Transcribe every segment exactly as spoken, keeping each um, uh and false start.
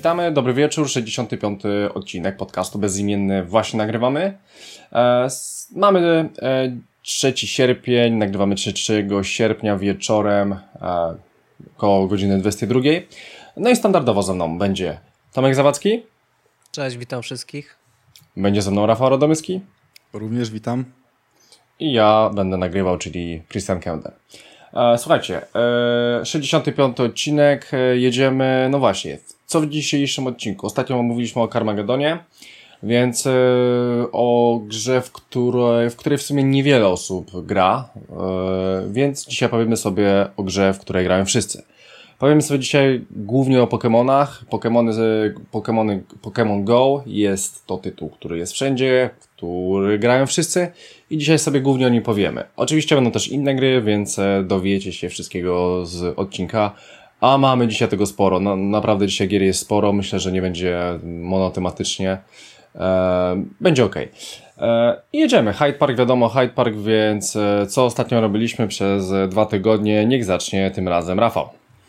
witamy, dobry wieczór, sześćdziesiąty piąty odcinek podcastu Bezimienny właśnie nagrywamy. E, mamy e, trzeci sierpień, nagrywamy trzeciego sierpnia wieczorem, e, około godziny dwudziestej drugiej. No i standardowo ze mną będzie Tomek Zawadzki. Cześć, witam wszystkich. Będzie ze mną Rafał Radomyski. Również witam. I ja będę nagrywał, czyli Christian Kender. Słuchajcie, sześćdziesiąty piąty odcinek, jedziemy, no właśnie, co w dzisiejszym odcinku? Ostatnio mówiliśmy o Carmagedonie, więc o grze, w której, w której w sumie niewiele osób gra, więc dzisiaj powiemy sobie o grze, w której grają wszyscy. Powiemy sobie dzisiaj głównie o Pokemonach. Pokemony, Pokemony, Pokemon Go jest to tytuł, który jest wszędzie, który grają wszyscy i dzisiaj sobie głównie o nim powiemy. Oczywiście będą też inne gry, więc dowiecie się wszystkiego z odcinka, a mamy dzisiaj tego sporo. No, naprawdę dzisiaj gier jest sporo, myślę, że nie będzie monotematycznie. E, będzie ok. E, I jedziemy. Hyde Park, wiadomo, Hyde Park, więc co ostatnio robiliśmy przez dwa tygodnie, niech zacznie tym razem Rafał.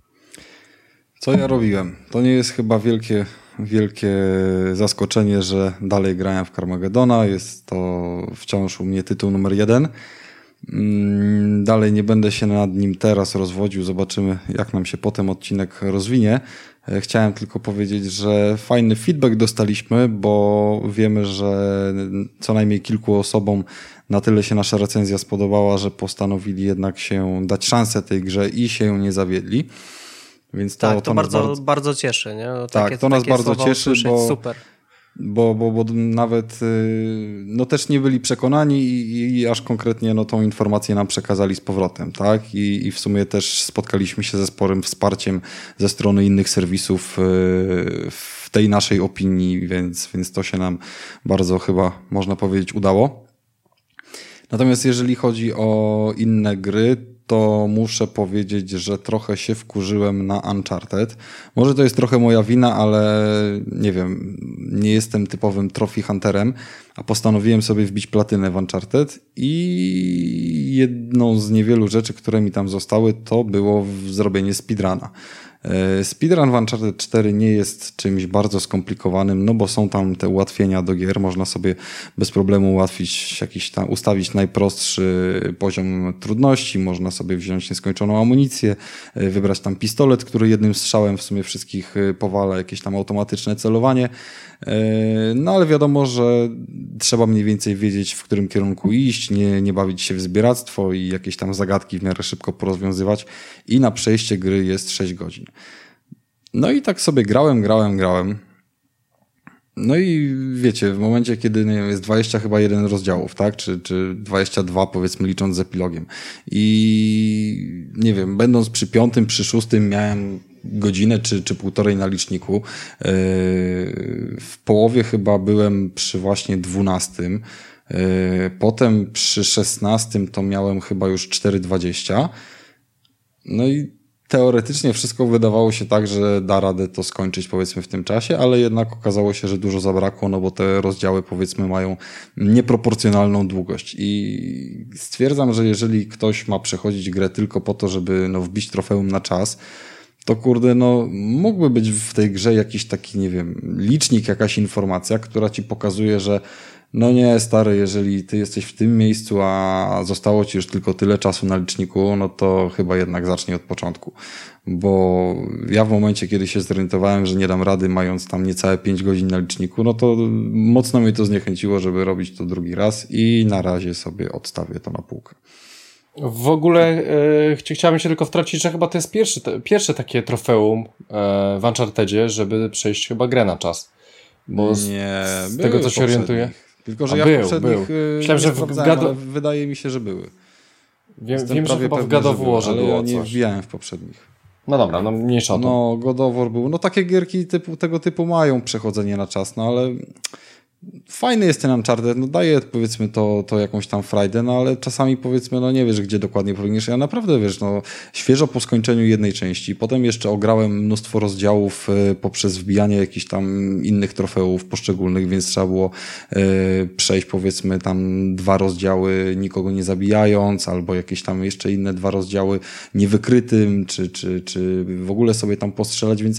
Co ja robiłem? To nie jest chyba wielkie, wielkie zaskoczenie, że dalej grałem w Carmagedona. Jest to wciąż u mnie tytuł numer jeden. Dalej nie będę się nad nim teraz rozwodził. Zobaczymy, jak nam się potem odcinek rozwinie. Chciałem tylko powiedzieć, że fajny feedback dostaliśmy, bo wiemy, że co najmniej kilku osobom na tyle się nasza recenzja spodobała, że postanowili jednak się dać szansę tej grze i się nie zawiedli. Więc to, tak, to, to bardzo, bardzo, bardzo cieszy. Nie? No, tak, takie, to nas takie bardzo słowa cieszy, usłyszeć, bo, super. Bo, bo, bo nawet no też nie byli przekonani i, i aż konkretnie no, tą informację nam przekazali z powrotem. Tak? I, I w sumie też spotkaliśmy się ze sporym wsparciem ze strony innych serwisów w tej naszej opinii, więc, więc to się nam bardzo chyba, można powiedzieć, udało. Natomiast jeżeli chodzi o inne gry, to muszę powiedzieć, że trochę się wkurzyłem na Uncharted. Może to jest trochę moja wina, ale nie wiem, nie jestem typowym trophy hunterem, a postanowiłem sobie wbić platynę w Uncharted i jedną z niewielu rzeczy, które mi tam zostały, to było zrobienie speedruna. Speedrun w Uncharted cztery nie jest czymś bardzo skomplikowanym, no bo są tam te ułatwienia do gier, można sobie bez problemu ułatwić jakiś tam, ustawić najprostszy poziom trudności, można sobie wziąć nieskończoną amunicję, wybrać tam pistolet, który jednym strzałem w sumie wszystkich powala, jakieś tam automatyczne celowanie, no ale wiadomo, że trzeba mniej więcej wiedzieć, w którym kierunku iść, nie, nie bawić się w zbieractwo i jakieś tam zagadki w miarę szybko porozwiązywać i na przejście gry jest sześć godzin. No i tak sobie grałem, grałem, grałem. No i wiecie, w momencie, kiedy nie wiem, jest dwadzieścia chyba jeden rozdziałów, tak? Czy, czy dwadzieścia dwa powiedzmy licząc z epilogiem. I nie wiem, będąc przy piątym, przy szóstym miałem godzinę czy, czy półtorej na liczniku. W połowie chyba byłem przy właśnie dwunastym. Potem przy szesnastym to miałem chyba już cztery dwadzieścia. No i teoretycznie wszystko wydawało się tak, że da radę to skończyć powiedzmy w tym czasie, ale jednak okazało się, że dużo zabrakło, no bo te rozdziały powiedzmy mają nieproporcjonalną długość i stwierdzam, że jeżeli ktoś ma przechodzić grę tylko po to, żeby no, wbić trofeum na czas, to kurde, no mógłby być w tej grze jakiś taki, nie wiem, licznik, jakaś informacja, która ci pokazuje, że no nie, stary, jeżeli ty jesteś w tym miejscu, a zostało ci już tylko tyle czasu na liczniku, no to chyba jednak zacznij od początku. Bo ja w momencie, kiedy się zorientowałem, że nie dam rady, mając tam niecałe pięć godzin na liczniku, no to mocno mnie to zniechęciło, żeby robić to drugi raz i na razie sobie odstawię to na półkę. W ogóle e, chciałem się tylko wtrącić, że chyba to jest pierwszy, te, pierwsze takie trofeum e, w Unchartedzie, żeby przejść chyba grę na czas. Bo z, nie, z tego, co się orientuję. Tylko, że A ja był, w poprzednich był. Myślałem, że w gado... wydaje mi się, że były. Wiem, wiem że chyba w God of Warze ale było ja nie coś. wbijałem w poprzednich. No dobra, no mniejsza o to. No, God of War był. No takie gierki typu, tego typu mają przechodzenie na czas, no ale fajny jest ten Uncharted, no daje powiedzmy to, to jakąś tam frajdę, no ale czasami powiedzmy, no nie wiesz, gdzie dokładnie powinieneś. Ja naprawdę, wiesz, no świeżo po skończeniu jednej części, potem jeszcze ograłem mnóstwo rozdziałów y, poprzez wbijanie jakichś tam innych trofeów poszczególnych, więc trzeba było y, przejść powiedzmy tam dwa rozdziały nikogo nie zabijając, albo jakieś tam jeszcze inne dwa rozdziały niewykrytym, czy, czy, czy w ogóle sobie tam postrzelać, więc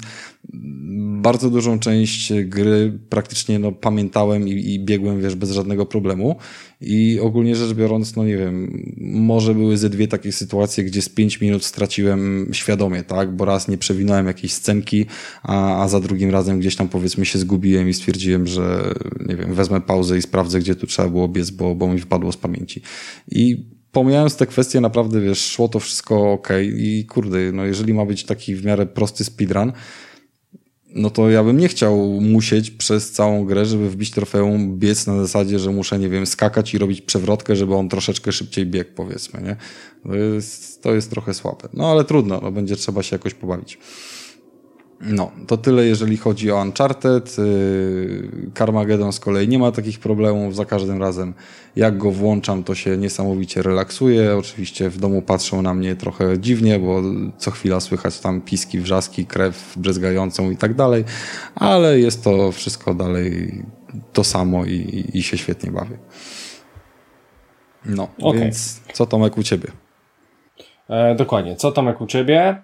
bardzo dużą część gry praktycznie no, pamiętałem i, i biegłem, wiesz, bez żadnego problemu. I ogólnie rzecz biorąc, no nie wiem, może były ze dwie takie sytuacje, gdzie z pięć minut straciłem świadomie, tak? Bo raz nie przewinąłem jakiejś scenki, a, a za drugim razem gdzieś tam powiedzmy się zgubiłem i stwierdziłem, że nie wiem, wezmę pauzę i sprawdzę, gdzie tu trzeba było biec, bo, bo mi wypadło z pamięci. I pomijając te kwestie, naprawdę, wiesz, szło to wszystko okej i kurde, no jeżeli ma być taki w miarę prosty speedrun, no to ja bym nie chciał musieć przez całą grę, żeby wbić trofeum, biec na zasadzie, że muszę, nie wiem, skakać i robić przewrotkę, żeby on troszeczkę szybciej biegł, powiedzmy, nie? To jest, to jest trochę słabe. No ale trudno, no, będzie trzeba się jakoś pobawić. No, to tyle jeżeli chodzi o Uncharted. Carmageddon z kolei nie ma takich problemów. Za każdym razem jak go włączam, to się niesamowicie relaksuje. Oczywiście w domu patrzą na mnie trochę dziwnie, bo co chwila słychać tam piski, wrzaski, krew bryzgającą i tak dalej, ale jest to wszystko dalej to samo i, i się świetnie bawię. No, okay. Więc co Tomek u ciebie? E, dokładnie. Co Tomek u ciebie?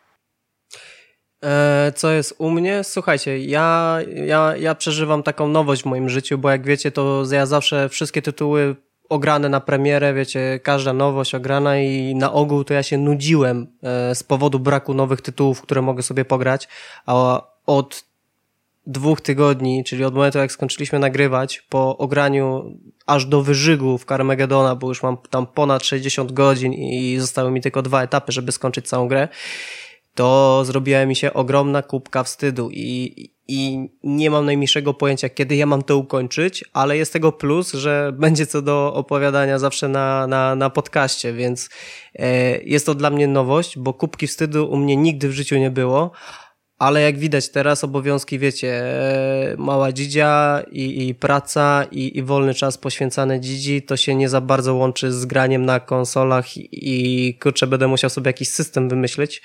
Co jest u mnie? Słuchajcie, ja, ja, ja przeżywam taką nowość w moim życiu, bo jak wiecie, to ja zawsze wszystkie tytuły ograne na premierę, wiecie, każda nowość ograna i na ogół to ja się nudziłem z powodu braku nowych tytułów, które mogę sobie pograć, a od dwóch tygodni, czyli od momentu jak skończyliśmy nagrywać, po ograniu aż do wyżygu w Carmageddona, bo już mam tam ponad sześćdziesiąt godzin i zostały mi tylko dwa etapy, żeby skończyć całą grę, to zrobiła mi się ogromna kubka wstydu i, i nie mam najmniejszego pojęcia, kiedy ja mam to ukończyć, ale jest tego plus, że będzie co do opowiadania zawsze na, na, na podcaście, więc e, jest to dla mnie nowość, bo kubki wstydu u mnie nigdy w życiu nie było, ale jak widać teraz obowiązki, wiecie, mała dzidzia i, i praca i, i wolny czas poświęcany dzidzi, to się nie za bardzo łączy z graniem na konsolach i, i kurczę, będę musiał sobie jakiś system wymyślić,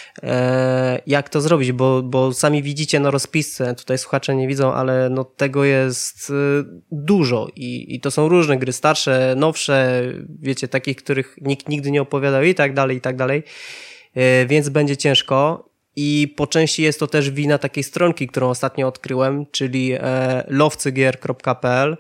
e, jak to zrobić, bo, bo sami widzicie na rozpisce, tutaj słuchacze nie widzą, ale no tego jest y, dużo i, i to są różne gry, starsze, nowsze, wiecie, takich, których nikt nigdy nie opowiadał i tak dalej, i tak dalej, e, więc będzie ciężko. I po części jest to też wina takiej stronki, którą ostatnio odkryłem, czyli e, lowcygier kropka p l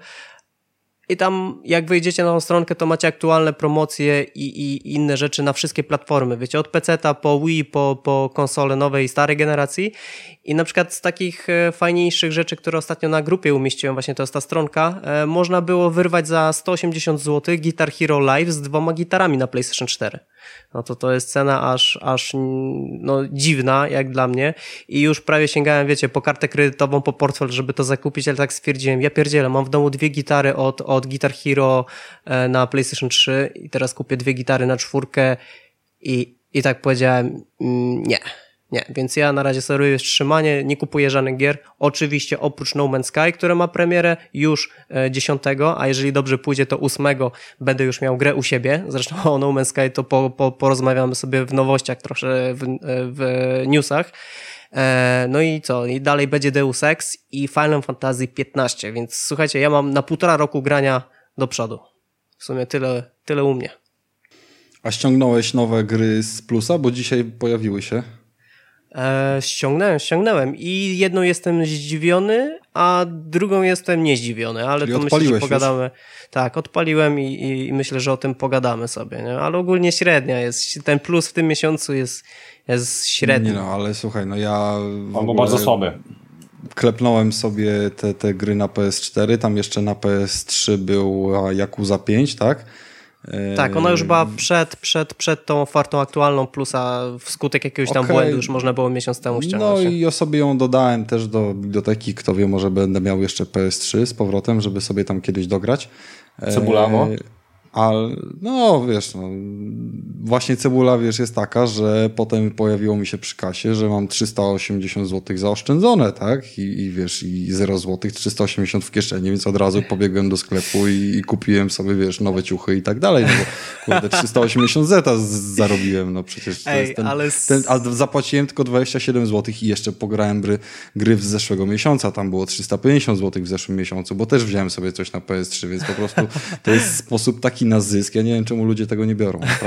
i tam jak wejdziecie na tą stronkę, to macie aktualne promocje i, i inne rzeczy na wszystkie platformy, wiecie, od peceta po Wii, po, po konsole nowej i starej generacji i na przykład z takich e, fajniejszych rzeczy, które ostatnio na grupie umieściłem, właśnie to jest ta stronka, e, można było wyrwać za sto osiemdziesiąt złotych Guitar Hero Live z dwoma gitarami na PlayStation cztery. No to to jest cena aż, aż no, dziwna jak dla mnie i już prawie sięgałem, wiecie, po kartę kredytową, po portfel, żeby to zakupić, ale tak stwierdziłem, ja pierdzielę, mam w domu dwie gitary od, od Guitar Hero na PlayStation trzy i teraz kupię dwie gitary na czwórkę i, i tak powiedziałem, nie. Nie, więc ja na razie steruję wstrzymanie, nie kupuję żadnych gier. Oczywiście oprócz No Man's Sky, które ma premierę już dziesiątego, a jeżeli dobrze pójdzie, to ósmego będę już miał grę u siebie. Zresztą o No Man's Sky to po, po, porozmawiamy sobie w nowościach, troszkę w, w newsach. No i co? I dalej będzie Deus Ex i Final Fantasy piętnaście, więc słuchajcie, ja mam na półtora roku grania do przodu. W sumie tyle, tyle u mnie. A ściągnąłeś nowe gry z plusa, bo dzisiaj pojawiły się? E, ściągnąłem, ściągnąłem i jedną jestem zdziwiony, a drugą jestem niezdziwiony, ale Czyli to myślę, że pogadamy. Już? Tak, odpaliłem i, i, i myślę, że o tym pogadamy sobie, nie? Ale ogólnie średnia jest, ten plus w tym miesiącu jest, jest średni. Nie no, ale słuchaj, no ja on był bardzo słaby. Klepnąłem sobie te, te gry na P S cztery, tam jeszcze na P S trzy była Yakuza pięć, tak? Tak, ona już była przed, przed, przed tą ofertą aktualną, plusa wskutek jakiegoś tam okay. błędu już można było miesiąc temu ściągnąć. No i ja sobie ją dodałem też do biblioteki, kto wie, może będę miał jeszcze P S trzy z powrotem, żeby sobie tam kiedyś dograć. Cebulawo? Ale no wiesz, no, właśnie cebula wiesz jest taka, że potem pojawiło mi się przy kasie, że mam trzysta osiemdziesiąt złotych zaoszczędzone, tak? I, i wiesz, i zero złotych, trzysta osiemdziesiąt w kieszeni, więc od razu pobiegłem do sklepu i, i kupiłem sobie, wiesz, nowe ciuchy i tak dalej, no bo kurde, trzysta osiemdziesiąt zeta zarobiłem, no przecież to Ej, jest ten, ale... ten, a zapłaciłem tylko dwadzieścia siedem złotych i jeszcze pograłem gry, gry z zeszłego miesiąca, tam było trzysta pięćdziesiąt złotych w zeszłym miesiącu, bo też wziąłem sobie coś na P S trzy, więc po prostu to jest sposób taki na zysk. Ja nie wiem, czemu ludzie tego nie biorą, naprawdę.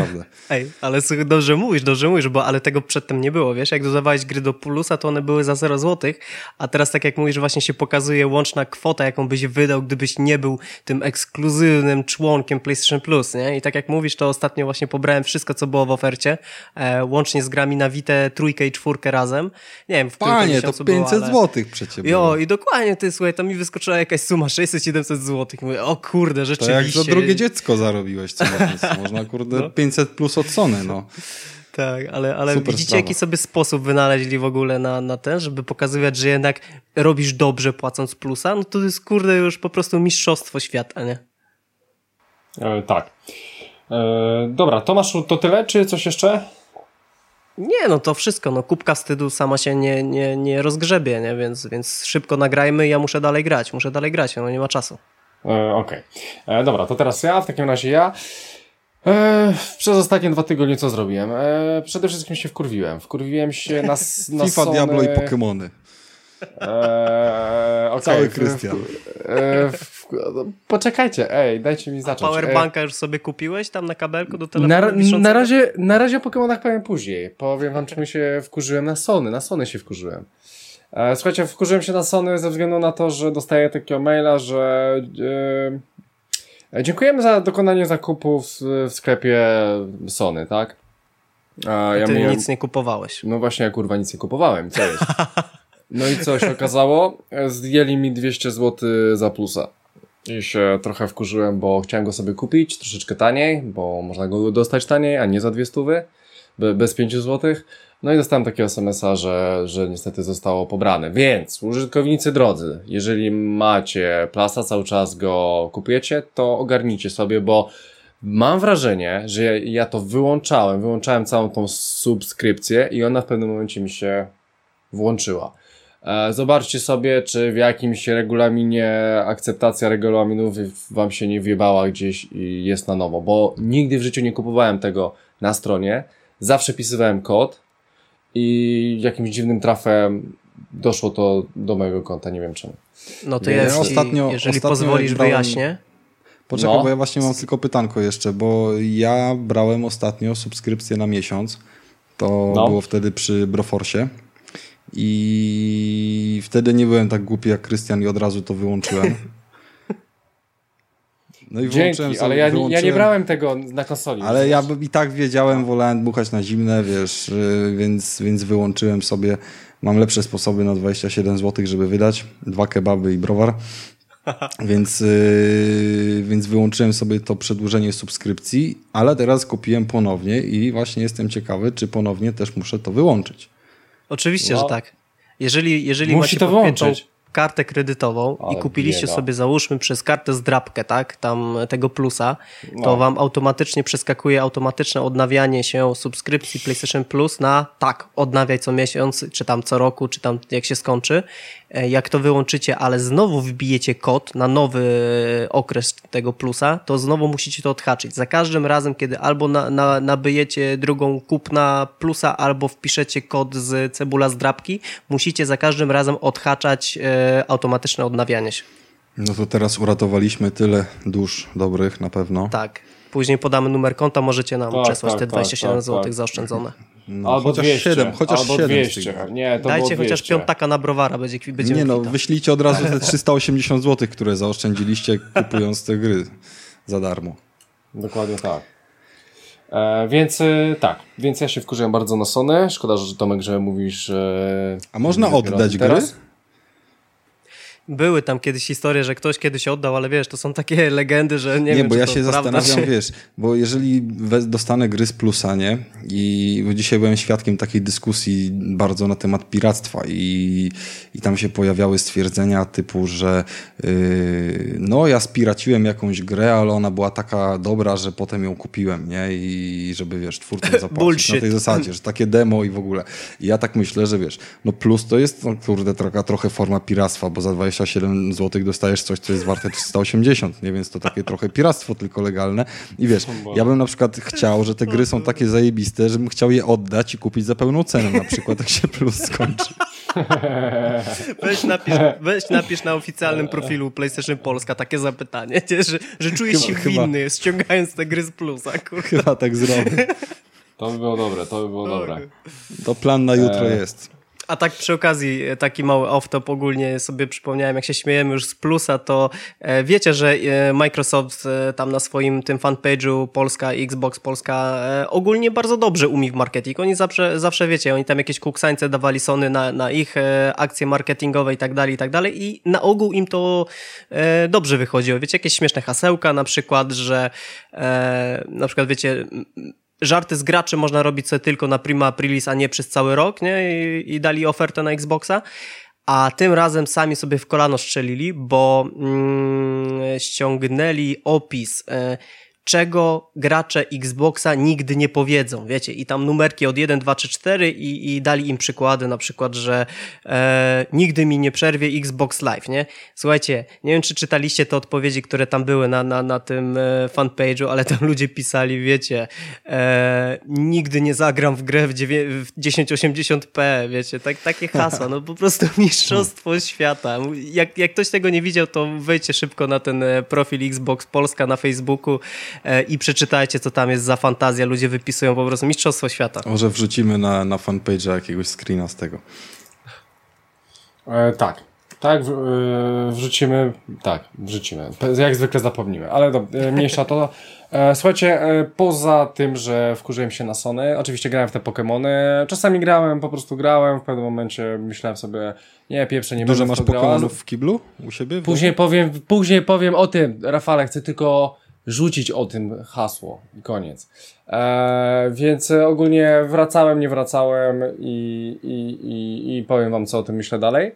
Ej, ale słuchaj, dobrze mówisz, dobrze mówisz, bo ale tego przedtem nie było, wiesz? Jak dodawałeś gry do Plusa, to one były za zero złotych, a teraz tak jak mówisz, właśnie się pokazuje łączna kwota, jaką byś wydał, gdybyś nie był tym ekskluzywnym członkiem PlayStation Plus, nie? I tak jak mówisz, to ostatnio właśnie pobrałem wszystko, co było w ofercie, e, łącznie z grami na Vita, trójkę i czwórkę razem. Nie wiem, w którym Panie, to miesiącu pięćset było, ale... złotych przecież. Jo, i dokładnie, ty, słuchaj, tam mi wyskoczyła jakaś suma sześćset siedemset złotych. Mówię, o kurde, To rzeczywiście. jak za drugie dziecko zarobiłeś co miesiąc. Można, kurde, No. pięćset plus od Sony, no. Tak, ale, ale Super widzicie, sprawa. jaki sobie sposób wynaleźli w ogóle na, na ten, żeby pokazywać, że jednak robisz dobrze płacąc plusa, no to jest kurde już po prostu mistrzostwo świata, nie? E, tak. E, dobra, Tomasz, to tyle, czy coś jeszcze? Nie, no to wszystko, no kubka wstydu sama się nie, nie, nie rozgrzebie, nie? Więc, więc szybko nagrajmy i ja muszę dalej grać, muszę dalej grać, no nie ma czasu. E, Okej. Okay. Dobra, to teraz ja, w takim razie ja. E, przez ostatnie dwa tygodnie co zrobiłem? E, przede wszystkim się wkurwiłem. Wkurwiłem się na, na FIFA, Sony... Diablo i Pokemony. E, okay. Cały Krystian. E, w- no, poczekajcie, ej, dajcie mi zacząć. Powerbanka już sobie kupiłeś tam na kabelku do E, telefonu na, na, wiszącego? razie, na razie o Pokemonach powiem później. Powiem wam, czemu się wkurzyłem na Sony. Na Sony się wkurzyłem. E, słuchajcie, wkurzyłem się na Sony ze względu na to, że dostaję takiego maila, że e, dziękujemy za dokonanie zakupu w, w sklepie Sony, tak? A ja Ty miałem- nic nie kupowałeś. No właśnie, ja kurwa nic nie kupowałem, co jest? No i co się okazało? Zdjęli mi dwieście złotych za plusa. I się trochę wkurzyłem, bo chciałem go sobie kupić troszeczkę taniej, bo można go dostać taniej, a nie za dwie stówy, be- bez pięciu złotych. No i dostałem takiego es em es a, że, że niestety zostało pobrane. Więc, użytkownicy drodzy, jeżeli macie plasa, cały czas go kupujecie, to ogarnijcie sobie, bo mam wrażenie, że ja, ja to wyłączałem, wyłączałem całą tą subskrypcję i ona w pewnym momencie mi się włączyła. E, Zobaczcie sobie, czy w jakimś regulaminie akceptacja regulaminów wam się nie wjebała gdzieś i jest na nowo, bo nigdy w życiu nie kupowałem tego na stronie, zawsze pisywałem kod i jakimś dziwnym trafem doszło to do mojego konta, nie wiem czemu. No to Nie, jest, ostatnio- jeżeli ostatnio pozwolisz, jak brałem- wyjaśnię. Poczekaj, No. bo ja właśnie mam tylko pytanko jeszcze, bo ja brałem ostatnio subskrypcję na miesiąc. To No. było wtedy przy Broforsie. I wtedy nie byłem tak głupi jak Krystian i od razu to wyłączyłem. No i wyłączyłem Dzięki, sobie, ale ja, nie- ja nie wyłączyłem- brałem tego na konsoli. Ale ja rozumiesz? b- i tak wiedziałem, wolałem dmuchać na zimne, wiesz, yy, więc, więc wyłączyłem sobie. Mam lepsze sposoby na dwadzieścia siedem złotych, żeby wydać. Dwa kebaby i browar. Więc, yy, więc wyłączyłem sobie to przedłużenie subskrypcji, ale teraz kupiłem ponownie i właśnie jestem ciekawy, czy ponownie też muszę to wyłączyć. Oczywiście, No. że tak. Jeżeli, jeżeli Musi macie to podpiętą wyłączyć. kartę kredytową Ale i kupiliście bieda. sobie, załóżmy, przez kartę zdrabkę, tak, tam tego plusa, to No. wam automatycznie przeskakuje automatyczne odnawianie się subskrypcji PlayStation Plus na tak, odnawiaj co miesiąc, czy tam co roku, czy tam jak się skończy. E, Jak to wyłączycie, ale znowu wbijecie kod na nowy okres tego plusa, to znowu musicie to odhaczyć. Za każdym razem, kiedy albo na, na, nabyjecie drugą kupna plusa, albo wpiszecie kod z cebula zdrabki, musicie za każdym razem odhaczać e, automatyczne odnawianie się. No to teraz uratowaliśmy tyle dusz dobrych na pewno. Tak. Później podamy numer konta, możecie nam Tak, przesłać tak, te dwadzieścia siedem tak, złotych tak. zaoszczędzone. No, Albo chociaż dwieście, siedem, chociaż albo siedem z dwieście. tych. Nie, to Dajcie było chociaż dwieście. piątaka na browara, będzie, będzie Nie no, kwita. wyślijcie od razu te trzysta osiemdziesiąt złotych, które zaoszczędziliście kupując te gry za darmo. Dokładnie tak. E, więc e, tak, więc ja się wkurzyłem bardzo na Sony. Szkoda, że Tomek, że mówisz... E, A można dopiero oddać teraz. gry? Były tam kiedyś historie, że ktoś kiedyś oddał, ale wiesz, to są takie legendy, że nie, Nie, wiem, bo czy ja to się prawda, zastanawiam, czy... wiesz, bo jeżeli we- dostanę gry z plusa, nie? I bo dzisiaj byłem świadkiem takiej dyskusji bardzo na temat piractwa i, i tam się pojawiały stwierdzenia typu, że yy, no ja spiraciłem jakąś grę, ale ona była taka dobra, że potem ją kupiłem, nie? I żeby, wiesz, twórcom zapłacić Bullshit. na tej zasadzie, że takie demo i w ogóle. I ja tak myślę, że wiesz, no plus to jest, no kurde, taka trochę forma piractwa, bo za dwadzieścia dwadzieścia siedem złotych dostajesz coś, co jest warte trzysta osiemdziesiąt, nie? Więc to takie trochę piractwo tylko legalne. I wiesz, ja bym na przykład chciał, że te gry są takie zajebiste, żebym chciał je oddać i kupić za pełną cenę na przykład, jak się plus skończy. Weź napisz, weź napisz na oficjalnym profilu PlayStation Polska takie zapytanie, nie? Że, że czujesz się Chyba- winny, ściągając te gry z plusa, kurde. Chyba tak zrobię. To by było dobre, to by było dobre. To plan na jutro E, jest. A tak przy okazji, taki mały off-top ogólnie sobie przypomniałem, jak się śmiejemy już z plusa, to e, wiecie, że e, Microsoft e, tam na swoim tym fanpage'u Polska, Xbox Polska e, ogólnie bardzo dobrze umie w marketing. Oni zawsze, zawsze wiecie, oni tam jakieś kuksańce dawali Sony na, na ich e, akcje marketingowe i tak dalej, i tak dalej i na ogół im to e, dobrze wychodziło. Wiecie, jakieś śmieszne hasełka na przykład, że e, na przykład wiecie... Żarty z graczy można robić sobie tylko na Prima Aprilis, a nie przez cały rok, nie? I, i dali ofertę na Xboxa. A tym razem sami sobie w kolano strzelili, bo mm, ściągnęli opis, e, czego gracze Xboxa nigdy nie powiedzą, wiecie, i tam numerki od jeden, dwa, trzy, cztery i, i dali im przykłady, na przykład, że e, nigdy mi nie przerwie Xbox Live, nie? Słuchajcie, nie wiem, czy czytaliście te odpowiedzi, które tam były na, na, na tym e, fanpage'u, ale tam ludzie pisali, wiecie, e, nigdy nie zagram w grę w, dziewię- w tysiąc osiemdziesiąt p, wiecie, tak, takie hasła, no po prostu mistrzostwo świata. Jak, jak ktoś tego nie widział, to wejdźcie szybko na ten e, profil Xbox Polska na Facebooku i przeczytajcie, co tam jest za fantazja. Ludzie wypisują po prostu mistrzostwo świata. Może wrzucimy na, na fanpage'a jakiegoś screena z tego. E, tak. Tak, w, e, wrzucimy. Tak, wrzucimy. Jak zwykle zapomnimy, ale do, e, mniejsza to. E, słuchajcie, e, poza tym, że wkurzyłem się na Sony, oczywiście grałem w te Pokemony. Czasami grałem, po prostu grałem. W pewnym momencie myślałem sobie, nie, pierwsze nie Dużo będę masz w to grał, Pokemonów w kiblu u siebie? Później powiem, później powiem o tym, Rafale, chcę tylko rzucić o tym hasło i koniec. Eee, więc ogólnie wracałem, nie wracałem i, i, i, i powiem wam, co o tym myślę dalej.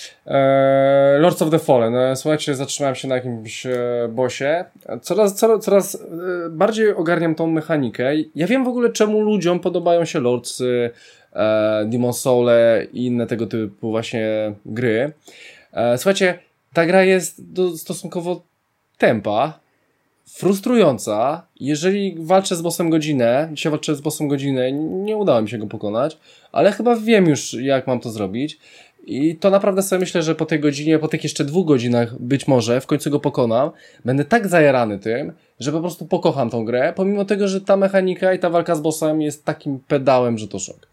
Eee, Lords of the Fallen. E, słuchajcie, zatrzymałem się na jakimś e, bossie. Coraz, coraz, coraz e, bardziej ogarniam tą mechanikę. Ja wiem w ogóle, czemu ludziom podobają się Lords, e, Demon Soul i inne tego typu właśnie gry. E, słuchajcie, ta gra jest do, stosunkowo tempa, frustrująca. Jeżeli walczę z bossem godzinę, dzisiaj walczę z bossem godzinę, nie udało mi się go pokonać, ale chyba wiem już, jak mam to zrobić. I to naprawdę sobie myślę, że po tej godzinie, po tych jeszcze dwóch godzinach być może w końcu go pokonam. Będę tak zajarany tym, że po prostu pokocham tą grę, pomimo tego, że ta mechanika i ta walka z bossem jest takim pedałem, że to szok.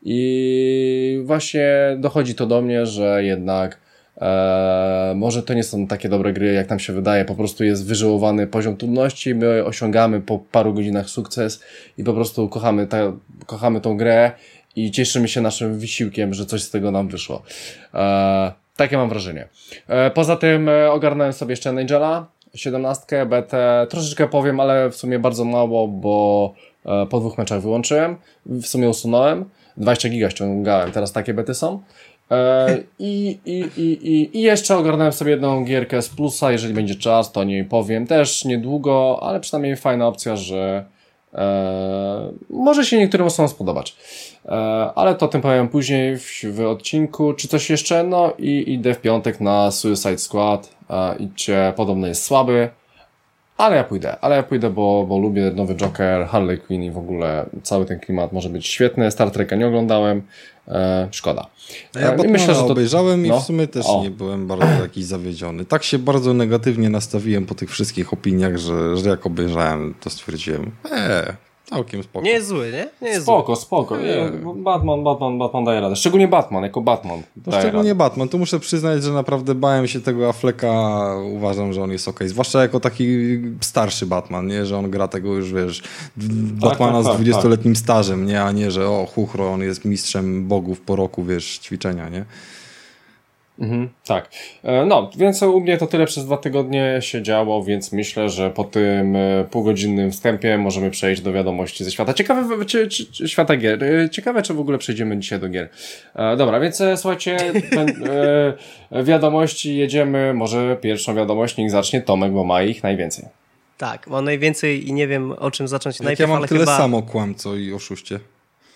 I właśnie dochodzi to do mnie, że jednak Eee, może to nie są takie dobre gry, jak nam się wydaje, po prostu jest wyżyłowany poziom trudności, my osiągamy po paru godzinach sukces i po prostu kochamy, ta, kochamy tą grę i cieszymy się naszym wysiłkiem, że coś z tego nam wyszło. Eee, takie mam wrażenie. Eee, poza tym e, ogarnąłem sobie jeszcze Nigela, siedemnastkę, betę, troszeczkę powiem, ale w sumie bardzo mało, bo e, po dwóch meczach wyłączyłem, w sumie usunąłem, dwadzieścia giga ściągałem, teraz takie bety są. E, i, i, i, i, I jeszcze ogarnąłem sobie jedną gierkę z plusa, jeżeli będzie czas, to nie powiem też niedługo, ale przynajmniej fajna opcja, że e, może się niektórym osobom spodobać. E, ale to o tym powiem później w, w odcinku. Czy coś jeszcze? No i idę w piątek na Suicide Squad. E, idźcie, podobno jest słaby. Ale ja pójdę, ale ja pójdę, bo, bo lubię nowy Joker, Harley Quinn i w ogóle cały ten klimat może być świetny. Star Treka nie oglądałem, e, szkoda. A ja E, I myślę, że to obejrzałem no. i w sumie też O. nie byłem bardzo jakiś zawiedziony. Tak się bardzo negatywnie nastawiłem po tych wszystkich opiniach, że, że jak obejrzałem, to stwierdziłem, eee, całkiem spoko. Nie jest zły, nie? Nie jest Spoko, spoko. Nie, Batman, Batman, Batman daje radę. Szczególnie Batman, jako Batman. No daje szczególnie radę. Batman. Tu muszę przyznać, że naprawdę bałem się tego Afflecka. Uważam, że on jest okej. Zwłaszcza jako taki starszy Batman, nie? Że on gra tego już, wiesz, Batmana tak, z tak, dwudziestoletnim stażem, nie? A nie, że o, chuchro, on jest mistrzem bogów po roku, wiesz, ćwiczenia, nie? Mhm, tak. E, No, więc u mnie to tyle przez dwa tygodnie się działo, więc myślę, że po tym e, półgodzinnym wstępie możemy przejść do wiadomości ze świata. Ciekawe, czy, czy, czy świata gier. E, Ciekawe, czy w ogóle przejdziemy dzisiaj do gier. E, Dobra, więc e, słuchajcie, ten, e, wiadomości jedziemy. Może pierwszą wiadomość niech zacznie Tomek, bo ma ich najwięcej. Tak, mam najwięcej i nie wiem, o czym zacząć Jak najpierw, ja mam ale tyle chyba... samo kłamco i oszuście.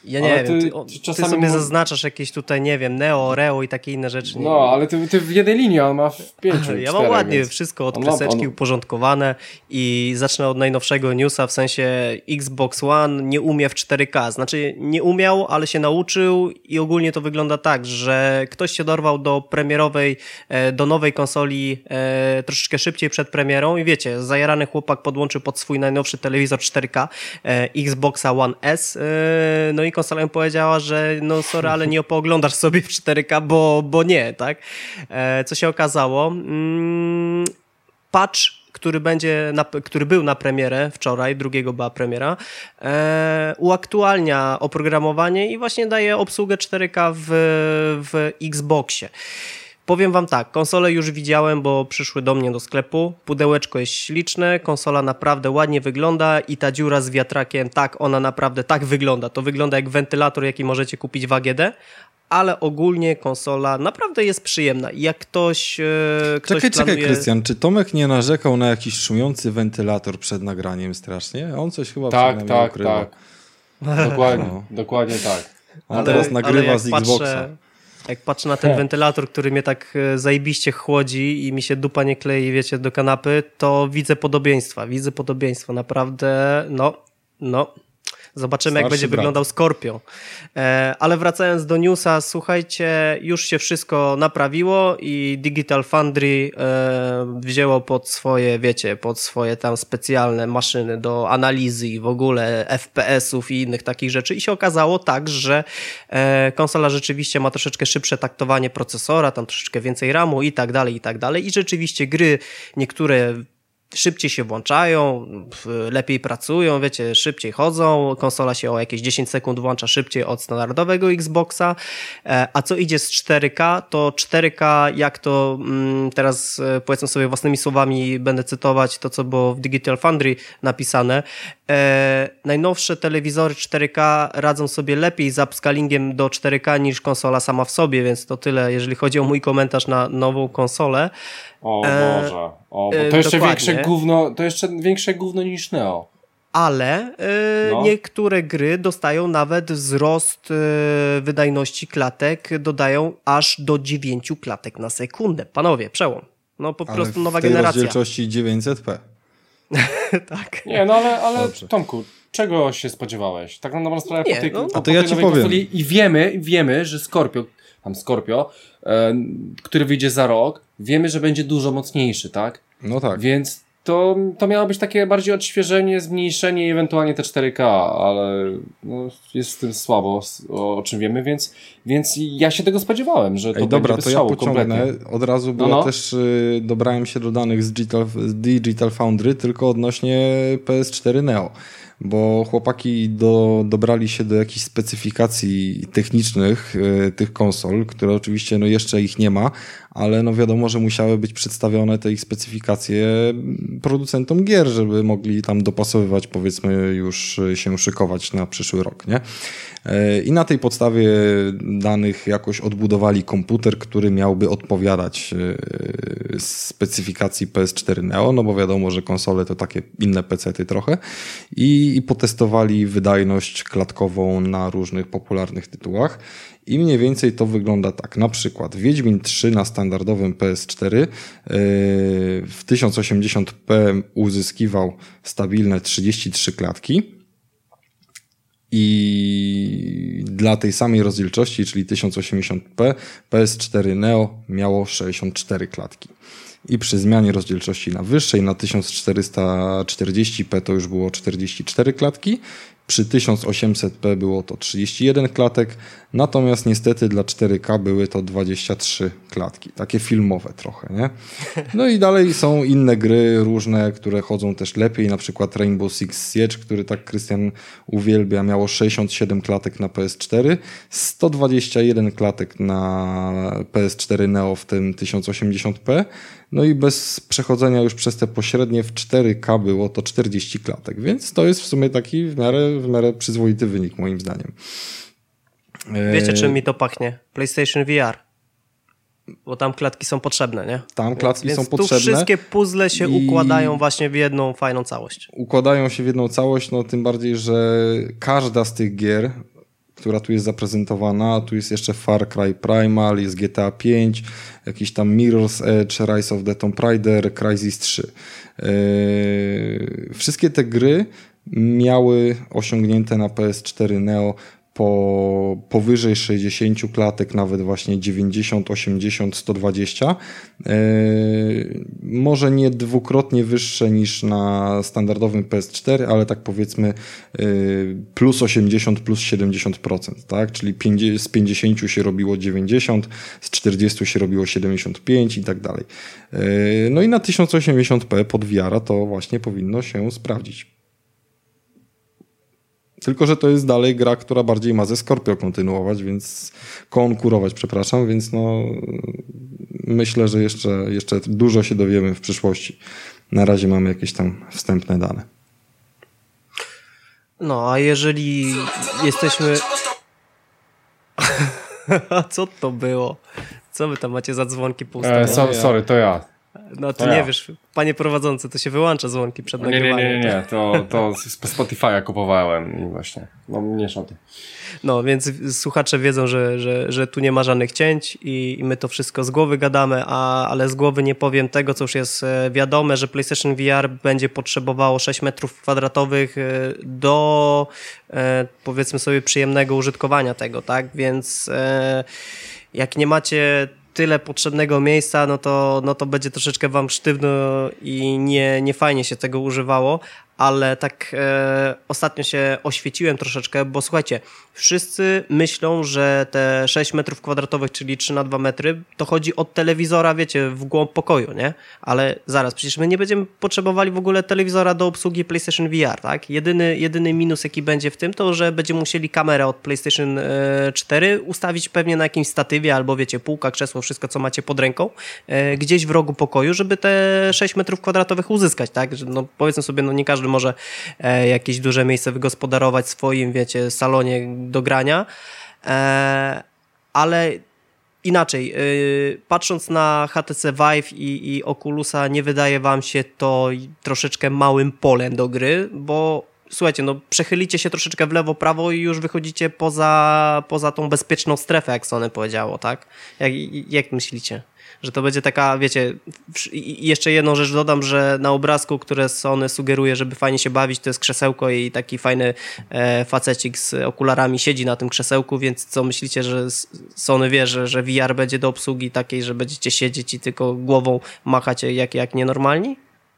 Ja nie Ale wiem, ty, ty, o, ty ty czasami sobie mo- zaznaczasz jakieś tutaj, nie wiem, Neo, Reo i takie inne rzeczy. Nie No, ale ty, ty w jednej linii, a on ma w pięciu, Ja czterech, mam ładnie więc... wszystko od on ma- kreseczki on- uporządkowane i zacznę od najnowszego newsa, w sensie Xbox One nie umie w cztery K. Znaczy nie umiał, ale się nauczył i ogólnie to wygląda tak, że ktoś się dorwał do premierowej, e, do nowej konsoli e, troszeczkę szybciej przed premierą i wiecie, zajarany chłopak podłączył pod swój najnowszy telewizor cztery K e, Xboxa One S, e, no i konsola mu powiedziała, że no sorry, ale nie pooglądasz sobie w cztery K, bo, bo nie, tak? E, co się okazało? Mm, patch, który będzie na, który był na premierę wczoraj, drugiego była premiera, e, uaktualnia oprogramowanie i właśnie daje obsługę cztery K w, w Xboxie. Powiem wam tak, konsolę już widziałem, bo przyszły do mnie do sklepu, pudełeczko jest śliczne, konsola naprawdę ładnie wygląda i ta dziura z wiatrakiem, tak, ona naprawdę tak wygląda. To wygląda jak wentylator, jaki możecie kupić w A G D, ale ogólnie konsola naprawdę jest przyjemna. I jak ktoś, e, ktoś Czekaj, planuje... czekaj, Krystian, czy Tomek nie narzekał na jakiś szumiący wentylator przed nagraniem strasznie? On coś chyba Tak, przed nami tak, ukrywa. tak. Dokładnie, No. dokładnie tak. On Ale- teraz ale nagrywa jak z Xboxa. Patrzę, jak patrzę na ten wentylator, który mnie tak e, zajebiście chłodzi i mi się dupa nie klei, wiecie, do kanapy, to widzę podobieństwa. Widzę podobieństwa. Naprawdę, no, no. Zobaczymy, jak Starszy będzie brat. wyglądał Scorpio. E, ale wracając do newsa, słuchajcie, już się wszystko naprawiło i Digital Foundry e, wzięło pod swoje, wiecie, pod swoje tam specjalne maszyny do analizy i w ogóle F P S-ów i innych takich rzeczy i się okazało tak, że e, konsola rzeczywiście ma troszeczkę szybsze taktowanie procesora, tam troszeczkę więcej ramu i tak dalej, i tak dalej i rzeczywiście gry niektóre szybciej się włączają, lepiej pracują, wiecie, szybciej chodzą, konsola się o jakieś dziesięć sekund włącza szybciej od standardowego Xboxa, a co idzie z cztery K, to cztery K, jak to teraz powiedzmy sobie własnymi słowami będę cytować to, co było w Digital Foundry napisane, e, najnowsze telewizory cztery K radzą sobie lepiej z upscalingiem do cztery K niż konsola sama w sobie, więc to tyle, jeżeli chodzi o mój komentarz na nową konsolę. O E, Boże, o, bo e, to jeszcze dokładnie. większe gówno, to jeszcze większe gówno niż Neo. Ale y, No. niektóre gry dostają nawet wzrost y, wydajności klatek, dodają aż do dziewięć klatek na sekundę. Panowie, przełom. No po Ale prostu nowa w tej generacja. rozdzielczości dziewięćset p. Tak. Nie, no ale, ale Dobrze. Tomku, czego się spodziewałeś? Tak na dobrą sprawę Nie, po tej, no. po A to ja tej ci nowej powiem. konsoli i wiemy, wiemy, że Scorpio, tam Scorpio, e, który wyjdzie za rok, wiemy, że będzie dużo mocniejszy, tak? No tak. Więc to, to miało być takie bardziej odświeżenie, zmniejszenie i ewentualnie te cztery K, ale no, jest w tym słabo, o, o czym wiemy, więc, więc ja się tego spodziewałem, że to Ej, dobra, będzie to bez ja szału pociągnę kompletnie. od razu, bo No, no. ja też y, dobrałem się do danych z Digital, z Digital Foundry, tylko odnośnie P S cztery Neo, bo chłopaki do, dobrali się do jakichś specyfikacji technicznych y, tych konsol, które oczywiście no, jeszcze ich nie ma, ale no wiadomo, że musiały być przedstawione te ich specyfikacje producentom gier, żeby mogli tam dopasowywać, powiedzmy już się szykować na przyszły rok, nie? I na tej podstawie danych jakoś odbudowali komputer, który miałby odpowiadać specyfikacji P S cztery Neo, no bo wiadomo, że konsole to takie inne pecety trochę i, i potestowali wydajność klatkową na różnych popularnych tytułach i mniej więcej to wygląda tak. Na przykład Wiedźmin trzy na standardowym P S cztery yy, w tysiąc osiemdziesiąt p uzyskiwał stabilne trzydzieści trzy klatki. I dla tej samej rozdzielczości, czyli tysiąc osiemdziesiąt p, P S cztery Neo miało sześćdziesiąt cztery klatki. I przy zmianie rozdzielczości na wyższej, na tysiąc czterysta czterdzieści p to już było czterdzieści cztery klatki, przy tysiąc osiemset p było to trzydzieści jeden klatek, natomiast niestety dla cztery K były to dwadzieścia trzy klatki, takie filmowe trochę, nie? No i dalej są inne gry różne, które chodzą też lepiej, na przykład Rainbow Six Siege, który tak Krystian uwielbia, miało sześćdziesiąt siedem klatek na P S cztery, sto dwadzieścia jeden klatek na P S cztery Neo w tym tysiąc osiemdziesiąt p, no i bez przechodzenia już przez te pośrednie w cztery K było to czterdzieści klatek, więc to jest w sumie taki w miarę, w miarę przyzwoity wynik moim zdaniem. Wiecie, czym mi to pachnie? PlayStation V R. Bo tam klatki są potrzebne, nie? Tam klatki więc, są więc tu potrzebne. wszystkie puzzle się i- układają właśnie w jedną fajną całość. Układają się w jedną całość, no tym bardziej, że każda z tych gier, która tu jest zaprezentowana, a tu jest jeszcze Far Cry Primal, jest G T A pięć, jakiś tam Mirror's Edge, Rise of the Tomb Raider, Crysis trzy. Yy, wszystkie te gry miały osiągnięte na P S cztery Neo po powyżej sześćdziesiąt klatek, nawet właśnie dziewięćdziesiąt, osiemdziesiąt, sto dwadzieścia. Yy, może nie dwukrotnie wyższe niż na standardowym P S cztery, ale tak powiedzmy yy, plus osiemdziesiąt, plus siedemdziesiąt procent, tak? Czyli z pięćdziesięciu się robiło dziewięćdziesiąt, z czterdziestu się robiło siedemdziesiąt pięć i tak dalej. Yy, no i na tysiąc osiemdziesiąt p pod V R to właśnie powinno się sprawdzić. Tylko że to jest dalej gra, która bardziej ma ze Scorpio kontynuować, więc konkurować, przepraszam, więc no myślę, że jeszcze, jeszcze dużo się dowiemy w przyszłości. Na razie mamy jakieś tam wstępne dane. No, a jeżeli jesteśmy... Co to było? Co wy tam macie za dzwonki poustawione? E, so, sorry, to ja. No to to nie ja. wiesz, panie prowadzący, to się wyłącza dzwonki przed Nie, nie, nagrywaniem. nie, nie, nie. To, to z Spotify'a kupowałem i właśnie, no mniejsza o tym. No, więc słuchacze wiedzą, że, że, że tu nie ma żadnych cięć i, i my to wszystko z głowy gadamy, a, ale z głowy nie powiem tego, co już jest wiadome, że PlayStation V R będzie potrzebowało sześć metrów kwadratowych do, powiedzmy sobie, przyjemnego użytkowania tego, tak? Więc jak nie macie tyle potrzebnego miejsca, no to, no to będzie troszeczkę wam sztywno i nie, nie fajnie się tego używało, ale tak e, ostatnio się oświeciłem troszeczkę, bo słuchajcie, wszyscy myślą, że te sześć metrów kwadratowych, czyli trzy na dwa metry, to chodzi od telewizora, wiecie, w głąb pokoju, nie? Ale zaraz, przecież my nie będziemy potrzebowali w ogóle telewizora do obsługi PlayStation V R, tak? Jedyny, jedyny minus, jaki będzie w tym, to że będziemy musieli kamerę od PlayStation cztery ustawić pewnie na jakimś statywie, albo wiecie, półka, krzesło, wszystko, co macie pod ręką, e, gdzieś w rogu pokoju, żeby te sześć metrów kwadratowych uzyskać, tak? Że, no, powiedzmy sobie, no nie każdy może e, jakieś duże miejsce wygospodarować w swoim, wiecie, salonie do grania, e, ale inaczej, y, patrząc na H T C Vive i, i Oculusa, nie wydaje wam się to troszeczkę małym polem do gry, bo słuchajcie, no przechylicie się troszeczkę w lewo, prawo i już wychodzicie poza, poza tą bezpieczną strefę, jak Sony powiedziało, tak? Jak, jak myślicie? Że to będzie taka, wiecie, i jeszcze jedną rzecz dodam, że na obrazku, które Sony sugeruje, żeby fajnie się bawić, to jest krzesełko i taki fajny e, facecik z okularami siedzi na tym krzesełku, więc co myślicie, że Sony wie, że, że V R będzie do obsługi takiej, że będziecie siedzieć i tylko głową machać jak, jak nienormalni?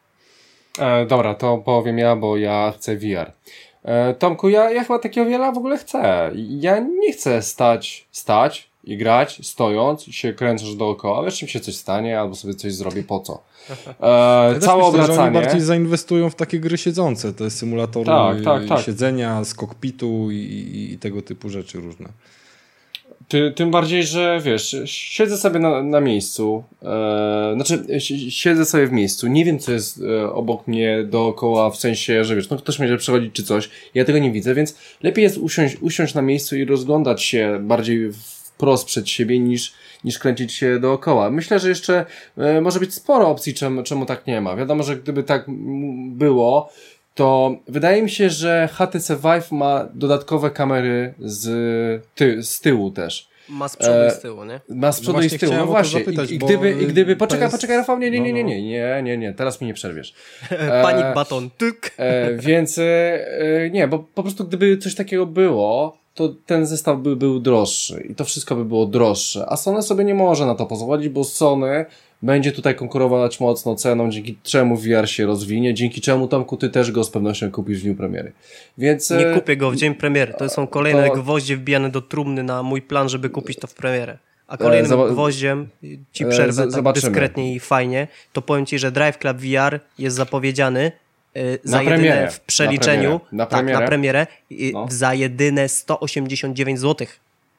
E, dobra, to powiem ja, bo ja chcę V R. E, Tomku, ja, ja chyba takiego V R w ogóle chcę. Ja nie chcę stać, stać i grać, stojąc, się kręcasz dookoła, wiesz, czym się coś stanie, albo sobie coś zrobię, po co. E, ja całe myślę, obracanie. że oni bardziej zainwestują w takie gry siedzące, te symulatory tak, tak, tak. siedzenia, z kokpitu i, i, i tego typu rzeczy różne. Ty, tym bardziej, że wiesz, siedzę sobie na, na miejscu, e, znaczy siedzę sobie w miejscu, nie wiem, co jest e, obok mnie dookoła, w sensie, że wiesz, no ktoś będzie przechodzić czy coś, ja tego nie widzę, więc lepiej jest usiąść, usiąść na miejscu i rozglądać się bardziej wprost przed siebie niż, niż kręcić się dookoła. Myślę, że jeszcze e, może być sporo opcji, czemu, czemu tak nie ma. Wiadomo, że gdyby tak było, to wydaje mi się, że H T C Vive ma dodatkowe kamery z, ty, z tyłu też. Ma z przodu e, i z tyłu, nie? Ma z przodu no i z tyłu, no właśnie. Zapytać, I, i gdyby, i gdyby, poczekaj, jest... poczekaj, Rafał, nie, nie, nie, nie, nie, nie, nie, nie, teraz mi nie przerwiesz. E, Panik baton, tyk. E, więc e, nie, bo po prostu gdyby coś takiego było, to ten zestaw by był droższy i to wszystko by było droższe, a Sony sobie nie może na to pozwolić, bo Sony będzie tutaj konkurować mocno ceną, dzięki czemu V R się rozwinie, dzięki czemu, Tomku, ty też go z pewnością kupisz w dniu premiery. Więc, nie kupię go w dzień premiery, to są kolejne to... gwoździe wbijane do trumny na mój plan, żeby kupić to w premierę. A kolejnym Zab- gwoździem, ci przerwę z- tak dyskretnie i fajnie, to powiem ci, że Drive Club V R jest zapowiedziany yy, za na jedyne premierę. w przeliczeniu, na premierę. tak, na premierę, yy, no. za jedyne sto osiemdziesiąt dziewięć złotych.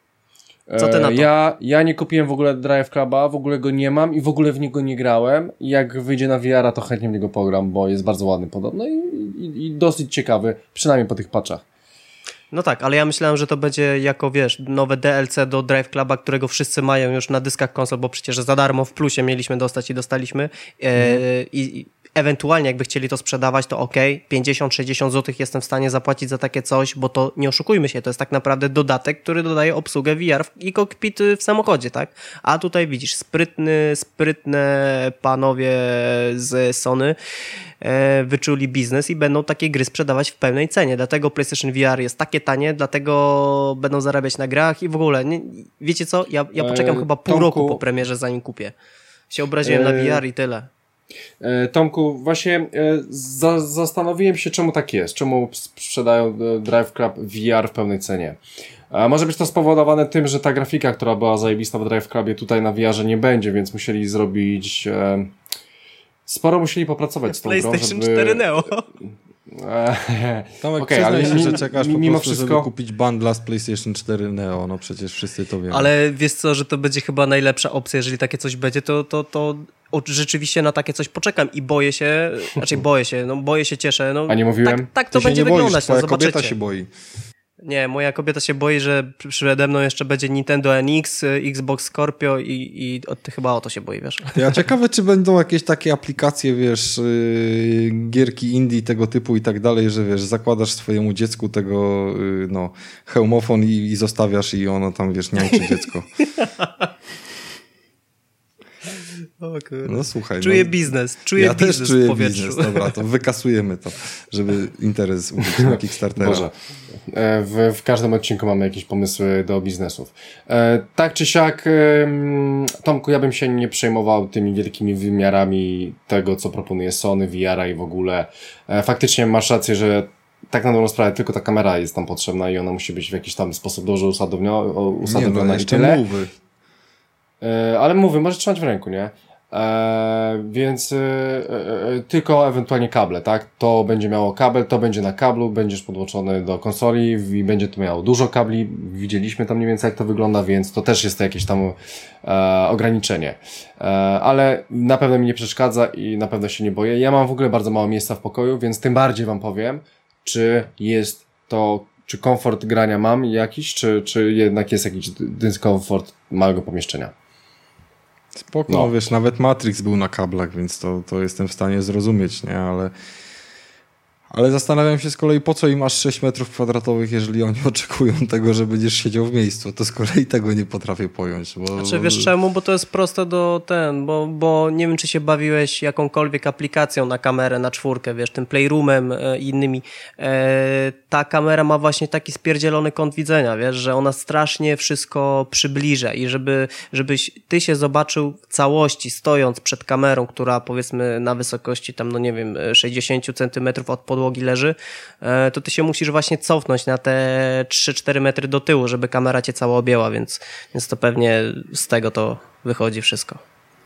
Co ty na to? Ja, ja nie kupiłem w ogóle Drive Cluba, w ogóle go nie mam i w ogóle w niego nie grałem. I jak wyjdzie na V R a, to chętnie w niego pogram, bo jest bardzo ładny podobno i, i, i dosyć ciekawy, przynajmniej po tych patchach. No tak, ale ja myślałem, że to będzie jako, wiesz, nowe D L C do Drive Cluba, którego wszyscy mają już na dyskach konsol, bo przecież za darmo w plusie mieliśmy dostać i dostaliśmy. E, mhm. i, ewentualnie jakby chcieli to sprzedawać, to ok, pięćdziesiąt sześćdziesiąt złotych jestem w stanie zapłacić za takie coś, bo to nie oszukujmy się, to jest tak naprawdę dodatek, który dodaje obsługę V R i kokpit w samochodzie, tak? A tutaj widzisz, sprytny, sprytne panowie z Sony e, wyczuli biznes i będą takie gry sprzedawać w pełnej cenie, dlatego PlayStation V R jest takie tanie, dlatego będą zarabiać na grach i w ogóle, nie, wiecie co, ja, ja poczekam e, chyba pół Tomku, roku po premierze, zanim kupię. Się obraziłem e... na V R i tyle. Tomku, właśnie za, zastanowiłem się, czemu tak jest, czemu sprzedają Drive Club V R w pełnej cenie. A może być to spowodowane tym, że ta grafika, która była zajebista w Drive Clubie, tutaj na V R-ze nie będzie, więc musieli zrobić e, sporo musieli popracować z tą grą, żeby... PlayStation cztery Neo. Tomek, okay, przyznaj ale się, że czekasz po mimo prostu, wszystko... żeby kupić bundla z PlayStation cztery Neo, no przecież wszyscy to wiemy. Ale wiesz co, że to będzie chyba najlepsza opcja, jeżeli takie coś będzie, to, to, to rzeczywiście na takie coś poczekam i boję się, raczej boję się, no boję się, cieszę. No, a nie mówiłem? Tak, tak to Ty będzie się nie wyglądać, boisz, no twoja zobaczycie. kobieta się boi. Nie, moja kobieta się boi, że przede mną jeszcze będzie Nintendo N X, Xbox Scorpio i, i ty chyba o to się boi, wiesz. Ja ciekawe, czy będą jakieś takie aplikacje, wiesz, yy, gierki indie tego typu i tak dalej, że wiesz, zakładasz swojemu dziecku tego, yy, no, hełmofon i, i zostawiasz i ono tam, wiesz, niańczy dziecko. O kurde. No słuchaj. Czuję no, biznes, czuję ja biznes też czuję w powietrzu. biznes, dobra, to wykasujemy to, żeby interes użyć na Kickstartera. Boże. W, w każdym odcinku mamy jakieś pomysły do biznesów. E, tak czy siak, e, Tomku, ja bym się nie przejmował tymi wielkimi wymiarami tego, co proponuje Sony, V R-a i w ogóle. E, faktycznie masz rację, że tak na dobrą sprawę tylko ta kamera jest tam potrzebna i ona musi być w jakiś tam sposób dobrze usadowiona nie, no, i tyle. Mówy. E, ale mówy, może trzymać w ręku, nie? E, więc e, e, tylko ewentualnie kable, tak? To będzie miało kabel, to będzie na kablu, będziesz podłączony do konsoli i będzie to miało dużo kabli. Widzieliśmy tam mniej więcej jak to wygląda, więc to też jest jakieś tam e, ograniczenie. E, ale na pewno mi nie przeszkadza i na pewno się nie boję. Ja mam w ogóle bardzo mało miejsca w pokoju, więc tym bardziej wam powiem, czy jest to, czy komfort grania mam jakiś, czy, czy jednak jest jakiś dyskomfort małego pomieszczenia. Spoko, no. Wiesz, nawet Matrix był na kablach, więc to, to jestem w stanie zrozumieć, nie, ale ale zastanawiam się z kolei, po co im masz sześć metrów kwadratowych, jeżeli oni oczekują tego, że będziesz siedział w miejscu, to z kolei tego nie potrafię pojąć. Bo... Znaczy wiesz czemu, bo to jest proste do ten, bo, bo nie wiem, czy się bawiłeś jakąkolwiek aplikacją na kamerę, na czwórkę, wiesz, tym Playroomem e, i innymi. E, ta kamera ma właśnie taki spierdzielony kąt widzenia, wiesz, że ona strasznie wszystko przybliża i żeby, żebyś ty się zobaczył w całości, stojąc przed kamerą, która powiedzmy na wysokości tam, no nie wiem, sześćdziesiąt centymetrów od podłogi leży, to ty się musisz właśnie cofnąć na te trzy cztery metry do tyłu, żeby kamera cię cała objęła, więc, więc to pewnie z tego to wychodzi wszystko.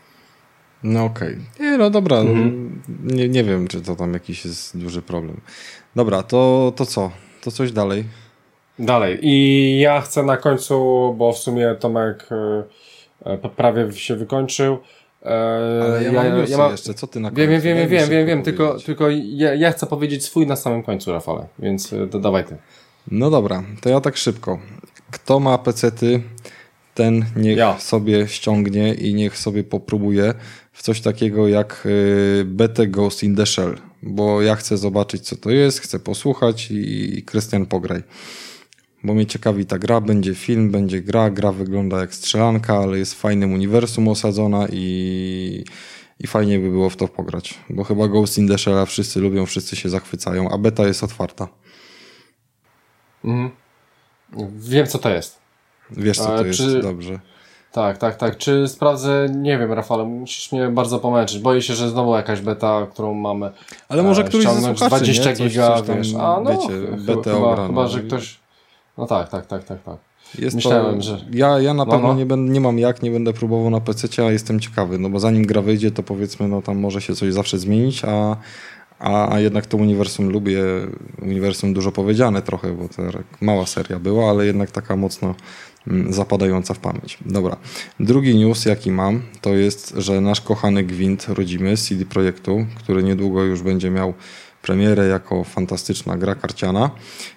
No okej. Okay. Nie, no dobra. Mhm. Nie, nie wiem, czy to tam jakiś jest duży problem. Dobra, to, to co? To coś dalej? Dalej. I ja chcę na końcu, bo w sumie Tomek e, prawie się wykończył. E, Ale ja, ja mam ja, ja mam... jeszcze, co ty na końcu? Wiem, wiem, wiem, wiem, wiem, wiem, tylko, tylko ja, ja chcę powiedzieć swój na samym końcu, Rafale, więc to dawaj ty. No dobra, to ja tak szybko. Kto ma pecety, ten niech ja. sobie ściągnie i niech sobie popróbuje w coś takiego jak y, Beta Ghost in the Shell, bo ja chcę zobaczyć, co to jest, chcę posłuchać i, i Krystian, pograj. Bo mnie ciekawi ta gra, będzie film, będzie gra, gra wygląda jak strzelanka, ale jest w fajnym uniwersum osadzona i, i fajnie by było w to pograć, bo chyba Ghost in the Shell wszyscy lubią, wszyscy się zachwycają, a beta jest otwarta. Mhm. Wiem, co to jest. Wiesz, co to A, jest, czy... dobrze. Tak, tak, tak. Czy sprawdzę? Nie wiem, Rafale, musisz mnie bardzo pomęczyć. Boję się, że znowu jakaś beta, którą mamy ale może któryś ze słuchaczy, dwadzieścia nie? Coś, giga, coś tam, wiesz. A no, wiecie, chyba, chyba, chyba, że ktoś... No tak, tak, tak, tak, tak. Jest Myślałem, to, że... Ja, ja na no, pewno no. Nie, będę, nie mam jak, nie będę próbował na pececie, a jestem ciekawy, no bo zanim gra wyjdzie, to powiedzmy, no tam może się coś zawsze zmienić, a, a, a jednak to uniwersum lubię, uniwersum dużo powiedziane trochę, bo to mała seria była, ale jednak taka mocno zapadająca w pamięć. Dobra. Drugi news, jaki mam, to jest, że nasz kochany Gwint rodzimy z C D Projektu, który niedługo już będzie miał premierę jako fantastyczna gra karciana,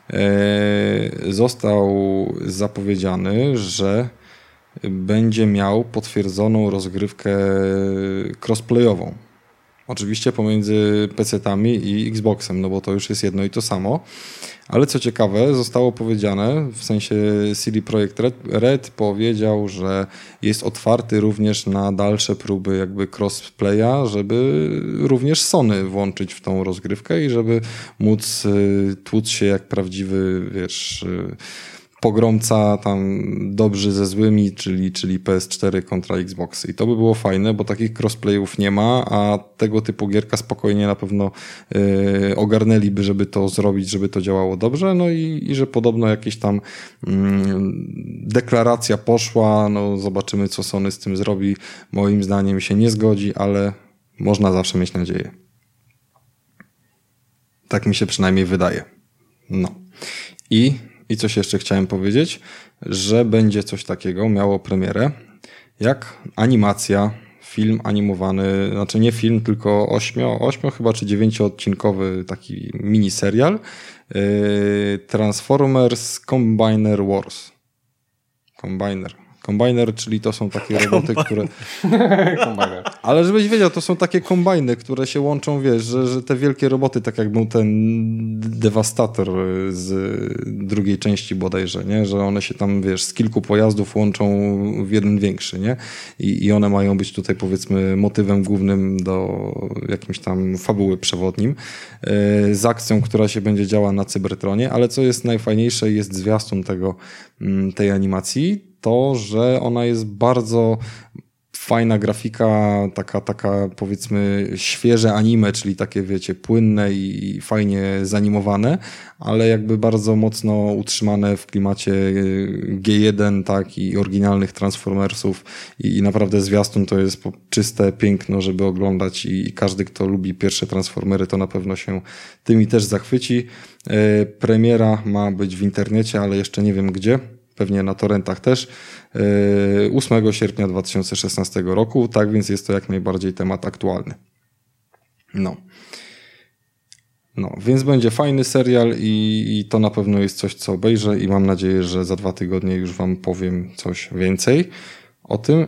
został zapowiedziany, że będzie miał potwierdzoną rozgrywkę crossplayową. Oczywiście pomiędzy pecetami i Xboxem, no bo to już jest jedno i to samo. Ale co ciekawe, zostało powiedziane, w sensie C D Projekt Red, Red powiedział, że jest otwarty również na dalsze próby jakby crossplaya, żeby również Sony włączyć w tą rozgrywkę i żeby móc y, tłuc się jak prawdziwy, wiesz... Y, pogromca tam dobrzy ze złymi, czyli, czyli P S cztery kontra Xbox. I to by było fajne, bo takich crossplayów nie ma, a tego typu gierka spokojnie na pewno yy, ogarnęliby, żeby to zrobić, żeby to działało dobrze. No i, i że podobno jakieś tam yy, deklaracja poszła, no zobaczymy, co Sony z tym zrobi. Moim zdaniem się nie zgodzi, ale można zawsze mieć nadzieję. Tak mi się przynajmniej wydaje. No. I I coś jeszcze chciałem powiedzieć, że będzie coś takiego, miało premierę, jak animacja, film animowany, znaczy nie film, tylko ośmio, ośmio chyba czy dziewięcioodcinkowy taki miniserial yy, Transformers Combiner Wars. Combiner. Combiner, czyli to są takie roboty, które... Combiner. Ale żebyś wiedział, to są takie kombajny, które się łączą, wiesz, że, że te wielkie roboty, tak jak był ten Devastator z drugiej części bodajże, nie? Że one się tam, wiesz, z kilku pojazdów łączą w jeden większy, nie? I, i one mają być tutaj, powiedzmy, motywem głównym do jakimś tam fabuły przewodnim, yy, z akcją, która się będzie działa na Cybertronie, ale co jest najfajniejsze, jest zwiastun tego, tej animacji, to, że ona jest bardzo fajna grafika, taka, taka powiedzmy świeże anime, czyli takie, wiecie, płynne i fajnie zanimowane, ale jakby bardzo mocno utrzymane w klimacie G jeden, tak, i oryginalnych Transformersów i, i naprawdę zwiastun to jest czyste piękno, żeby oglądać i, i każdy, kto lubi pierwsze Transformery, to na pewno się tymi też zachwyci. E, premiera ma być w internecie, ale jeszcze nie wiem gdzie. Pewnie na torrentach też, ósmego sierpnia dwa tysiące szesnastego roku, tak więc jest to jak najbardziej temat aktualny. No. No, więc będzie fajny serial i, i to na pewno jest coś, co obejrzę i mam nadzieję, że za dwa tygodnie już wam powiem coś więcej o tym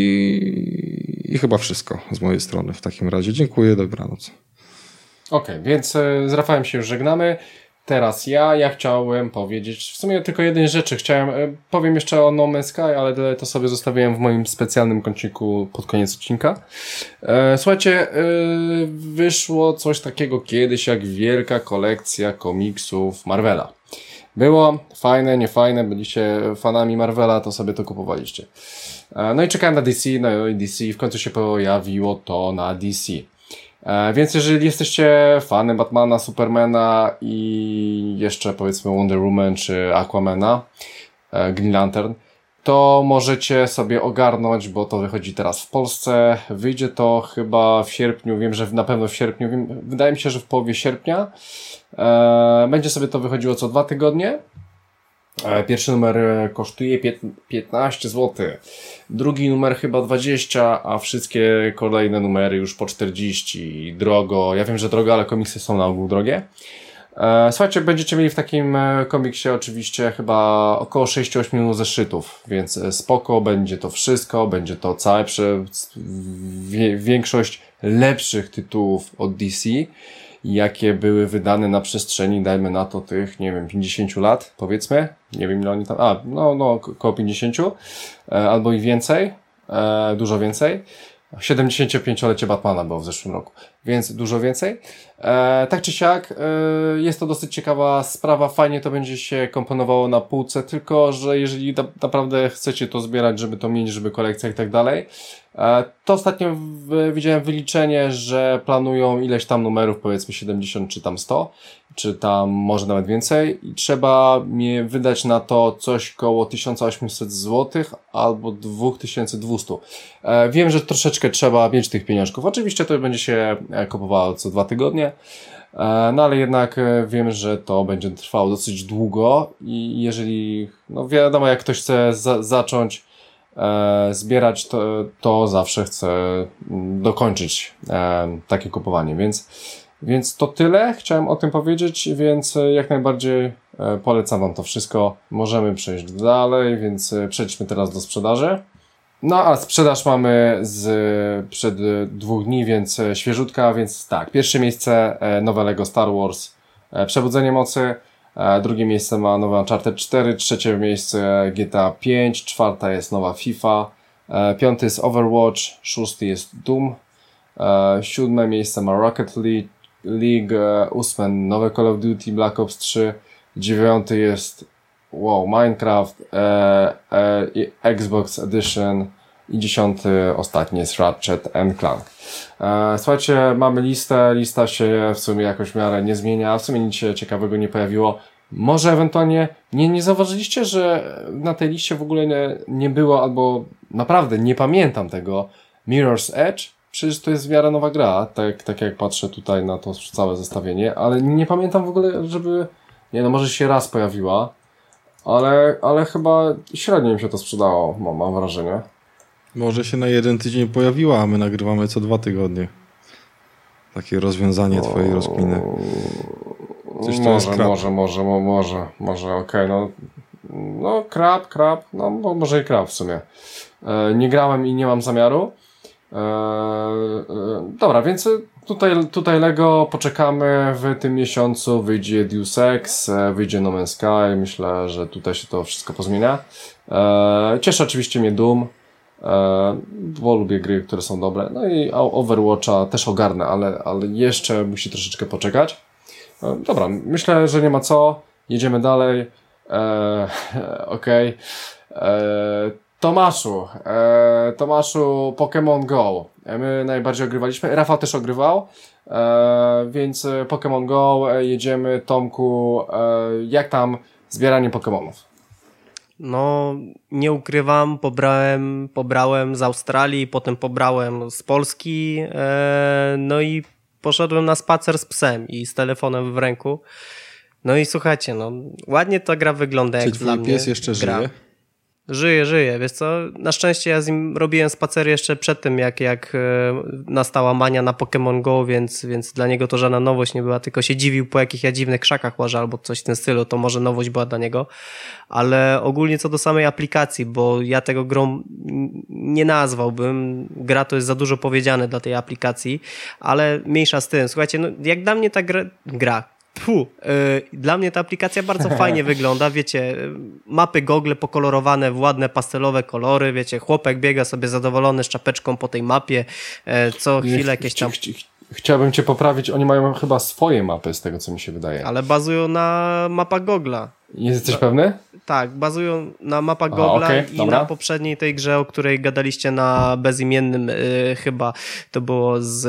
i, i chyba wszystko z mojej strony w takim razie. Dziękuję, dobranoc. Okej, okay, więc z Rafałem się już żegnamy. Teraz ja, ja chciałem powiedzieć, w sumie tylko jednej rzeczy, chciałem, powiem jeszcze o No Man's Sky, ale to sobie zostawiłem w moim specjalnym kąciku pod koniec odcinka. E, słuchajcie, e, wyszło coś takiego kiedyś jak wielka kolekcja komiksów Marvela. Było fajne, niefajne, byliście fanami Marvela, to sobie to kupowaliście. E, no i czekałem na D C, no i D C, w końcu się pojawiło to na D C. E, więc jeżeli jesteście fanem Batmana, Supermana i jeszcze powiedzmy Wonder Woman czy Aquamana, e, Green Lantern, to możecie sobie ogarnąć, bo to wychodzi teraz w Polsce. Wyjdzie to chyba w sierpniu, wiem, że na pewno w sierpniu, wiem, wydaje mi się, że w połowie sierpnia. E, będzie sobie to wychodziło co dwa tygodnie. Pierwszy numer kosztuje piętnaście złotych, drugi numer chyba dwadzieścia, a wszystkie kolejne numery już po czterdzieści. Drogo, ja wiem, że drogo, ale komiksy są na ogół drogie. Słuchajcie, będziecie mieli w takim komiksie oczywiście chyba około sześć osiem zeszytów, więc spoko, będzie to wszystko, będzie to całe, prze... większość lepszych tytułów od D C, jakie były wydane na przestrzeni, dajmy na to tych, nie wiem, pięćdziesiąt lat, powiedzmy. Nie wiem, ile oni tam, a, no, no, około pięćdziesiąt, e, albo i więcej, e, dużo więcej. siedemdziesięciopięciolecie Batmana było w zeszłym roku, więc dużo więcej. E, tak czy siak, e, jest to dosyć ciekawa sprawa, fajnie to będzie się komponowało na półce, tylko że jeżeli da, naprawdę chcecie to zbierać, żeby to mieć, żeby kolekcja i tak dalej, e, to ostatnio w, widziałem wyliczenie, że planują ileś tam numerów, powiedzmy siedemdziesiąt czy tam sto, czy tam może nawet więcej i trzeba mi wydać na to coś koło tysiąc osiemset złotych albo dwa tysiące dwieście. E, wiem, że troszeczkę trzeba mieć tych pieniążków. Oczywiście to będzie się kupowało co dwa tygodnie, e, no ale jednak e, wiem, że to będzie trwało dosyć długo i jeżeli, no wiadomo, jak ktoś chce za, zacząć e, zbierać, to, to zawsze chce dokończyć e, takie kupowanie, więc Więc to tyle, chciałem o tym powiedzieć, więc jak najbardziej polecam wam to wszystko. Możemy przejść dalej, więc przejdźmy teraz do sprzedaży. No a sprzedaż mamy z przed dwóch dni, więc świeżutka, więc tak, pierwsze miejsce nowe Lego Star Wars Przebudzenie Mocy, drugie miejsce ma nowe Uncharted cztery, trzecie miejsce G T A pięć, czwarta jest nowa FIFA, piąty jest Overwatch, szósty jest Doom, siódme miejsce ma Rocket League, League ósme nowe Call of Duty Black Ops trzy, dziewiąty jest wow, Minecraft, e, e, Xbox Edition i dziesiąty ostatni jest Ratchet and Clank. E, słuchajcie, mamy listę, lista się w sumie jakoś w miarę nie zmienia, w sumie nic się ciekawego nie pojawiło. Może ewentualnie nie, nie zauważyliście, że na tej liście w ogóle nie, nie było, albo naprawdę nie pamiętam tego, Mirror's Edge? Przecież to jest w miarę nowa gra, tak, tak jak patrzę tutaj na to całe zestawienie, ale nie pamiętam w ogóle, żeby, nie no, może się raz pojawiła, ale, ale chyba średnio im się to sprzedało, mam, mam wrażenie. Może się na jeden tydzień pojawiła, a my nagrywamy co dwa tygodnie. Takie rozwiązanie twojej rozkminy. Coś to może, jest krab. może, może, mo, może, może, okej, okay, no, no krab, krab, no może i krab w sumie. E, nie grałem i nie mam zamiaru. E, e, dobra, więc tutaj, tutaj Lego poczekamy, w tym miesiącu wyjdzie Deus Ex, wyjdzie No Man's Sky, myślę, że tutaj się to wszystko pozmienia. E, cieszy oczywiście mnie Doom, e, bo lubię gry, które są dobre, no i Overwatcha też ogarnę, ale, ale jeszcze musi troszeczkę poczekać. E, dobra, myślę, że nie ma co, jedziemy dalej, e, okej. Okay. Tomaszu, e, Tomaszu, Pokémon Go. My najbardziej ogrywaliśmy, Rafał też ogrywał, e, więc Pokémon Go, e, jedziemy. Tomku, e, jak tam zbieranie Pokémonów? No, nie ukrywam, pobrałem, pobrałem z Australii, potem pobrałem z Polski, e, no i poszedłem na spacer z psem i z telefonem w ręku. No i słuchajcie, no, ładnie ta gra wygląda jak Czy dla mnie. twój pies jeszcze gra. żyje? Żyje, żyje, wiesz co, na szczęście ja z nim robiłem spacery jeszcze przed tym, jak, jak nastała mania na Pokémon Go, więc, więc dla niego to żadna nowość nie była, tylko się dziwił, po jakich ja dziwnych krzakach łażę albo coś w tym stylu, to może nowość była dla niego, ale ogólnie co do samej aplikacji, bo ja tego grą nie nazwałbym, gra to jest za dużo powiedziane dla tej aplikacji, ale mniejsza z tym, słuchajcie, no jak dla mnie ta gra, gra Puh, yy, dla mnie ta aplikacja bardzo fajnie wygląda, wiecie, mapy Google pokolorowane w ładne pastelowe kolory, wiecie, chłopek biega sobie zadowolony z czapeczką po tej mapie, e, co chwilę jakieś tam... Chciałbym cię poprawić, oni mają chyba swoje mapy z tego, co mi się wydaje. Ale bazują na mapach Google'a. Jesteś pewny? Tak, bazują na mapach Google'a okay, i dobra. Na poprzedniej tej grze, o której gadaliście na bezimiennym yy, chyba, to było z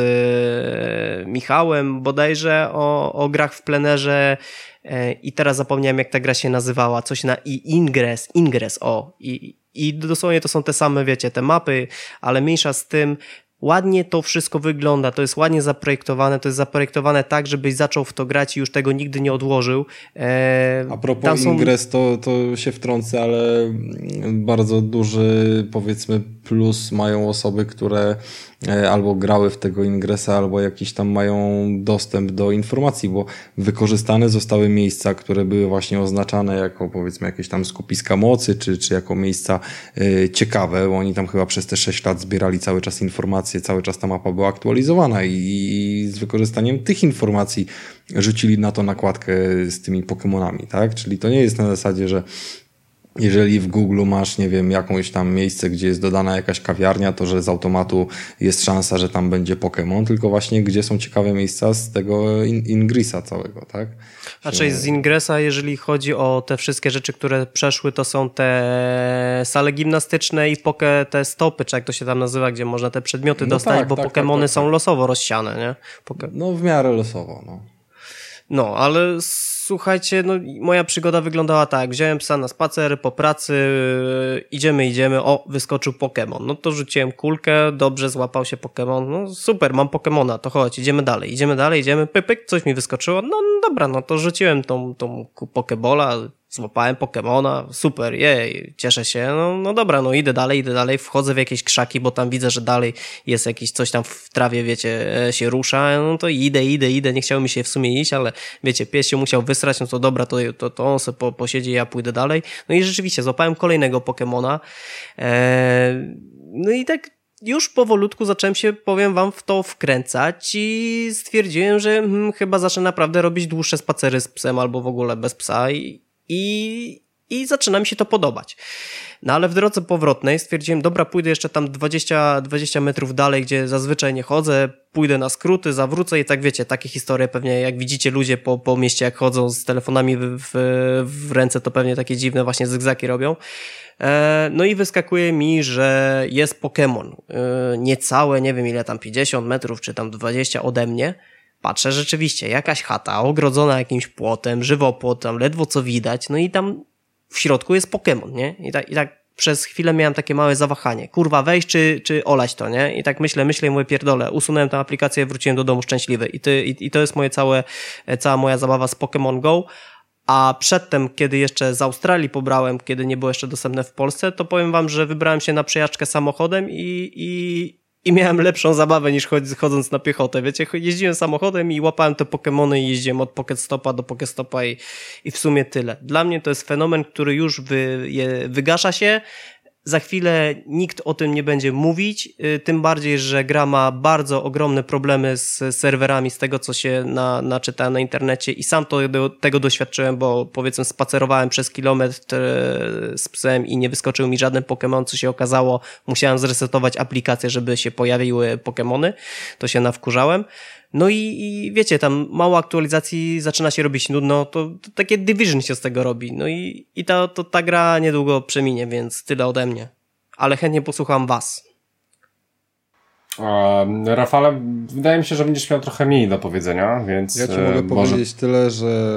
yy, Michałem bodajże o, o grach w plenerze yy, i teraz zapomniałem jak ta gra się nazywała, coś na i Ingress, Ingress, o i, i dosłownie to są te same, wiecie, te mapy, ale mniejsza z tym. Ładnie to wszystko wygląda, to jest ładnie zaprojektowane, to jest zaprojektowane tak, żebyś zaczął w to grać i już tego nigdy nie odłożył. Eee, A propos są... Ingress, to, to się wtrącę, ale bardzo duży, powiedzmy, plus mają osoby, które albo grały w tego Ingressa, albo jakiś tam mają dostęp do informacji, bo wykorzystane zostały miejsca, które były właśnie oznaczane jako, powiedzmy, jakieś tam skupiska mocy, czy, czy jako miejsca y, ciekawe, bo oni tam chyba przez te sześć lat zbierali cały czas informacje, cały czas ta mapa była aktualizowana i, i z wykorzystaniem tych informacji rzucili na to nakładkę z tymi Pokemonami, tak? Czyli to nie jest na zasadzie, że jeżeli w Google masz, nie wiem, jakąś tam miejsce, gdzie jest dodana jakaś kawiarnia, to że z automatu jest szansa, że tam będzie Pokémon, tylko właśnie gdzie są ciekawe miejsca z tego in- Ingressa całego, tak? Znaczy z Ingressa, jeżeli chodzi o te wszystkie rzeczy, które przeszły, to są te sale gimnastyczne i poke, te stopy, czy jak to się tam nazywa, gdzie można te przedmioty no dostać, tak, bo tak, Pokémony tak, tak, są tak. losowo rozsiane, nie? Poke... No w miarę losowo, no. No, ale słuchajcie, no moja przygoda wyglądała tak, wziąłem psa na spacer, po pracy, yy, idziemy, idziemy, o, wyskoczył Pokémon, no to rzuciłem kulkę, dobrze, złapał się Pokémon, no super, mam Pokémona, to chodź, idziemy dalej, idziemy dalej, idziemy, pyk, pyk, coś mi wyskoczyło, no dobra, no to rzuciłem tą, tą Pokebola, złapałem Pokemona, super, jej, cieszę się, no, no dobra, no idę dalej, idę dalej, wchodzę w jakieś krzaki, bo tam widzę, że dalej jest jakieś coś tam w trawie, wiecie, się rusza, no to idę, idę, idę, nie chciało mi się w sumie iść, ale wiecie, pies się musiał wysrać, no to dobra, to, to, to on sobie po, posiedzi, ja pójdę dalej. No i rzeczywiście złapałem kolejnego Pokemona, eee, no i tak już powolutku zacząłem się, powiem wam, w to wkręcać i stwierdziłem, że hmm, chyba zacznę naprawdę robić dłuższe spacery z psem albo w ogóle bez psa i, i, i zaczyna mi się to podobać. No ale w drodze powrotnej stwierdziłem, dobra, pójdę jeszcze tam dwadzieścia, dwadzieścia metrów dalej, gdzie zazwyczaj nie chodzę, pójdę na skróty, zawrócę i tak wiecie, takie historie pewnie jak widzicie ludzie po, po mieście jak chodzą z telefonami w, w, w ręce, to pewnie takie dziwne właśnie zygzaki robią. No i wyskakuje mi, że jest Pokémon. Niecałe, nie wiem ile tam, pięćdziesiąt metrów czy tam dwadzieścia ode mnie. Patrzę, rzeczywiście, jakaś chata ogrodzona jakimś płotem, żywopłot, tam ledwo co widać, no i tam w środku jest Pokémon, nie? I tak, i tak przez chwilę miałem takie małe zawahanie. Kurwa, wejść czy, czy olać to, nie? I tak myślę, myślę i mówię, pierdolę, usunąłem tę aplikację, wróciłem do domu szczęśliwy. I, ty, i, i to jest moje całe, cała moja zabawa z Pokémon Go. A przedtem, kiedy jeszcze z Australii pobrałem, kiedy nie było jeszcze dostępne w Polsce, to powiem wam, że wybrałem się na przejażdżkę samochodem i, i, i miałem lepszą zabawę niż chodząc na piechotę. Wiecie, jeździłem samochodem i łapałem te Pokemony i jeździłem od Pokestopa do Pokestopa i, i w sumie tyle. Dla mnie to jest fenomen, który już wy, je, wygasza się. Za chwilę nikt o tym nie będzie mówić, tym bardziej, że gra ma bardzo ogromne problemy z serwerami, z tego co się na, naczytałem na internecie i sam to, do, tego doświadczyłem, bo powiedzmy spacerowałem przez kilometr z psem i nie wyskoczył mi żaden Pokémon, co się okazało, musiałem zresetować aplikację, żeby się pojawiły Pokémony, to się nawkurzałem. No i, i wiecie, tam mało aktualizacji zaczyna się robić nudno, to, to takie Division się z tego robi. No i, i ta, to, ta gra niedługo przeminie, więc tyle ode mnie. Ale chętnie posłucham was. Um, Rafale, wydaje mi się, że będziesz miał trochę mniej do powiedzenia, więc... Ja ci mogę e, może... powiedzieć tyle, że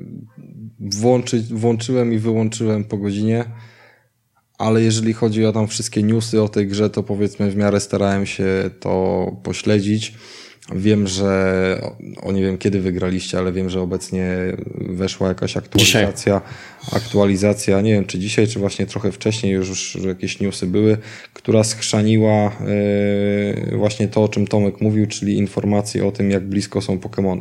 włączy, włączyłem i wyłączyłem po godzinie, ale jeżeli chodzi o tam wszystkie newsy o tej grze, to powiedzmy w miarę starałem się to pośledzić. Wiem, że, o nie wiem kiedy wygraliście, ale wiem, że obecnie weszła jakaś aktualizacja, dzisiaj. aktualizacja, nie wiem czy dzisiaj, czy właśnie trochę wcześniej już, już jakieś newsy były, która schrzaniła yy, właśnie to, o czym Tomek mówił, czyli informacje o tym, jak blisko są Pokemony.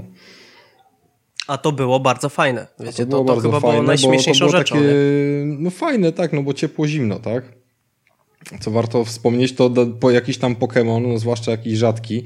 A to było bardzo fajne. Wiecie, to było to, to bardzo chyba fajne, było najśmieszniejszą bo to było rzeczą. Takie, nie? no fajne, tak, no bo ciepło-zimno, tak? Co warto wspomnieć, to do, po jakiś tam Pokémon, no zwłaszcza jakiś rzadki,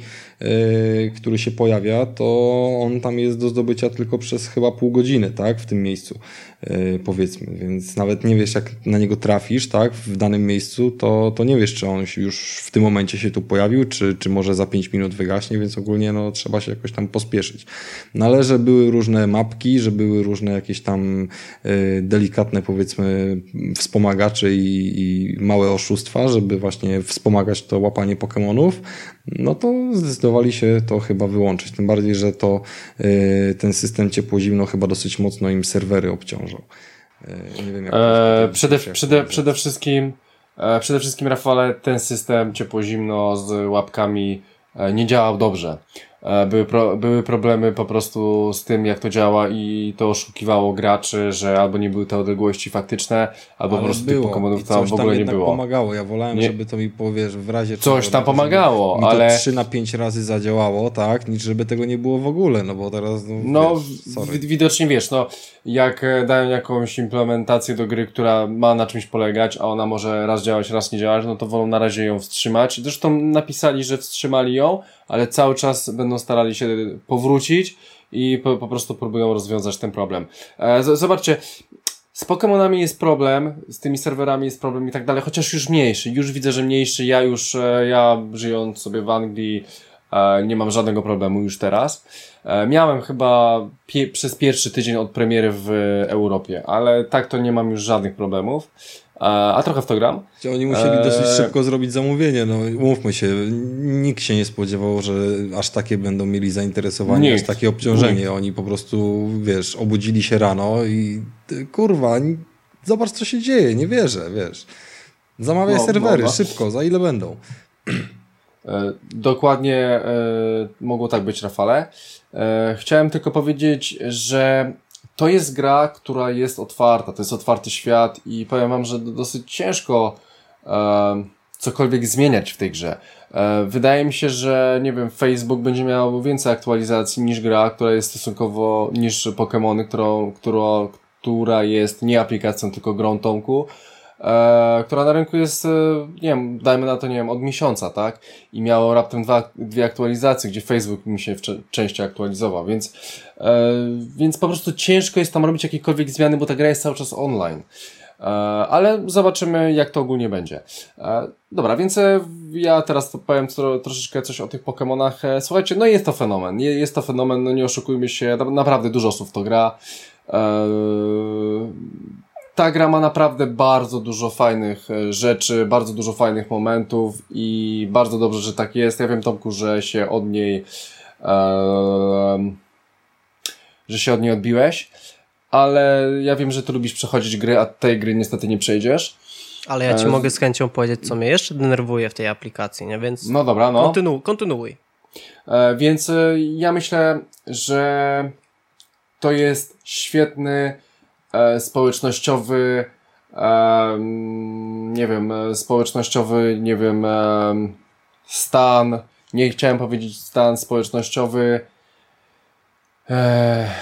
yy, który się pojawia, to on tam jest do zdobycia tylko przez chyba pół godziny, tak, w tym miejscu, yy, powiedzmy, więc nawet nie wiesz, jak na niego trafisz, tak, w danym miejscu, to, to nie wiesz, czy on już w tym momencie się tu pojawił, czy, czy może za pięć minut wygaśnie, więc ogólnie no trzeba się jakoś tam pospieszyć. No ale, że były różne mapki, że były różne jakieś tam yy, delikatne, powiedzmy, wspomagacze i, i małe oszustwa, żeby właśnie wspomagać to łapanie Pokemonów, no to zdecydowali się to chyba wyłączyć. Tym bardziej, że to yy, ten system ciepło-zimno chyba dosyć mocno im serwery obciążał. Yy, nie wiem, jak e, przede, przede, przede wszystkim e, przede wszystkim, Rafale, ten system ciepło-zimno z łapkami e, nie działał dobrze. Były, pro, były problemy po prostu z tym, jak to działa i to oszukiwało graczy, że albo nie były te odległości faktyczne, albo ale po prostu było. tych Pokemonów I tam w ogóle nie było. pomagało. Ja wolałem, nie... żeby to mi powiesz w razie coś czego, tam pomagało, mi to ale trzy na pięć razy zadziałało, tak, niż żeby tego nie było w ogóle, no bo teraz no, no wiesz, sorry. w- widocznie wiesz, no jak dają jakąś implementację do gry, która ma na czymś polegać, a ona może raz działać, raz nie działać, no to wolą na razie ją wstrzymać. Zresztą napisali, że wstrzymali ją, ale cały czas będą starali się powrócić i po, po prostu próbują rozwiązać ten problem. E, z, zobaczcie, z Pokemonami jest problem, z tymi serwerami jest problem i tak dalej, chociaż już mniejszy, już widzę, że mniejszy, ja już, e, ja żyjąc sobie w Anglii, e, nie mam żadnego problemu już teraz. E, miałem chyba pie, przez pierwszy tydzień od premiery w Europie, ale tak to nie mam już żadnych problemów. A trochę w to gram. Oni musieli dosyć szybko zrobić zamówienie, no umówmy się, nikt się nie spodziewał, że aż takie będą mieli zainteresowanie, Nikt. aż takie obciążenie. Nikt. Oni po prostu, wiesz, obudzili się rano i ty, kurwa, zobacz co się dzieje, nie wierzę, wiesz. Zamawiaj No, serwery, no, no. szybko, za ile będą? E, dokładnie e, mogło tak być, Rafale. E, chciałem tylko powiedzieć, że to jest gra, która jest otwarta, to jest otwarty świat i powiem wam, że dosyć ciężko e, cokolwiek zmieniać w tej grze. E, wydaje mi się, że nie wiem, Facebook będzie miał więcej aktualizacji niż gra, która jest stosunkowo, niż Pokémony, którą, którą, która jest nie aplikacją, tylko grą, Tomku. E, która na rynku jest, e, nie wiem, dajmy na to, nie wiem, od miesiąca, tak? I miało raptem dwa, dwie aktualizacje, gdzie Facebook mi się w cze- częściej aktualizował, więc, e, więc po prostu ciężko jest tam robić jakiekolwiek zmiany, bo ta gra jest cały czas online. E, ale zobaczymy, jak to ogólnie będzie. E, dobra, więc e, ja teraz to powiem tro, troszeczkę coś o tych Pokemonach. E, słuchajcie, no jest to fenomen, je, jest to fenomen, no nie oszukujmy się, na, naprawdę dużo osób w to gra. E, Ta gra ma naprawdę bardzo dużo fajnych rzeczy, bardzo dużo fajnych momentów i bardzo dobrze, że tak jest. Ja wiem, Tomku, że się od niej e, że się od niej odbiłeś, ale ja wiem, że ty lubisz przechodzić gry, a tej gry niestety nie przejdziesz. Ale ja ci e, mogę z chęcią powiedzieć, co mnie jeszcze denerwuje w tej aplikacji, nie? Więc no dobra, no. Kontynu- kontynuuj. E, więc e, ja myślę, że to jest świetny e, społecznościowy e, nie wiem, e, społecznościowy, nie wiem, e, stan, nie chciałem powiedzieć stan społecznościowy. E,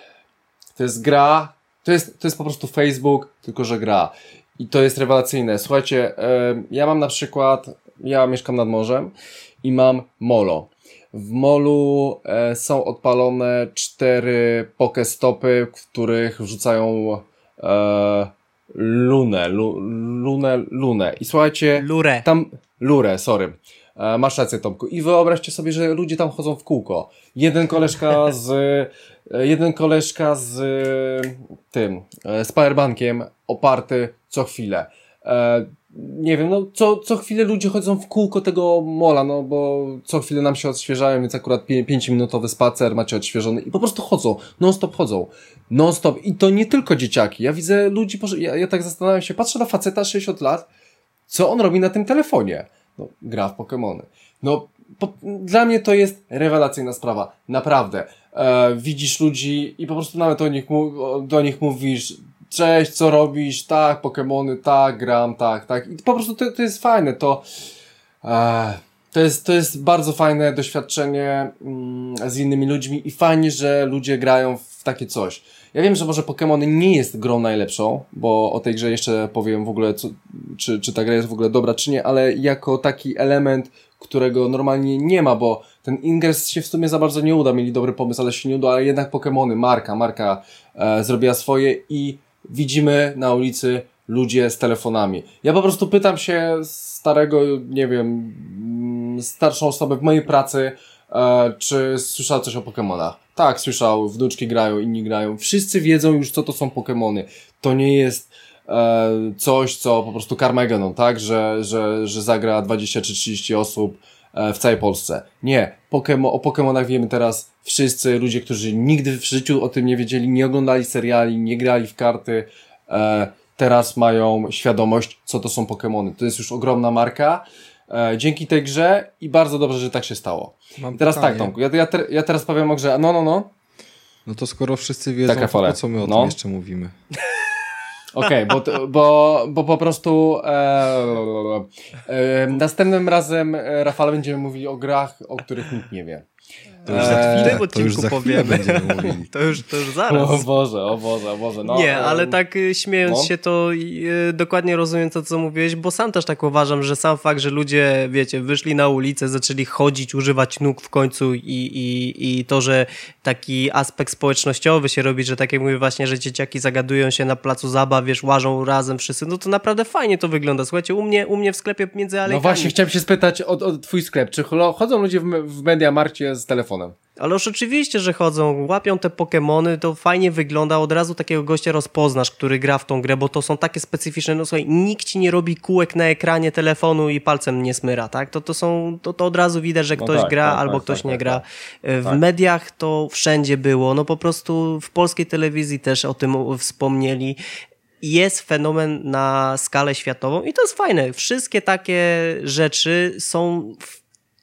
to jest gra, to jest, to jest po prostu Facebook, tylko że gra. I to jest rewelacyjne. Słuchajcie, e, ja mam na przykład, ja mieszkam nad morzem i mam molo. W molu e, są odpalone cztery pokestopy, w których wrzucają e, lunę, lu, lunę, lunę. I słuchajcie, Lurę. tam, lurę, sorry. E, masz rację, Tomku. I wyobraźcie sobie, że ludzie tam chodzą w kółko. Jeden koleżka z, e, jeden koleżka z e, tym, e, z powerbankiem oparty co chwilę. E, nie wiem, no co, co chwilę ludzie chodzą w kółko tego mola, no bo co chwilę nam się odświeżają, więc akurat pięciominutowy spacer macie odświeżony i po prostu chodzą, non stop chodzą, non stop i to nie tylko dzieciaki, ja widzę ludzi, ja, ja tak zastanawiam się, patrzę na faceta sześćdziesiąt lat, co on robi na tym telefonie? No, gra w Pokémony. No, po, dla mnie to jest rewelacyjna sprawa, naprawdę. E, widzisz ludzi i po prostu nawet do nich, do nich mówisz, cześć, co robisz? Tak, Pokemony, tak, gram, tak, tak. I po prostu to, to jest fajne, to, e, to jest, to jest bardzo fajne doświadczenie mm, z innymi ludźmi i fajnie, że ludzie grają w takie coś. Ja wiem, że może Pokemony nie jest grą najlepszą, bo o tej grze jeszcze powiem w ogóle, co, czy, czy ta gra jest w ogóle dobra, czy nie, ale jako taki element, którego normalnie nie ma, bo ten Ingress się w sumie za bardzo nie uda, mieli dobry pomysł, ale się nie uda, ale jednak Pokemony, marka, marka e, zrobiła swoje i widzimy na ulicy ludzie z telefonami. Ja po prostu pytam się starego, nie wiem, starszą osobę w mojej pracy, e, czy słyszał coś o Pokemonach. Tak, słyszał, wnuczki grają, inni grają. Wszyscy wiedzą już, co to są Pokemony. To nie jest e, coś, co po prostu Carmageddon, tak? Że, że, że zagra dwadzieścia czy trzydzieści osób e, w całej Polsce. Nie. Pokemo- o Pokemonach wiemy teraz wszyscy, ludzie, którzy nigdy w życiu o tym nie wiedzieli, nie oglądali seriali, nie grali w karty, e, teraz mają świadomość, co to są Pokemony. To jest już ogromna marka. E, dzięki tej grze i bardzo dobrze, że tak się stało. Mam I teraz pytanie. tak, Tomku, ja, ja, te, ja teraz powiem o grze. No, no, no. No to skoro wszyscy wiedzą, Taka to fala. po co my o No. tym jeszcze mówimy? Okej, okay, bo, bo, bo po prostu e, e, następnym razem, e, Rafale, będziemy mówili o grach, o których nikt nie wie. To już za Eee, chwilę, w tym to już odcinku za chwilę powiemy. będziemy mówili. To już, to już zaraz. O Boże, o Boże, o Boże. No, nie, e, ale tak y, śmiejąc no. się, to y, dokładnie rozumiem to, co mówiłeś, bo sam też tak uważam, że sam fakt, że ludzie, wiecie, wyszli na ulicę, zaczęli chodzić, używać nóg w końcu i, i, i to, że taki aspekt społecznościowy się robi, że tak jak mówię właśnie, że dzieciaki zagadują się na placu zabaw, wiesz, łażą razem wszyscy, no to naprawdę fajnie to wygląda. Słuchajcie, u mnie, u mnie w sklepie między alejkami. No właśnie, chciałem się spytać o, o twój sklep. Czy chlo- chodzą ludzie w, w Mediamarkcie z telefonem? Ale już oczywiście, że chodzą, łapią te Pokemony, to fajnie wygląda, od razu takiego gościa rozpoznasz, który gra w tą grę, bo to są takie specyficzne, no słuchaj, nikt ci nie robi kółek na ekranie telefonu i palcem nie smyra, tak? To, to są, to, to od razu widać, że No ktoś tak, gra tak, albo tak, ktoś tak, nie tak, gra. tak. W Tak. mediach to wszędzie było, no po prostu w polskiej telewizji też o tym wspomnieli. Jest fenomen na skalę światową i to jest fajne. Wszystkie takie rzeczy są w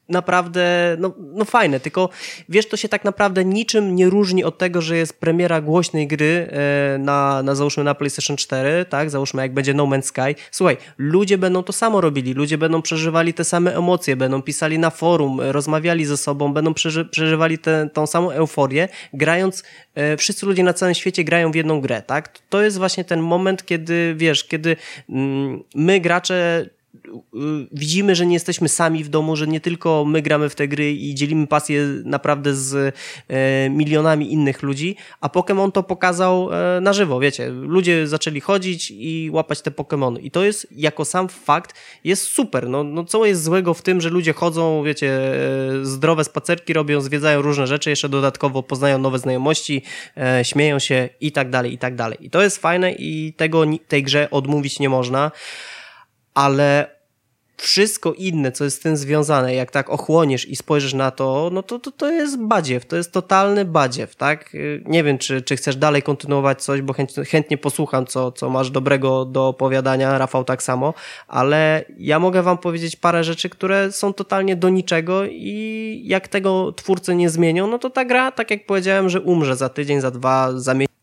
naprawdę, no, no fajne, tylko wiesz, to się tak naprawdę niczym nie różni od tego, że jest premiera głośnej gry e, na, na załóżmy na PlayStation cztery, tak, załóżmy jak będzie No Man's Sky. Słuchaj, ludzie będą to samo robili, ludzie będą przeżywali te same emocje, będą pisali na forum, rozmawiali ze sobą, będą przeży, przeżywali tę tą samą euforię, grając, e, wszyscy ludzie na całym świecie grają w jedną grę, tak? To jest właśnie ten moment, kiedy, wiesz, kiedy mm, my gracze widzimy, że nie jesteśmy sami w domu, że nie tylko my gramy w te gry i dzielimy pasję naprawdę z e, milionami innych ludzi, a Pokémon to pokazał e, na żywo, wiecie, ludzie zaczęli chodzić i łapać te Pokémony i to jest, jako sam fakt, jest super, no, no co jest złego w tym, że ludzie chodzą, wiecie, e, zdrowe spacerki robią, zwiedzają różne rzeczy, jeszcze dodatkowo poznają nowe znajomości, e, śmieją się i tak dalej, i tak dalej. I to jest fajne i tego tej grze odmówić nie można, ale wszystko inne, co jest z tym związane, jak tak ochłoniesz i spojrzysz na to, no to, to, to jest badziew, to jest totalny badziew, tak? Nie wiem, czy, czy chcesz dalej kontynuować coś, bo chęć, chętnie posłucham, co, co masz dobrego do opowiadania, Rafał tak samo, ale ja mogę wam powiedzieć parę rzeczy, które są totalnie do niczego i jak tego twórcy nie zmienią, no to ta gra, tak jak powiedziałem, że umrze za tydzień, za dwa, za miesiąc.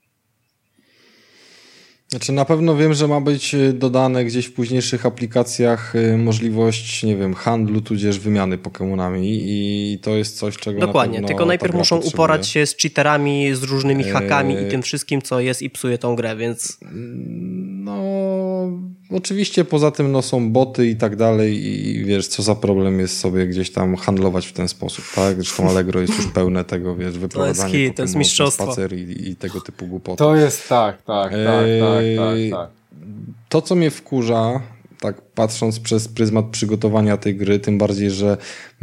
Znaczy na pewno wiem, że ma być dodane gdzieś w późniejszych aplikacjach możliwość, nie wiem, handlu tudzież wymiany Pokémonami i to jest coś, czego Dokładnie, na pewno tylko najpierw muszą potrzebuje. uporać się z cheaterami, z różnymi hakami eee... i tym wszystkim, co jest i psuje tą grę, więc... No, oczywiście poza tym no, są boty i tak dalej i wiesz, co za problem jest sobie gdzieś tam handlować w ten sposób, tak? Zresztą Allegro jest już pełne tego, wiesz, wyprowadzanie to jest hit, to jest mistrzostwo. spacer i, i tego typu głupoty. To jest tak, tak, tak, eee... tak. Tak, tak. To, co mnie wkurza, tak patrząc przez pryzmat przygotowania tej gry, tym bardziej, że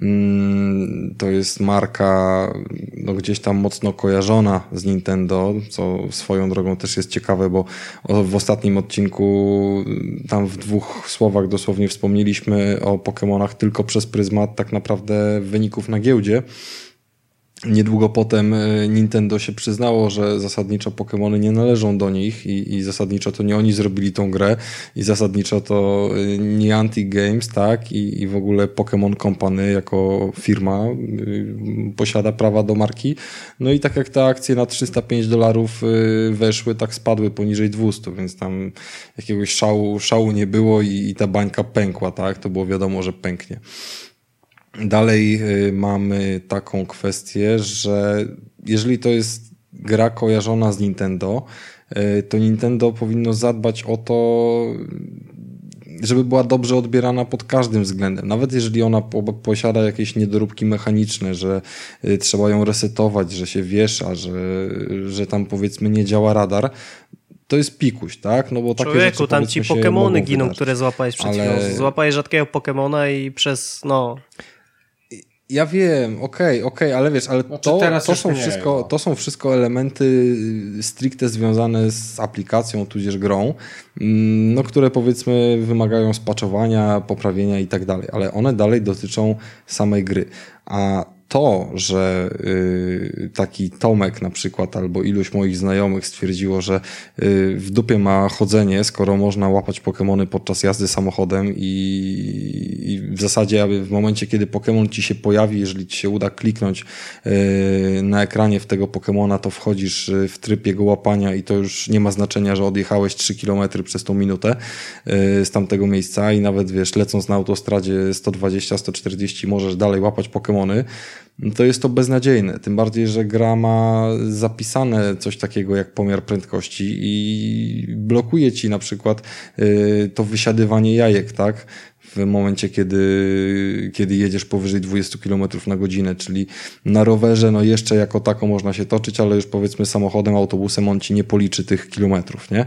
mm, to jest marka no, gdzieś tam mocno kojarzona z Nintendo, co swoją drogą też jest ciekawe, bo w ostatnim odcinku tam w dwóch słowach dosłownie wspomnieliśmy o Pokémonach tylko przez pryzmat tak naprawdę wyników na giełdzie. Niedługo potem Nintendo się przyznało, że zasadniczo Pokémony nie należą do nich i, i zasadniczo to nie oni zrobili tą grę i zasadniczo to Niantic Games, tak, i, i w ogóle Pokémon Company jako firma y, posiada prawa do marki. No i tak jak te akcje na trzysta pięć dolarów y, weszły, tak spadły poniżej dwieście, więc tam jakiegoś szału, szału nie było i, i ta bańka pękła, tak, to było wiadomo, że pęknie. Dalej y, mamy taką kwestię, że jeżeli to jest gra kojarzona z Nintendo, y, to Nintendo powinno zadbać o to, żeby była dobrze odbierana pod każdym względem. Nawet jeżeli ona po, posiada jakieś niedoróbki mechaniczne, że y, trzeba ją resetować, że się wiesza, że, że tam powiedzmy nie działa radar, to jest pikuś, tak? No bo takie Człowieku, rzeczy, tam ci Pokemony giną, wydarzyć. Które złapałeś przed Ale... chwilą. Złapałeś rzadkiego Pokemona i przez, no... Ja wiem, okej, okay, okej, okay, ale wiesz, ale znaczy, to, to, są wszystko, to są wszystko elementy stricte związane z aplikacją, tudzież grą, no, które powiedzmy wymagają spaczowania, poprawienia i tak dalej, ale one dalej dotyczą samej gry. A to, że y, taki Tomek na przykład albo iluś moich znajomych stwierdziło, że y, w dupie ma chodzenie, skoro można łapać Pokemony podczas jazdy samochodem i, i w zasadzie w momencie, kiedy Pokemon ci się pojawi, jeżeli ci się uda kliknąć y, na ekranie w tego Pokemona, to wchodzisz w tryb jego łapania i to już nie ma znaczenia, że odjechałeś trzy kilometry przez tą minutę y, z tamtego miejsca i nawet wiesz, lecąc na autostradzie sto dwadzieścia sto czterdzieści możesz dalej łapać Pokemony, to jest to beznadziejne. Tym bardziej, że gra ma zapisane coś takiego jak pomiar prędkości i blokuje ci na przykład y, to wysiadywanie jajek, tak? W momencie, kiedy, kiedy jedziesz powyżej dwadzieścia kilometrów na godzinę, czyli na rowerze, no jeszcze jako tako można się toczyć, ale już powiedzmy samochodem, autobusem on ci nie policzy tych kilometrów, nie?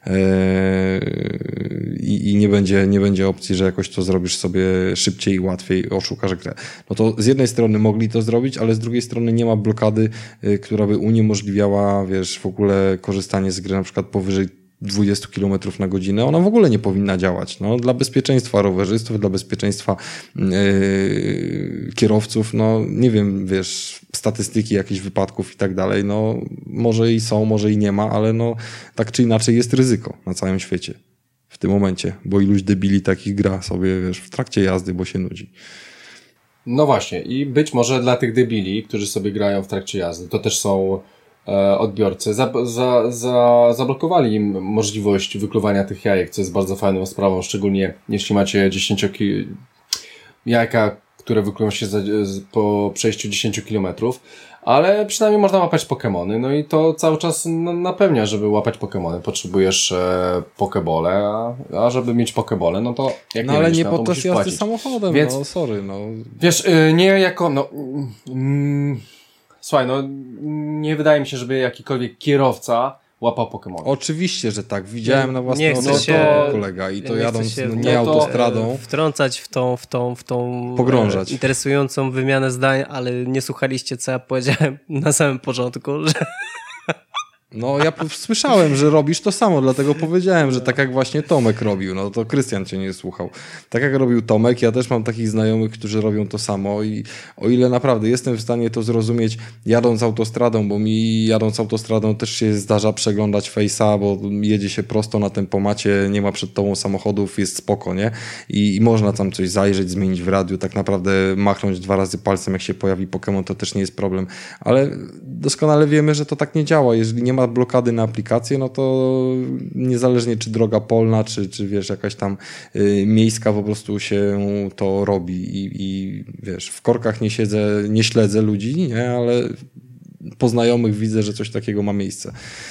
I, i nie będzie, nie będzie opcji, że jakoś to zrobisz sobie szybciej i łatwiej, oszukasz grę. No to z jednej strony mogli to zrobić, ale z drugiej strony nie ma blokady, która by uniemożliwiała, wiesz, w ogóle korzystanie z gry na przykład powyżej dwadzieścia kilometrów na godzinę, ona w ogóle nie powinna działać. No, dla bezpieczeństwa rowerzystów, dla bezpieczeństwa yy, kierowców, no nie wiem, wiesz, statystyki jakichś wypadków i tak dalej, no może i są, może i nie ma, ale no tak czy inaczej jest ryzyko na całym świecie w tym momencie, bo iluś debili takich gra sobie, wiesz, w trakcie jazdy, bo się nudzi. No właśnie i być może dla tych debili, którzy sobie grają w trakcie jazdy, to też są e, odbiorcy, za, za, za, zablokowali im możliwość wykluwania tych jajek, co jest bardzo fajną sprawą, szczególnie jeśli macie dziesięć ki- jajka, które wyklują się za, po przejściu dziesięć kilometrów, ale przynajmniej można łapać Pokemony, no i to cały czas napewnia, żeby łapać Pokemony potrzebujesz e, Pokebole, a, a żeby mieć Pokebole, no to jak no nie ale mieć, nie no, po to to musisz jazdy płacić. samochodem, Więc, no sorry, no. Wiesz, y, nie jako, no, mm, słuchaj, no, nie wydaje mi się, żeby jakikolwiek kierowca łapał Pokemony. Oczywiście, że tak. Widziałem na własne Nie oczy chcę się, kolega i to nie jadąc chcę się no, w nie to, autostradą. e, Wtrącać w tą, w tą, w tą Pogrążać. e, interesującą wymianę zdań, ale nie słuchaliście, co ja powiedziałem na samym początku, że No ja p- słyszałem, że robisz to samo, dlatego powiedziałem, że tak jak właśnie Tomek robił, no to Krystian cię nie słuchał. Tak jak robił Tomek, ja też mam takich znajomych, którzy robią to samo i o ile naprawdę jestem w stanie to zrozumieć jadąc autostradą, bo mi jadąc autostradą też się zdarza przeglądać Face'a, bo jedzie się prosto na tempomacie, nie ma przed tobą samochodów, jest spoko, nie? I, i można tam coś zajrzeć, zmienić w radiu, tak naprawdę machnąć dwa razy palcem, jak się pojawi Pokémon, to też nie jest problem, ale doskonale wiemy, że to tak nie działa. Jeżeli nie ma blokady na aplikację, no to niezależnie czy droga polna, czy, czy wiesz, jakaś tam y, miejska po prostu się to robi i, i wiesz, w korkach nie siedzę, nie śledzę ludzi, nie, ale po znajomych widzę, że coś takiego ma miejsce.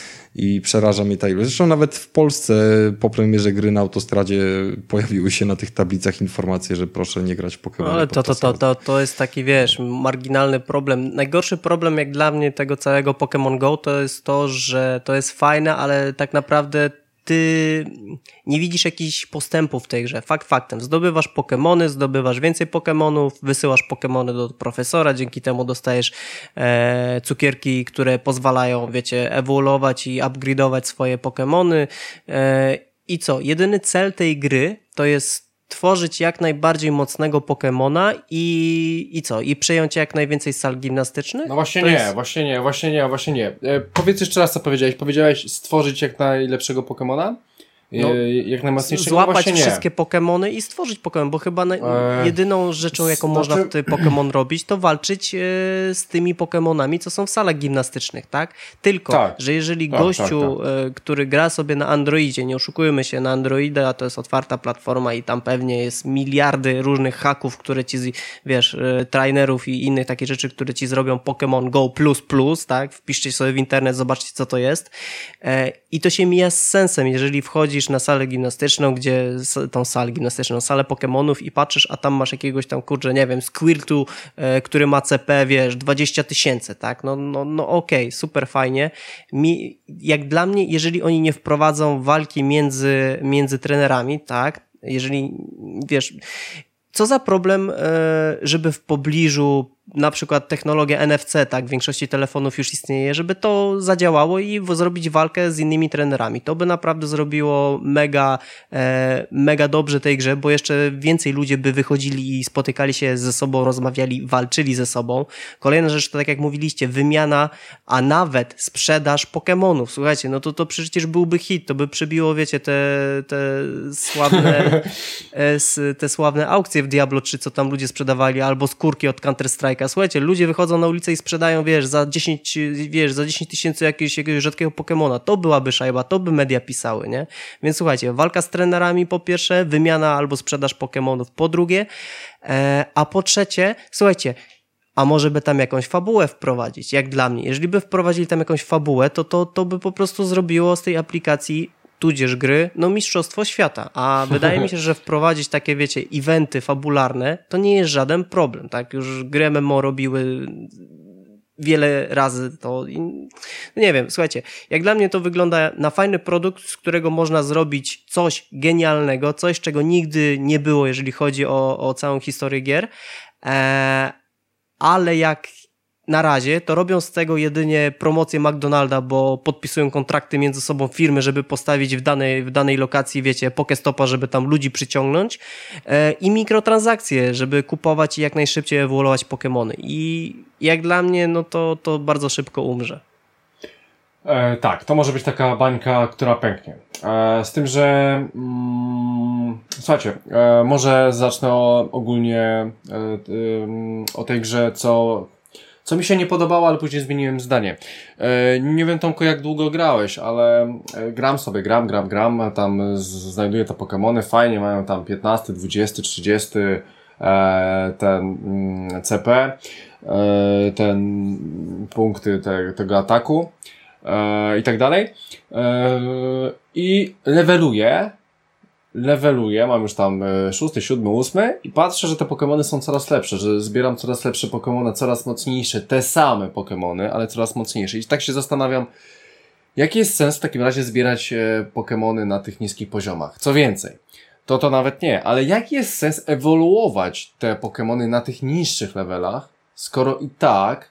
I przeraża mnie ta ilość. Zresztą nawet w Polsce po premierze gry na autostradzie pojawiły się na tych tablicach informacje, że proszę nie grać w Pokémon. ale to, to, to, to, to jest taki, wiesz, marginalny problem. Najgorszy problem jak dla mnie tego całego Pokémon Go to jest to, że to jest fajne, ale tak naprawdę ty nie widzisz jakichś postępów w tej grze. Fakt faktem. Zdobywasz Pokemony, zdobywasz więcej Pokemonów, wysyłasz Pokemony do profesora, dzięki temu dostajesz e, cukierki, które pozwalają, wiecie, ewoluować i upgrade'ować swoje Pokemony. E, I co? Jedyny cel tej gry to jest tworzyć jak najbardziej mocnego Pokemona i, i co? I przejąć jak najwięcej sal gimnastycznych? No właśnie to nie, jest... właśnie nie, właśnie nie, właśnie nie. E, powiedz jeszcze raz, co powiedziałeś. Powiedziałeś stworzyć jak najlepszego Pokemona? No, jak najmocniejszego? złapać no wszystkie Pokemony i stworzyć Pokemon, bo chyba na, eee, jedyną rzeczą, jaką znaczy... można w tym Pokemon robić, to walczyć e, z tymi Pokemonami, co są w salach gimnastycznych, tak? Tylko, tak, że jeżeli tak, gościu, tak, tak. E, który gra sobie na Androidzie, nie oszukujmy się, na Androida to jest otwarta platforma i tam pewnie jest miliardy różnych haków, które ci, wiesz, e, trainerów i innych takich rzeczy, które ci zrobią Pokemon Go plus plus, tak? Wpiszcie sobie w internet, zobaczcie, co to jest. E, I to się mija z sensem, jeżeli wchodzisz na salę gimnastyczną, gdzie tą salę gimnastyczną, salę Pokemonów i patrzysz, a tam masz jakiegoś tam, kurczę, nie wiem, Squirtu, e, który ma C P, wiesz, dwadzieścia tysięcy, tak? No, no, no okej, okay, super fajnie. Mi, jak dla mnie, jeżeli oni nie wprowadzą walki między, między trenerami, tak? Jeżeli, wiesz, co za problem, e, żeby w pobliżu na przykład technologia N F C, tak, w większości telefonów już istnieje, żeby to zadziałało i zrobić walkę z innymi trenerami. To by naprawdę zrobiło mega, e, mega dobrze tej grze, bo jeszcze więcej ludzie by wychodzili i spotykali się ze sobą, rozmawiali, walczyli ze sobą. Kolejna rzecz to, tak jak mówiliście, wymiana, a nawet sprzedaż Pokemonów. Słuchajcie, no to to przecież byłby hit, to by przybiło, wiecie, te, te sławne te sławne aukcje w Diablo trzy, co tam ludzie sprzedawali, albo skórki od Counter-Strike'a. Słuchajcie, ludzie wychodzą na ulicę i sprzedają, wiesz, za dziesięć, wiesz, za dziesięć tysięcy jakiegoś, jakiegoś rzadkiego Pokemona. To byłaby szajba, to by media pisały, nie? Więc słuchajcie, walka z trenerami po pierwsze, wymiana albo sprzedaż Pokemonów po drugie, e, a po trzecie, słuchajcie, a może by tam jakąś fabułę wprowadzić, jak dla mnie. Jeżeli by wprowadzili tam jakąś fabułę, to to, to by po prostu zrobiło z tej aplikacji tudzież gry, no mistrzostwo świata. A wydaje mi się, że wprowadzić takie, wiecie, eventy fabularne, to nie jest żaden problem, tak? Już gry M M O robiły wiele razy to. No nie wiem, słuchajcie, jak dla mnie to wygląda na fajny produkt, z którego można zrobić coś genialnego, coś, czego nigdy nie było, jeżeli chodzi o, o całą historię gier, eee, ale jak na razie to robią z tego jedynie promocję McDonalda, bo podpisują kontrakty między sobą firmy, żeby postawić w danej, w danej lokacji, wiecie, Pokestopa, żeby tam ludzi przyciągnąć e, i mikrotransakcje, żeby kupować i jak najszybciej ewoluować Pokemony. I jak dla mnie, no to, to bardzo szybko umrze. E, tak, to może być taka bańka, która pęknie. E, z tym, że mm, Słuchajcie, e, może zacznę o, ogólnie e, e, o tej grze, co, co mi się nie podobało, ale później zmieniłem zdanie. E, nie wiem, Tomku, jak długo grałeś, ale e, gram sobie, gram, gram, gram, tam z, znajduję te Pokemony, fajnie, mają tam piętnasty, dwudziesty, trzydziesty e, ten mm, C P, e, ten punkty te, tego ataku e, i tak dalej. E, I leveluję. leveluję, mam już tam szósty, siódmy, ósmy i patrzę, że te Pokemony są coraz lepsze, że zbieram coraz lepsze Pokemony, coraz mocniejsze, te same Pokemony, ale coraz mocniejsze. I tak się zastanawiam, jaki jest sens w takim razie zbierać Pokemony na tych niskich poziomach? Co więcej, to to nawet nie, ale jaki jest sens ewoluować te Pokemony na tych niższych levelach, skoro i tak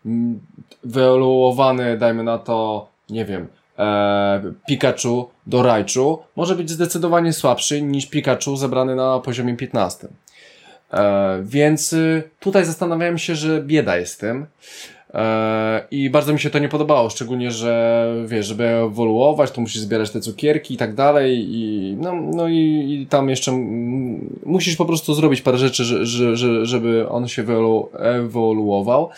wyewoluowany, dajmy na to, nie wiem, E, Pikachu do Raichu może być zdecydowanie słabszy niż Pikachu zebrany na poziomie piętnastym. E, więc y, tutaj zastanawiałem się, że bieda jest z tym. E, I bardzo mi się to nie podobało, szczególnie, że wiesz, żeby ewoluować, to musisz zbierać te cukierki i tak dalej i no, no i, i tam jeszcze m, musisz po prostu zrobić parę rzeczy, że, że, że, żeby on się ewolu, ewoluował.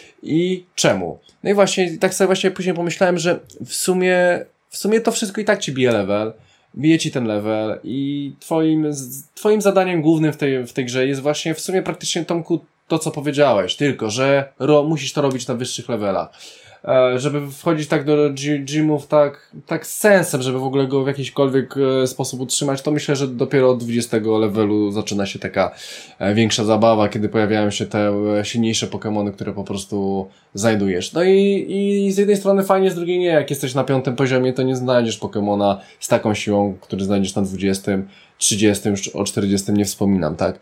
I czemu? No i właśnie, tak sobie właśnie później pomyślałem, że w sumie, w sumie to wszystko i tak ci bije level, bije ci ten level i twoim, twoim zadaniem głównym w tej, w tej grze jest właśnie w sumie praktycznie, Tomku, to co powiedziałeś, tylko, że ro, musisz to robić na wyższych levelach. E, żeby wchodzić tak do gymów tak, tak z sensem, żeby w ogóle go w jakiśkolwiek e, sposób utrzymać, to myślę, że dopiero od dwudziestego levelu zaczyna się taka e, większa zabawa, kiedy pojawiają się te e, silniejsze Pokemony, które po prostu znajdujesz. No i, i z jednej strony fajnie, z drugiej nie. Jak jesteś na piątym poziomie, to nie znajdziesz Pokemona z taką siłą, który znajdziesz na dwudziestym, trzydziestym, już o czterdziestym nie wspominam, tak?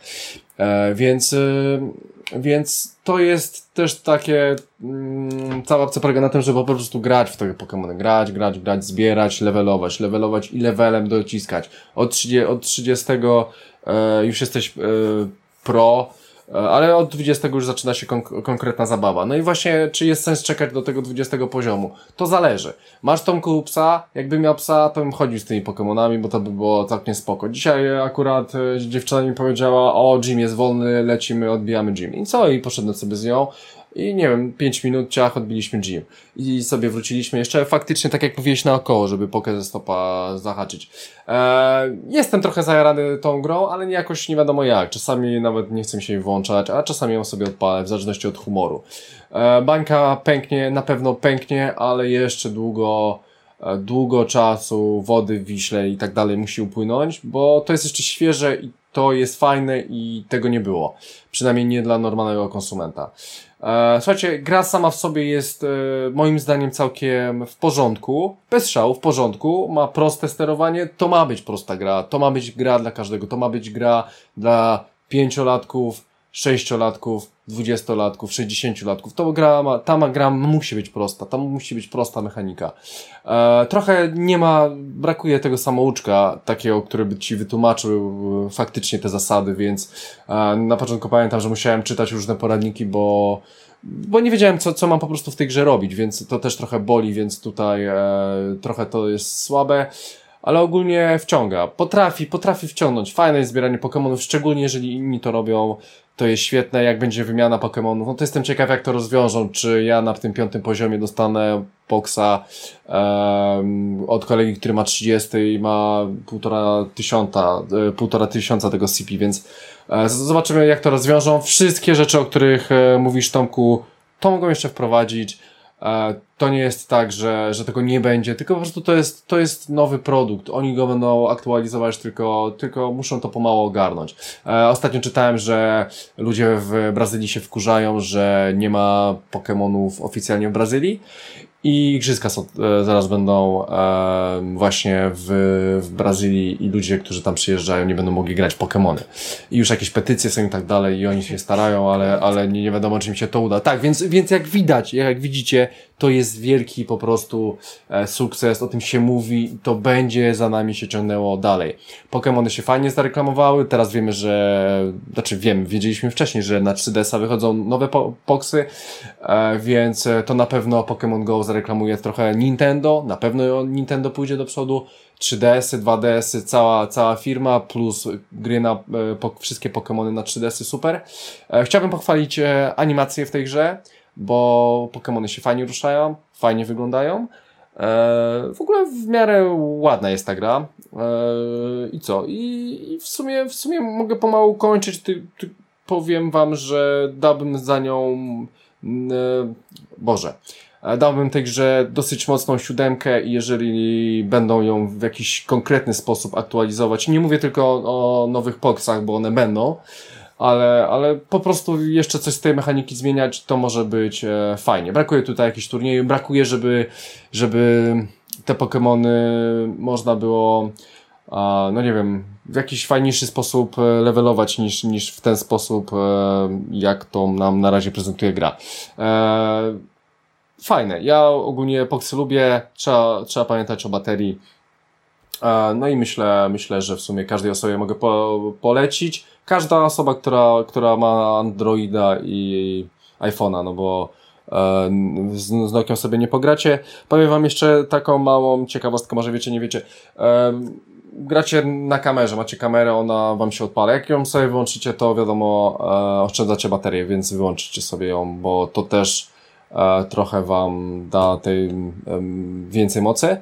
E, więc... E, Więc to jest też takie, mm, cała opcja polega na tym, żeby po prostu grać w te Pokemony, grać, grać, grać, zbierać, levelować, levelować i levelem dociskać. Od, od trzydziestego e, już jesteś e, pro, e, ale od dwudziestego już zaczyna się konk- konkretna zabawa. No i właśnie, czy jest sens czekać do tego dwudziestego poziomu? To zależy. Masz Tomku psa, jakby miał psa, to bym chodził z tymi Pokemonami, bo to by było całkiem spoko. Dzisiaj akurat e, dziewczyna mi powiedziała, o, gym jest wolny, lecimy, odbijamy gym. I co? I poszedłem sobie z nią. I nie wiem, pięć minut, ciach, odbiliśmy gym. I sobie wróciliśmy jeszcze faktycznie tak jak mówiłeś naokoło, żeby pokę ze stopa zahaczyć. Eee, jestem trochę zajarany tą grą, ale nie jakoś nie wiadomo jak. Czasami nawet nie chcę mi się jej włączać, a czasami ją sobie odpalę, w zależności od humoru. Eee, bańka pęknie, na pewno pęknie, ale jeszcze długo, e, długo czasu, wody w Wiśle i tak dalej musi upłynąć, bo to jest jeszcze świeże i to jest fajne i tego nie było. Przynajmniej nie dla normalnego konsumenta. E, słuchajcie, gra sama w sobie jest e, moim zdaniem całkiem w porządku, bez szału, w porządku, ma proste sterowanie, to ma być prosta gra, to ma być gra dla każdego, to ma być gra dla pięciolatków, sześciolatków, dwudziestolatków, sześćdziesięciolatków, to gra ma, ta ma gra musi być prosta, tam musi być prosta mechanika. E, trochę nie ma, brakuje tego samouczka takiego, który by ci wytłumaczył e, faktycznie te zasady, więc e, na początku pamiętam, że musiałem czytać różne poradniki, bo bo nie wiedziałem, co, co mam po prostu w tej grze robić, więc to też trochę boli, więc tutaj e, trochę to jest słabe. Ale ogólnie wciąga. Potrafi, potrafi wciągnąć. Fajne jest zbieranie Pokemonów, szczególnie jeżeli inni to robią. To jest świetne, jak będzie wymiana Pokemonów. No to jestem ciekaw, jak to rozwiążą. Czy ja na tym piątym poziomie dostanę Boxa um, od kolegi, który ma trzydzieści i ma półtora tysiąca, e, półtora tysiąca tego C P, więc e, zobaczymy, jak to rozwiążą. Wszystkie rzeczy, o których e, mówisz, Tomku, to mogą jeszcze wprowadzić. To nie jest tak, że, że tego nie będzie, tylko po prostu to jest, to jest nowy produkt. Oni go będą aktualizować, tylko, tylko muszą to pomału ogarnąć. E, ostatnio czytałem, że ludzie w Brazylii się wkurzają, że nie ma Pokemonów oficjalnie w Brazylii i igrzyska są, e, zaraz będą e, właśnie w, w Brazylii i ludzie, którzy tam przyjeżdżają, nie będą mogli grać w Pokemony. I już jakieś petycje są i tak dalej i oni się starają, ale, ale nie, nie wiadomo, czy im się to uda. Tak, więc, więc jak widać, jak widzicie, to jest wielki po prostu e, sukces, o tym się mówi, to będzie za nami się ciągnęło dalej. Pokemony się fajnie zareklamowały, teraz wiemy, że, znaczy wiem, wiedzieliśmy wcześniej, że na trzy D S a wychodzą nowe po, poksy, e, więc to na pewno Pokemon Go zareklamuje trochę Nintendo, na pewno Nintendo pójdzie do przodu, trzy D S y, dwa D S y, cała, cała firma, plus gry na, po, wszystkie Pokemony na trzy D S y, super. Chciałbym pochwalić animację w tej grze, bo Pokemony się fajnie ruszają, fajnie wyglądają. W ogóle w miarę ładna jest ta gra. I co? I, i w sumie w sumie mogę pomału kończyć. Ty, ty, powiem wam, że dałbym za nią Boże. Dałbym tej grze dosyć mocną siódemkę i jeżeli będą ją w jakiś konkretny sposób aktualizować, nie mówię tylko o, o nowych poksach, bo one będą, ale, ale po prostu jeszcze coś z tej mechaniki zmieniać, to może być e, fajnie. Brakuje tutaj jakichś turniejów, brakuje, żeby, żeby te Pokemony można było, a, no nie wiem, w jakiś fajniejszy sposób levelować niż, niż w ten sposób, e, jak to nam na razie prezentuje gra. E, fajne. Ja ogólnie Poksy lubię, trzeba, trzeba pamiętać o baterii. E, no i myślę, myślę, że w sumie każdej osobie mogę po, polecić. Każda osoba, która, która ma Androida i iPhone'a, no bo e, z, z Nokią sobie nie pogracie. Powiem wam jeszcze taką małą ciekawostkę, może wiecie, nie wiecie. E, gracie na kamerze, macie kamerę, ona wam się odpala. Jak ją sobie wyłączycie, to wiadomo, e, oszczędzacie baterię, więc wyłączycie sobie ją, bo to też e, trochę wam da tej e, więcej mocy.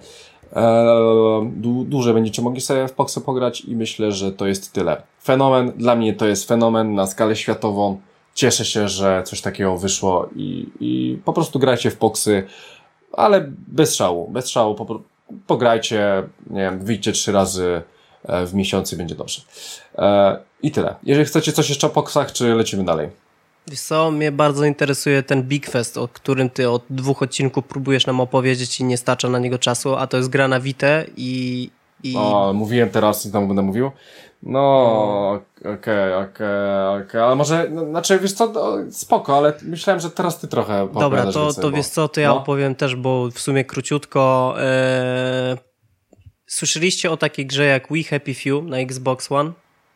Du- dłużej będziecie mogli sobie w Poksy pograć i myślę, że to jest tyle. Fenomen, dla mnie to jest fenomen na skalę światową. Cieszę się, że coś takiego wyszło i, i po prostu grajcie w Poksy, ale bez szału, bez szału, po, pograjcie, nie wiem, wyjdźcie trzy razy w miesiącu i będzie dobrze. I tyle. Jeżeli chcecie coś jeszcze o Poksach, czy lecimy dalej? Wiesz co, mnie bardzo interesuje ten Big Fest, o którym ty od dwóch odcinków próbujesz nam opowiedzieć i nie starcza na niego czasu, a to jest gra na Vita i... i... O, mówiłem teraz i tam będę mówił. No, okej, okej, okej, okay, ale może, no, znaczy wiesz co, no, spoko, ale myślałem, że teraz ty trochę Dobra, to, więcej, to bo... wiesz co, to ja no. opowiem też, bo w sumie króciutko. Eee... Słyszeliście o takiej grze jak We Happy Few na Xbox One?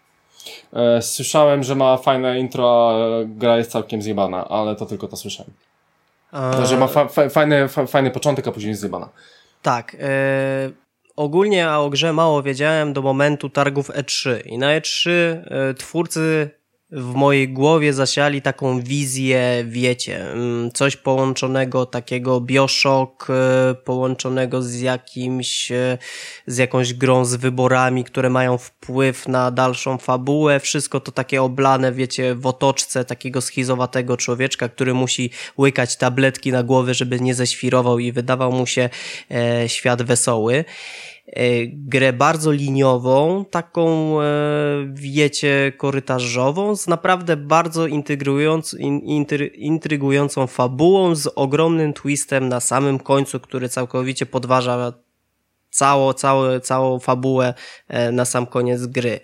E, słyszałem, że ma fajne intro, a gra jest całkiem zjebana, ale to tylko to słyszałem. A... To, że ma fa- fa- fajny, fa- fajny początek, a później jest zjebana. Tak. E... Ogólnie o grze mało wiedziałem do momentu targów E trzy i na E trzy e, twórcy w mojej głowie zasiali taką wizję, wiecie, coś połączonego, takiego Bioshock, połączonego z jakimś, z jakąś grą z wyborami, które mają wpływ na dalszą fabułę, wszystko to takie oblane, wiecie, w otoczce takiego schizowatego człowieczka, który musi łykać tabletki na głowę, żeby nie ześwirował i wydawał mu się e, świat wesoły. Grę bardzo liniową, taką, wiecie, korytarzową, z naprawdę bardzo intrygując, intry, intrygującą fabułą, z ogromnym twistem na samym końcu, który całkowicie podważa cało, całe, całą fabułę na sam koniec gry.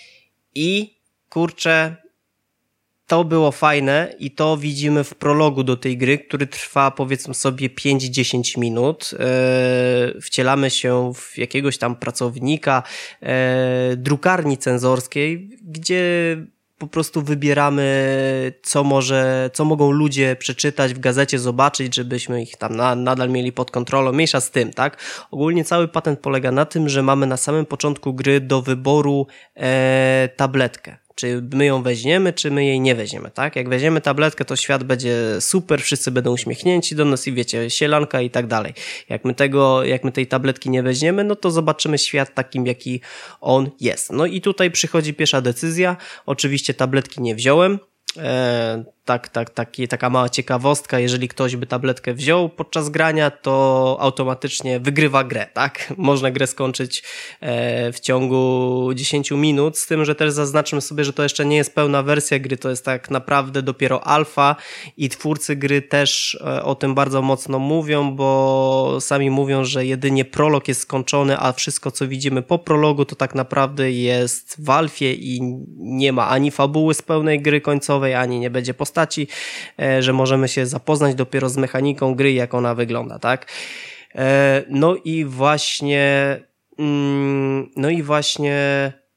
I kurczę, to było fajne i to widzimy w prologu do tej gry, który trwa powiedzmy sobie pięć do dziesięciu minut. Yy, wcielamy się w jakiegoś tam pracownika yy, drukarni cenzorskiej, gdzie po prostu wybieramy, co może, co mogą ludzie przeczytać w gazecie, zobaczyć, żebyśmy ich tam na, nadal mieli pod kontrolą. Mniejsza z tym, tak? Ogólnie cały patent polega na tym, że mamy na samym początku gry do wyboru yy, tabletkę. Czy my ją weźmiemy, czy my jej nie weźmiemy, tak? Jak weźmiemy tabletkę, to świat będzie super, wszyscy będą uśmiechnięci do nas i wiecie, sielanka i tak dalej. Jak my tego, jak my tej tabletki nie weźmiemy, no to zobaczymy świat takim, jaki on jest. No i tutaj przychodzi pierwsza decyzja. Oczywiście tabletki nie wziąłem. E, tak, tak, taki, taka mała ciekawostka, jeżeli ktoś by tabletkę wziął podczas grania, to automatycznie wygrywa grę, tak? Można grę skończyć e, w ciągu dziesięciu minut, z tym, że też zaznaczmy sobie, że to jeszcze nie jest pełna wersja gry, to jest tak naprawdę dopiero alfa i twórcy gry też e, o tym bardzo mocno mówią, bo sami mówią, że jedynie prolog jest skończony, a wszystko, co widzimy po prologu, to tak naprawdę jest w alfie i nie ma ani fabuły z pełnej gry końcowej, ani nie będzie postaci, że możemy się zapoznać dopiero z mechaniką gry, jak ona wygląda, tak? No i właśnie no i właśnie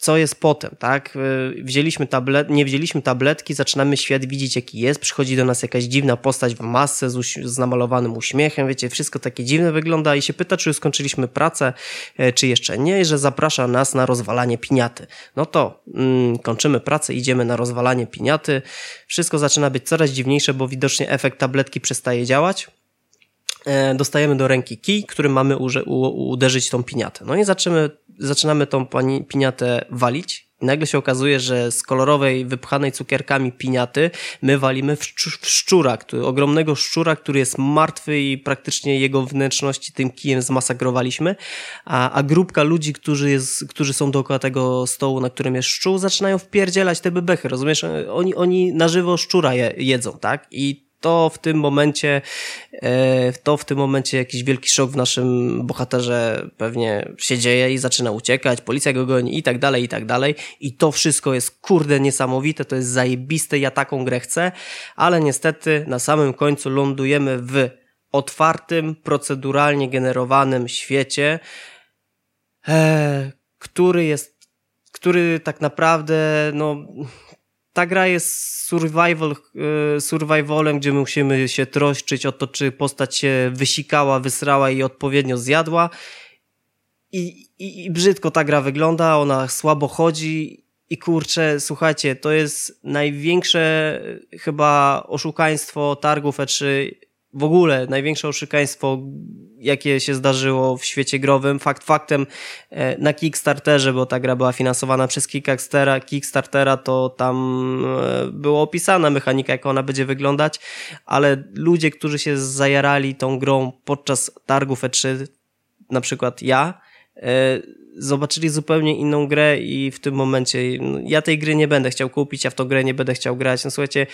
co jest potem, tak? Wzięliśmy tablet, nie wzięliśmy tabletki, zaczynamy świat widzieć jaki jest, przychodzi do nas jakaś dziwna postać w masce z, uś- z namalowanym uśmiechem, wiecie, wszystko takie dziwne wygląda i się pyta, czy już skończyliśmy pracę, czy jeszcze nie, i że zaprasza nas na rozwalanie piniaty. No to mm, kończymy pracę, idziemy na rozwalanie piniaty, wszystko zaczyna być coraz dziwniejsze, bo widocznie efekt tabletki przestaje działać. Dostajemy do ręki kij, którym mamy uże- u- uderzyć tą piniatę. No i zaczynamy, zaczynamy tą pani- piniatę walić. I nagle się okazuje, że z kolorowej, wypchanej cukierkami piniaty my walimy w, szcz- w szczura, który, ogromnego szczura, który jest martwy i praktycznie jego wnętrzności tym kijem zmasakrowaliśmy. A, a grupka ludzi, którzy, jest, którzy są dookoła tego stołu, na którym jest szczur, zaczynają wpierdzielać te bebechy, rozumiesz? Oni, oni na żywo szczura je, jedzą, tak? I to w tym momencie, to w tym momencie jakiś wielki szok w naszym bohaterze pewnie się dzieje i zaczyna uciekać, policja go goni i tak dalej, i tak dalej. I to wszystko jest kurde niesamowite, to jest zajebiste, ja taką grę chcę, ale niestety na samym końcu lądujemy w otwartym, proceduralnie generowanym świecie, który jest, który tak naprawdę, no... Ta gra jest survival, survivalem, gdzie musimy się troszczyć o to, czy postać się wysikała, wysrała i odpowiednio zjadła. I, i, i brzydko ta gra wygląda, ona słabo chodzi i kurczę, słuchajcie, to jest największe chyba oszukaństwo targów E trzy, w ogóle największe oszukaństwo, jakie się zdarzyło w świecie growym. Fakt faktem, na Kickstarterze, bo ta gra była finansowana przez Kickstartera, Kickstartera, to tam było opisana mechanika, jak ona będzie wyglądać, ale ludzie, którzy się zajarali tą grą podczas targów E trzy, na przykład ja, zobaczyli zupełnie inną grę i w tym momencie no, ja tej gry nie będę chciał kupić, ja w tą grę nie będę chciał grać. No słuchajcie,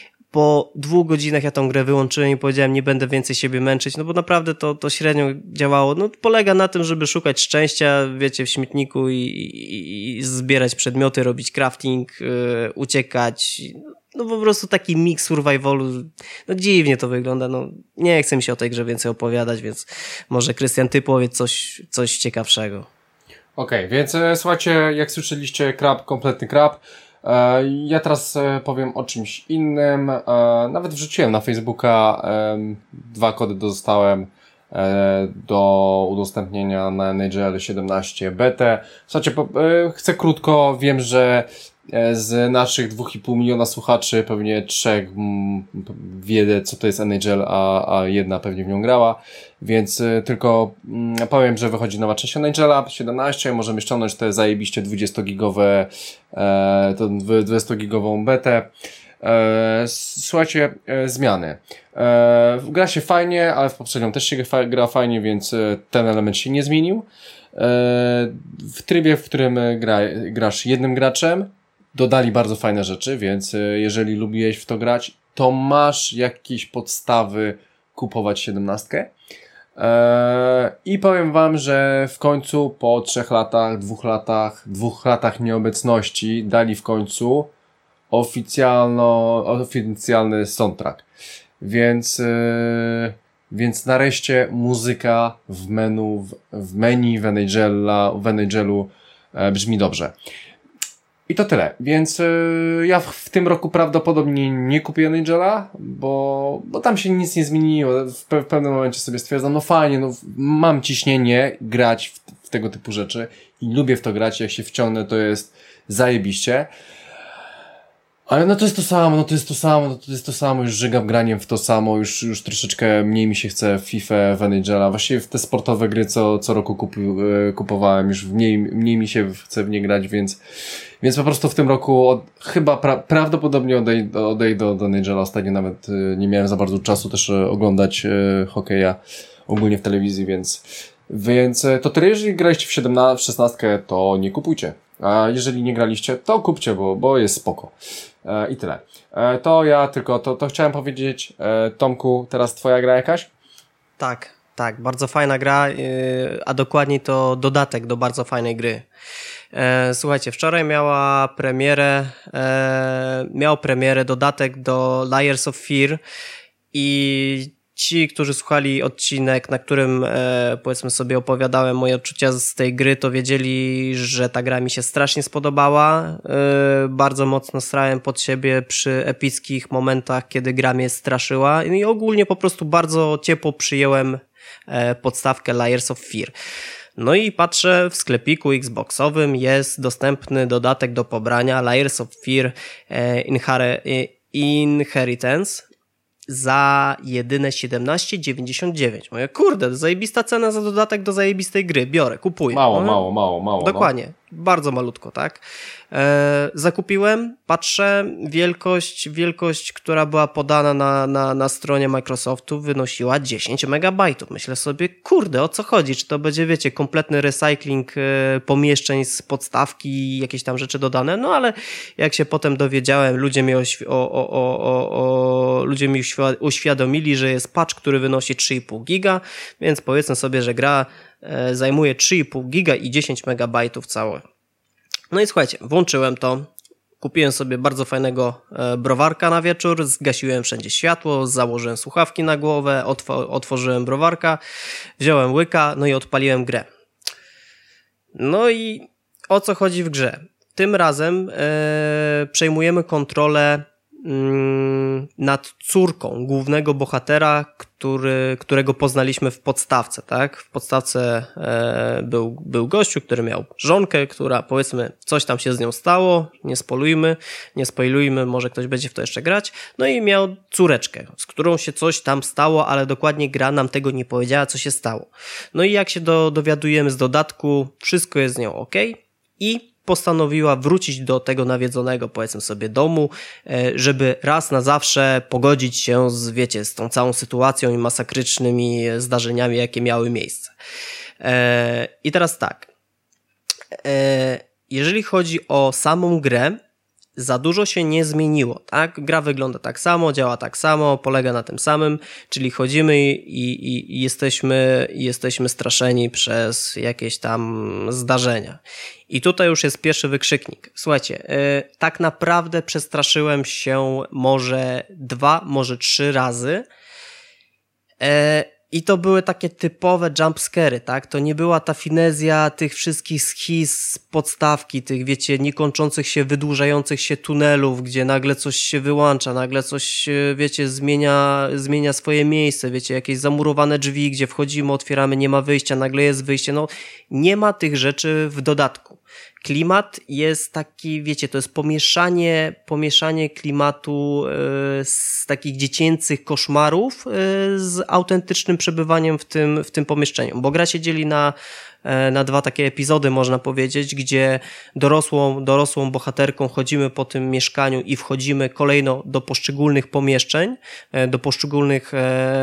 po dwóch godzinach ja tą grę wyłączyłem i powiedziałem, nie będę więcej siebie męczyć, no bo naprawdę to, to średnio działało. No polega na tym, żeby szukać szczęścia, wiecie, w śmietniku i, i, i zbierać przedmioty, robić crafting, yy, uciekać. No po prostu taki mix survivalu. No dziwnie to wygląda, no nie chcę mi się o tej grze więcej opowiadać, więc może Krystian, ty powiedz coś, coś ciekawszego. Okej, okay, więc e, słuchajcie, jak słyszeliście, krab, kompletny krab. E, ja teraz e, powiem o czymś innym. E, nawet wrzuciłem na Facebooka, e, dwa kody dostałem e, do udostępnienia na N H L siedemnaście betę. Słuchajcie, po, e, chcę krótko, wiem, że z naszych dwóch i pół miliona słuchaczy pewnie trzech m, wie, co to jest N H L, a, a jedna pewnie w nią grała, więc y, tylko y, powiem, że wychodzi nowa część N H L siedemnaście, możemy ściągnąć te zajebiście dwudziestogigowe e, tą dwudziestogigową betę. E, słuchajcie, e, zmiany. E, gra się fajnie, ale w poprzednią też się fa- gra fajnie, więc e, ten element się nie zmienił. E, w trybie, w którym gra, grasz jednym graczem, dodali bardzo fajne rzeczy, więc jeżeli lubiłeś w to grać, to masz jakieś podstawy kupować siedemnastkę. Eee, I powiem wam, że w końcu po trzech latach, dwóch latach, dwóch latach nieobecności dali w końcu oficjalno, oficjalny soundtrack. Więc, yy, więc nareszcie muzyka w menu, w, w menu w N H L, w N H L-u e, brzmi dobrze. I to tyle, więc yy, ja w, w tym roku prawdopodobnie nie kupię N H L-a, bo, bo tam się nic nie zmieniło. W, pe- w pewnym momencie sobie stwierdzam, no fajnie, no mam ciśnienie grać w, w tego typu rzeczy i lubię w to grać, jak się wciągnę, to jest zajebiście. Ale no to jest to samo, no to jest to samo, no to jest to samo, już żygam graniem w to samo, już, już troszeczkę mniej mi się chce w FIFA, w N H L-a. Właściwie w te sportowe gry co, co roku kupi, kupowałem, już mniej, mniej mi się chce w nie grać, więc, więc po prostu w tym roku od, chyba pra, prawdopodobnie odejdę, odejdę do N H L-a. Ostatnio nawet nie miałem za bardzo czasu też oglądać hokeja ogólnie w telewizji, więc, więc to tyle. Jeżeli graliście w siedemnastkę, w szesnastkę, to nie kupujcie. A jeżeli nie graliście, to kupcie, bo, bo jest spoko. E, I tyle. E, to ja tylko to, to chciałem powiedzieć. E, Tomku, teraz twoja gra jakaś? Tak, tak. Bardzo fajna gra, yy, a dokładniej to dodatek do bardzo fajnej gry. E, słuchajcie, wczoraj miała premierę, e, miał premierę dodatek do Layers of Fear i ci, którzy słuchali odcinek, na którym e, powiedzmy sobie opowiadałem moje odczucia z tej gry, to wiedzieli, że ta gra mi się strasznie spodobała. E, bardzo mocno strałem pod siebie przy epickich momentach, kiedy gra mnie straszyła i ogólnie po prostu bardzo ciepło przyjąłem e, podstawkę Layers of Fear. No i patrzę, w sklepiku Xboxowym jest dostępny dodatek do pobrania Layers of Fear e, Inher- Inheritance za jedyne siedemnaście dziewięćdziesiąt dziewięć. Mówię, kurde, zajebista cena za dodatek do zajebistej gry. Biorę, kupuję. Mało, no, mało, mało, mało. Dokładnie. No. Bardzo malutko, tak? E, zakupiłem, patrzę, wielkość, wielkość, która była podana na, na, na stronie Microsoftu wynosiła dziesięć megabajtów. Myślę sobie, kurde, o co chodzi? Czy to będzie, wiecie, kompletny recycling e, pomieszczeń z podstawki i jakieś tam rzeczy dodane? No ale jak się potem dowiedziałem, ludzie mi, oświ- o, o, o, o, o, ludzie mi uświ- uświadomili, że jest patch, który wynosi trzy i pół giga, więc powiedzmy sobie, że gra e, zajmuje trzy i pół giga i dziesięć megabajtów całe. No i słuchajcie, włączyłem to, kupiłem sobie bardzo fajnego e, browarka na wieczór, zgasiłem wszędzie światło, założyłem słuchawki na głowę, otw- otworzyłem browarka, wziąłem łyka, no i odpaliłem grę. No i o co chodzi w grze? Tym razem e, przejmujemy kontrolę mm, nad córką głównego bohatera, który, którego poznaliśmy w podstawce, tak? W podstawce e, był, był gościu, który miał żonkę, która powiedzmy coś tam się z nią stało, nie spolujmy, nie spoilujmy, może ktoś będzie w to jeszcze grać, no i miał córeczkę, z którą się coś tam stało, ale dokładnie gra nam tego nie powiedziała, co się stało. No i jak się do, dowiadujemy z dodatku, wszystko jest z nią ok i postanowiła wrócić do tego nawiedzonego, powiedzmy sobie, domu, żeby raz na zawsze pogodzić się z, wiecie, z tą całą sytuacją i masakrycznymi zdarzeniami, jakie miały miejsce. I teraz tak, jeżeli chodzi o samą grę, za dużo się nie zmieniło, tak? Gra wygląda tak samo, działa tak samo, polega na tym samym, czyli chodzimy i, i, i jesteśmy, jesteśmy straszeni przez jakieś tam zdarzenia. I tutaj już jest pierwszy wykrzyknik. Słuchajcie, yy, tak naprawdę przestraszyłem się może dwa, może trzy razy. Yy, I to były takie typowe jumpscary, tak? To nie była ta finezja tych wszystkich schiz z podstawki, tych, wiecie, niekończących się, wydłużających się tunelów, gdzie nagle coś się wyłącza, nagle coś, wiecie, zmienia, zmienia swoje miejsce, wiecie, jakieś zamurowane drzwi, gdzie wchodzimy, otwieramy, nie ma wyjścia, nagle jest wyjście. No, nie ma tych rzeczy w dodatku. Klimat jest taki, wiecie, to jest pomieszanie, pomieszanie klimatu y, z takich dziecięcych koszmarów y, z autentycznym przebywaniem w tym, w tym pomieszczeniu, bo gra się dzieli na, y, na dwa takie epizody, można powiedzieć, gdzie dorosłą, dorosłą bohaterką chodzimy po tym mieszkaniu i wchodzimy kolejno do poszczególnych pomieszczeń, y, do poszczególnych y,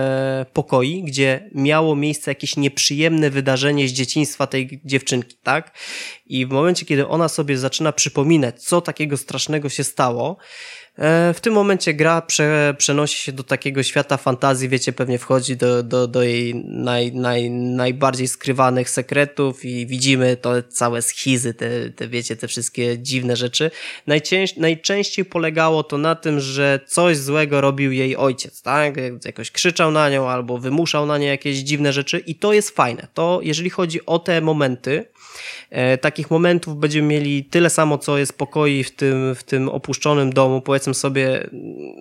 pokoi, gdzie miało miejsce jakieś nieprzyjemne wydarzenie z dzieciństwa tej dziewczynki, tak? I w momencie, kiedy ona sobie zaczyna przypominać, co takiego strasznego się stało, w tym momencie gra prze, przenosi się do takiego świata fantazji, wiecie, pewnie wchodzi do, do, do jej naj, naj, najbardziej skrywanych sekretów i widzimy to całe schizy, te, te wiecie, te wszystkie dziwne rzeczy. Najcięś, najczęściej polegało to na tym, że coś złego robił jej ojciec, tak? Jakoś krzyczał na nią albo wymuszał na niej jakieś dziwne rzeczy i to jest fajne. To, jeżeli chodzi o te momenty, E, takich momentów będziemy mieli tyle samo, co jest pokoi w tym, w tym opuszczonym domu, powiedzmy sobie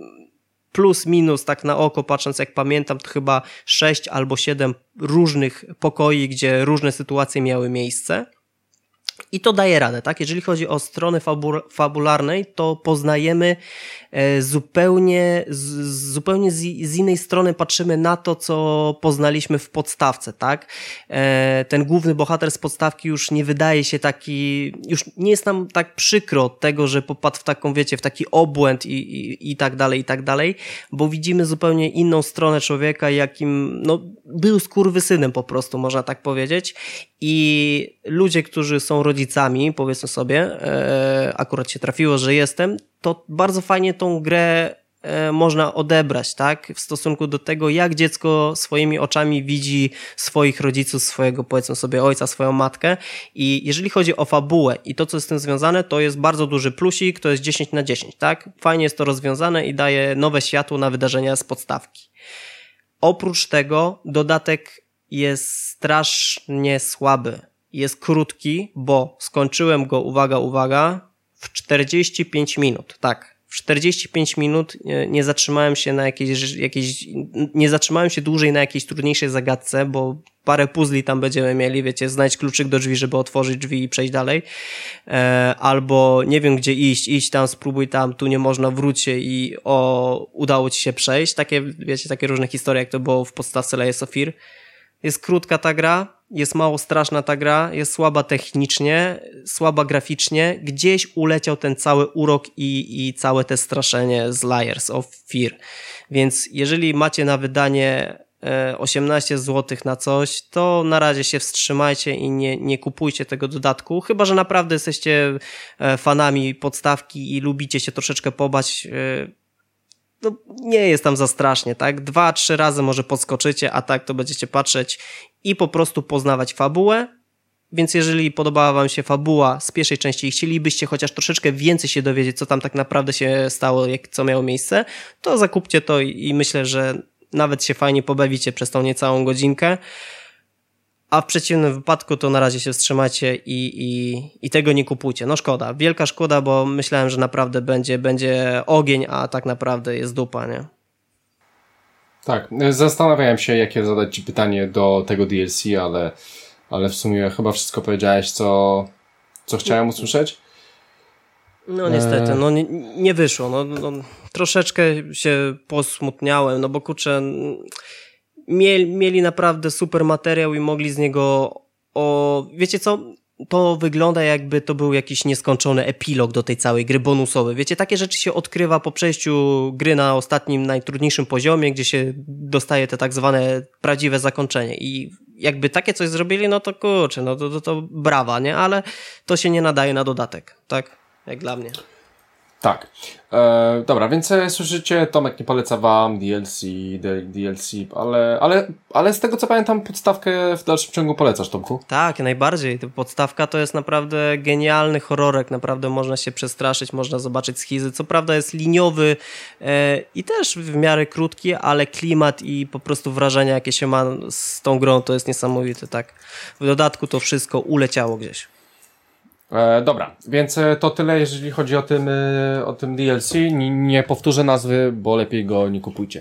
plus minus, tak na oko patrząc, jak pamiętam, to chyba sześć albo siedem różnych pokoi, gdzie różne sytuacje miały miejsce. I to daje radę, tak? Jeżeli chodzi o stronę fabu- fabularnej, to poznajemy e, zupełnie, z, zupełnie z, z innej strony patrzymy na to, co poznaliśmy w podstawce, tak? E, ten główny bohater z podstawki już nie wydaje się taki, już nie jest nam tak przykro od tego, że popadł w taką, wiecie, w taki obłęd i, i, i tak dalej, i tak dalej, bo widzimy zupełnie inną stronę człowieka, jakim, no, był skurwysynem po prostu, można tak powiedzieć. I ludzie, którzy są rodzicami, powiedzmy sobie, e, akurat się trafiło, że jestem, to bardzo fajnie tą grę e, można odebrać, tak? W stosunku do tego, jak dziecko swoimi oczami widzi swoich rodziców, swojego, powiedzmy sobie, ojca, swoją matkę. I jeżeli chodzi o fabułę i to, co jest z tym związane, to jest bardzo duży plusik, to jest dziesięć na dziesięć, tak? Fajnie jest to rozwiązane i daje nowe światło na wydarzenia z podstawki. Oprócz tego dodatek jest strasznie słaby. Jest krótki, bo skończyłem go, uwaga, uwaga, w czterdzieści pięć minut. Tak, w czterdzieści pięć minut nie zatrzymałem się na jakiejś, jakiejś, nie zatrzymałem się dłużej na jakiejś trudniejszej zagadce, bo parę puzli tam będziemy mieli, wiecie, znajdź kluczyk do drzwi, żeby otworzyć drzwi i przejść dalej. E, albo nie wiem gdzie iść, idź tam, spróbuj tam, tu nie można, wróć się i o, udało ci się przejść. Takie, wiecie, takie różne historie, jak to było w podstawce Layers of Fear. Jest krótka ta gra, jest mało straszna ta gra, jest słaba technicznie, słaba graficznie. Gdzieś uleciał ten cały urok i, i całe te straszenie z Layers of Fear. Więc jeżeli macie na wydanie osiemnaście złotych na coś, to na razie się wstrzymajcie i nie, nie kupujcie tego dodatku, chyba że naprawdę jesteście fanami podstawki i lubicie się troszeczkę pobać. No, nie jest tam za strasznie, tak? Dwa, trzy razy może podskoczycie, a tak to będziecie patrzeć i po prostu poznawać fabułę. Więc jeżeli podobała wam się fabuła z pierwszej części i chcielibyście chociaż troszeczkę więcej się dowiedzieć, co tam tak naprawdę się stało, jak, co miało miejsce, to zakupcie to i, i myślę, że nawet się fajnie pobawicie przez tą niecałą godzinkę. A w przeciwnym wypadku to na razie się wstrzymacie i, i, i tego nie kupujcie. No szkoda, wielka szkoda, bo myślałem, że naprawdę będzie, będzie ogień, a tak naprawdę jest dupa, nie? Tak, zastanawiałem się, jakie zadać ci pytanie do tego D L C, ale, ale w sumie chyba wszystko powiedziałeś, co, co chciałem usłyszeć. No niestety, no nie, nie wyszło. No, no, troszeczkę się posmutniałem, no bo kurczę... Mieli, mieli naprawdę super materiał i mogli z niego o... Wiecie co? To wygląda jakby to był jakiś nieskończony epilog do tej całej gry bonusowy. Wiecie, takie rzeczy się odkrywa po przejściu gry na ostatnim, najtrudniejszym poziomie, gdzie się dostaje te tak zwane prawdziwe zakończenie. I jakby takie coś zrobili, no to kurczę, no to, to, to brawa, nie? Ale to się nie nadaje na dodatek, tak? Jak dla mnie. Tak. E, dobra, więc e, słyszycie, Tomek nie poleca wam D L C, D L C, ale, ale, ale z tego co pamiętam, podstawkę w dalszym ciągu polecasz, Tomku? Tak, najbardziej. Podstawka to jest naprawdę genialny horrorek, naprawdę można się przestraszyć, można zobaczyć schizy. Co prawda jest liniowy e, i też w miarę krótki, ale klimat i po prostu wrażenia, jakie się ma z tą grą, to jest niesamowite, tak. W dodatku to wszystko uleciało gdzieś. E, dobra, więc to tyle, jeżeli chodzi o tym, e, o tym D L C. Nie, nie powtórzę nazwy, bo lepiej go nie kupujcie.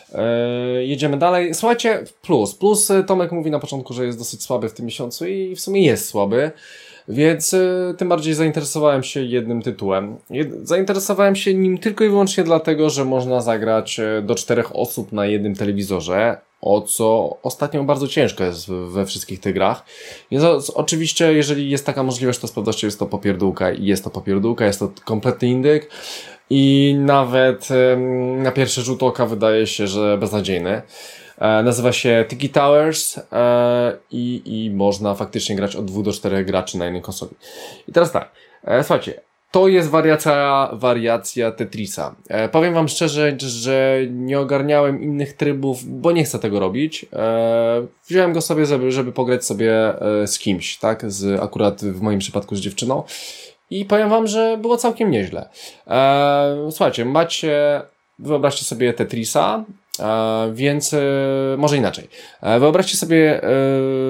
E, jedziemy dalej. Słuchajcie, plus. Plus Tomek mówi na początku, że jest dosyć słaby w tym miesiącu i w sumie jest słaby. Więc e, tym bardziej zainteresowałem się jednym tytułem. Jed- zainteresowałem się nim tylko i wyłącznie dlatego, że można zagrać do czterech osób na jednym telewizorze, o co ostatnio bardzo ciężko jest we wszystkich tych grach. Więc o, oczywiście, jeżeli jest taka możliwość, to z pewnością jest to popierdółka i jest to popierdółka, jest to kompletny indyk i nawet ym, na pierwszy rzut oka wydaje się, że beznadziejny. E, nazywa się Tiki Towers e, i, i można faktycznie grać od dwóch do czterech graczy na jednej konsoli. I teraz tak, e, słuchajcie, to jest wariacja, wariacja Tetrisa. E, powiem wam szczerze, że nie ogarniałem innych trybów, bo nie chcę tego robić. E, wziąłem go sobie, żeby, żeby pograć sobie e, z kimś, tak? Z, akurat w moim przypadku z dziewczyną. I powiem wam, że było całkiem nieźle. E, słuchajcie, macie, wyobraźcie sobie Tetrisa, e, więc e, może inaczej. E, wyobraźcie sobie e,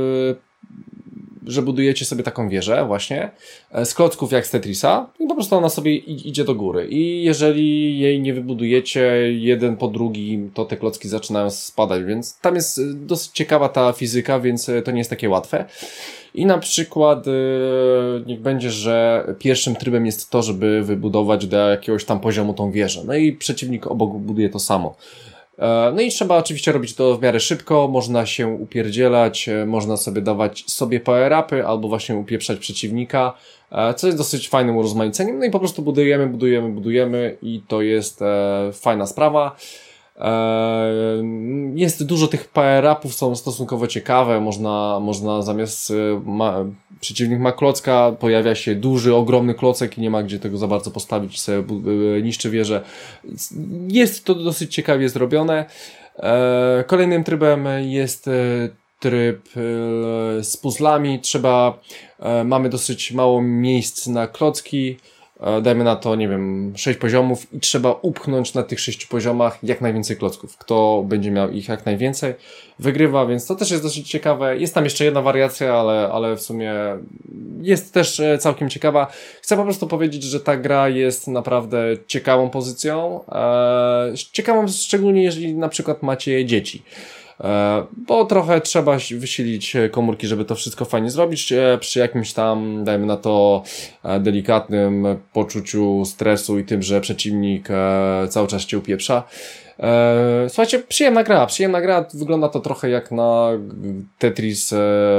że budujecie sobie taką wieżę właśnie z klocków jak z Tetrisa i po prostu ona sobie idzie do góry i jeżeli jej nie wybudujecie jeden po drugim, to te klocki zaczynają spadać, więc tam jest dosyć ciekawa ta fizyka, więc to nie jest takie łatwe. I na przykład yy, niech będzie, że pierwszym trybem jest to, żeby wybudować do jakiegoś tam poziomu tą wieżę. No i przeciwnik obok buduje to samo. No i trzeba oczywiście robić to w miarę szybko, można się upierdzielać, można sobie dawać sobie power-upy albo właśnie upieprzać przeciwnika, co jest dosyć fajnym urozmaiceniem. No i po prostu budujemy, budujemy, budujemy i to jest e, fajna sprawa. E, jest dużo tych power-upów, są stosunkowo ciekawe, można, można zamiast ma, przeciwnik ma klocka, pojawia się duży, ogromny klocek i nie ma gdzie tego za bardzo postawić i sobie niszczy wieżę. Jest to dosyć ciekawie zrobione. E, kolejnym trybem jest e, tryb e, z puzzlami. Trzeba, e, mamy dosyć mało miejsc na klocki, dajmy na to, nie wiem, sześć poziomów i trzeba upchnąć na tych sześciu poziomach jak najwięcej klocków. Kto będzie miał ich jak najwięcej, wygrywa, więc to też jest dosyć ciekawe. Jest tam jeszcze jedna wariacja, ale, ale w sumie jest też całkiem ciekawa. Chcę po prostu powiedzieć, że ta gra jest naprawdę ciekawą pozycją. Eee, ciekawą szczególnie, jeżeli na przykład macie dzieci. Bo trochę trzeba wysilić komórki, żeby to wszystko fajnie zrobić, przy jakimś tam, dajmy na to, delikatnym poczuciu stresu i tym, że przeciwnik cały czas cię upieprza. Słuchajcie, przyjemna gra, przyjemna gra, wygląda to trochę jak na Tetris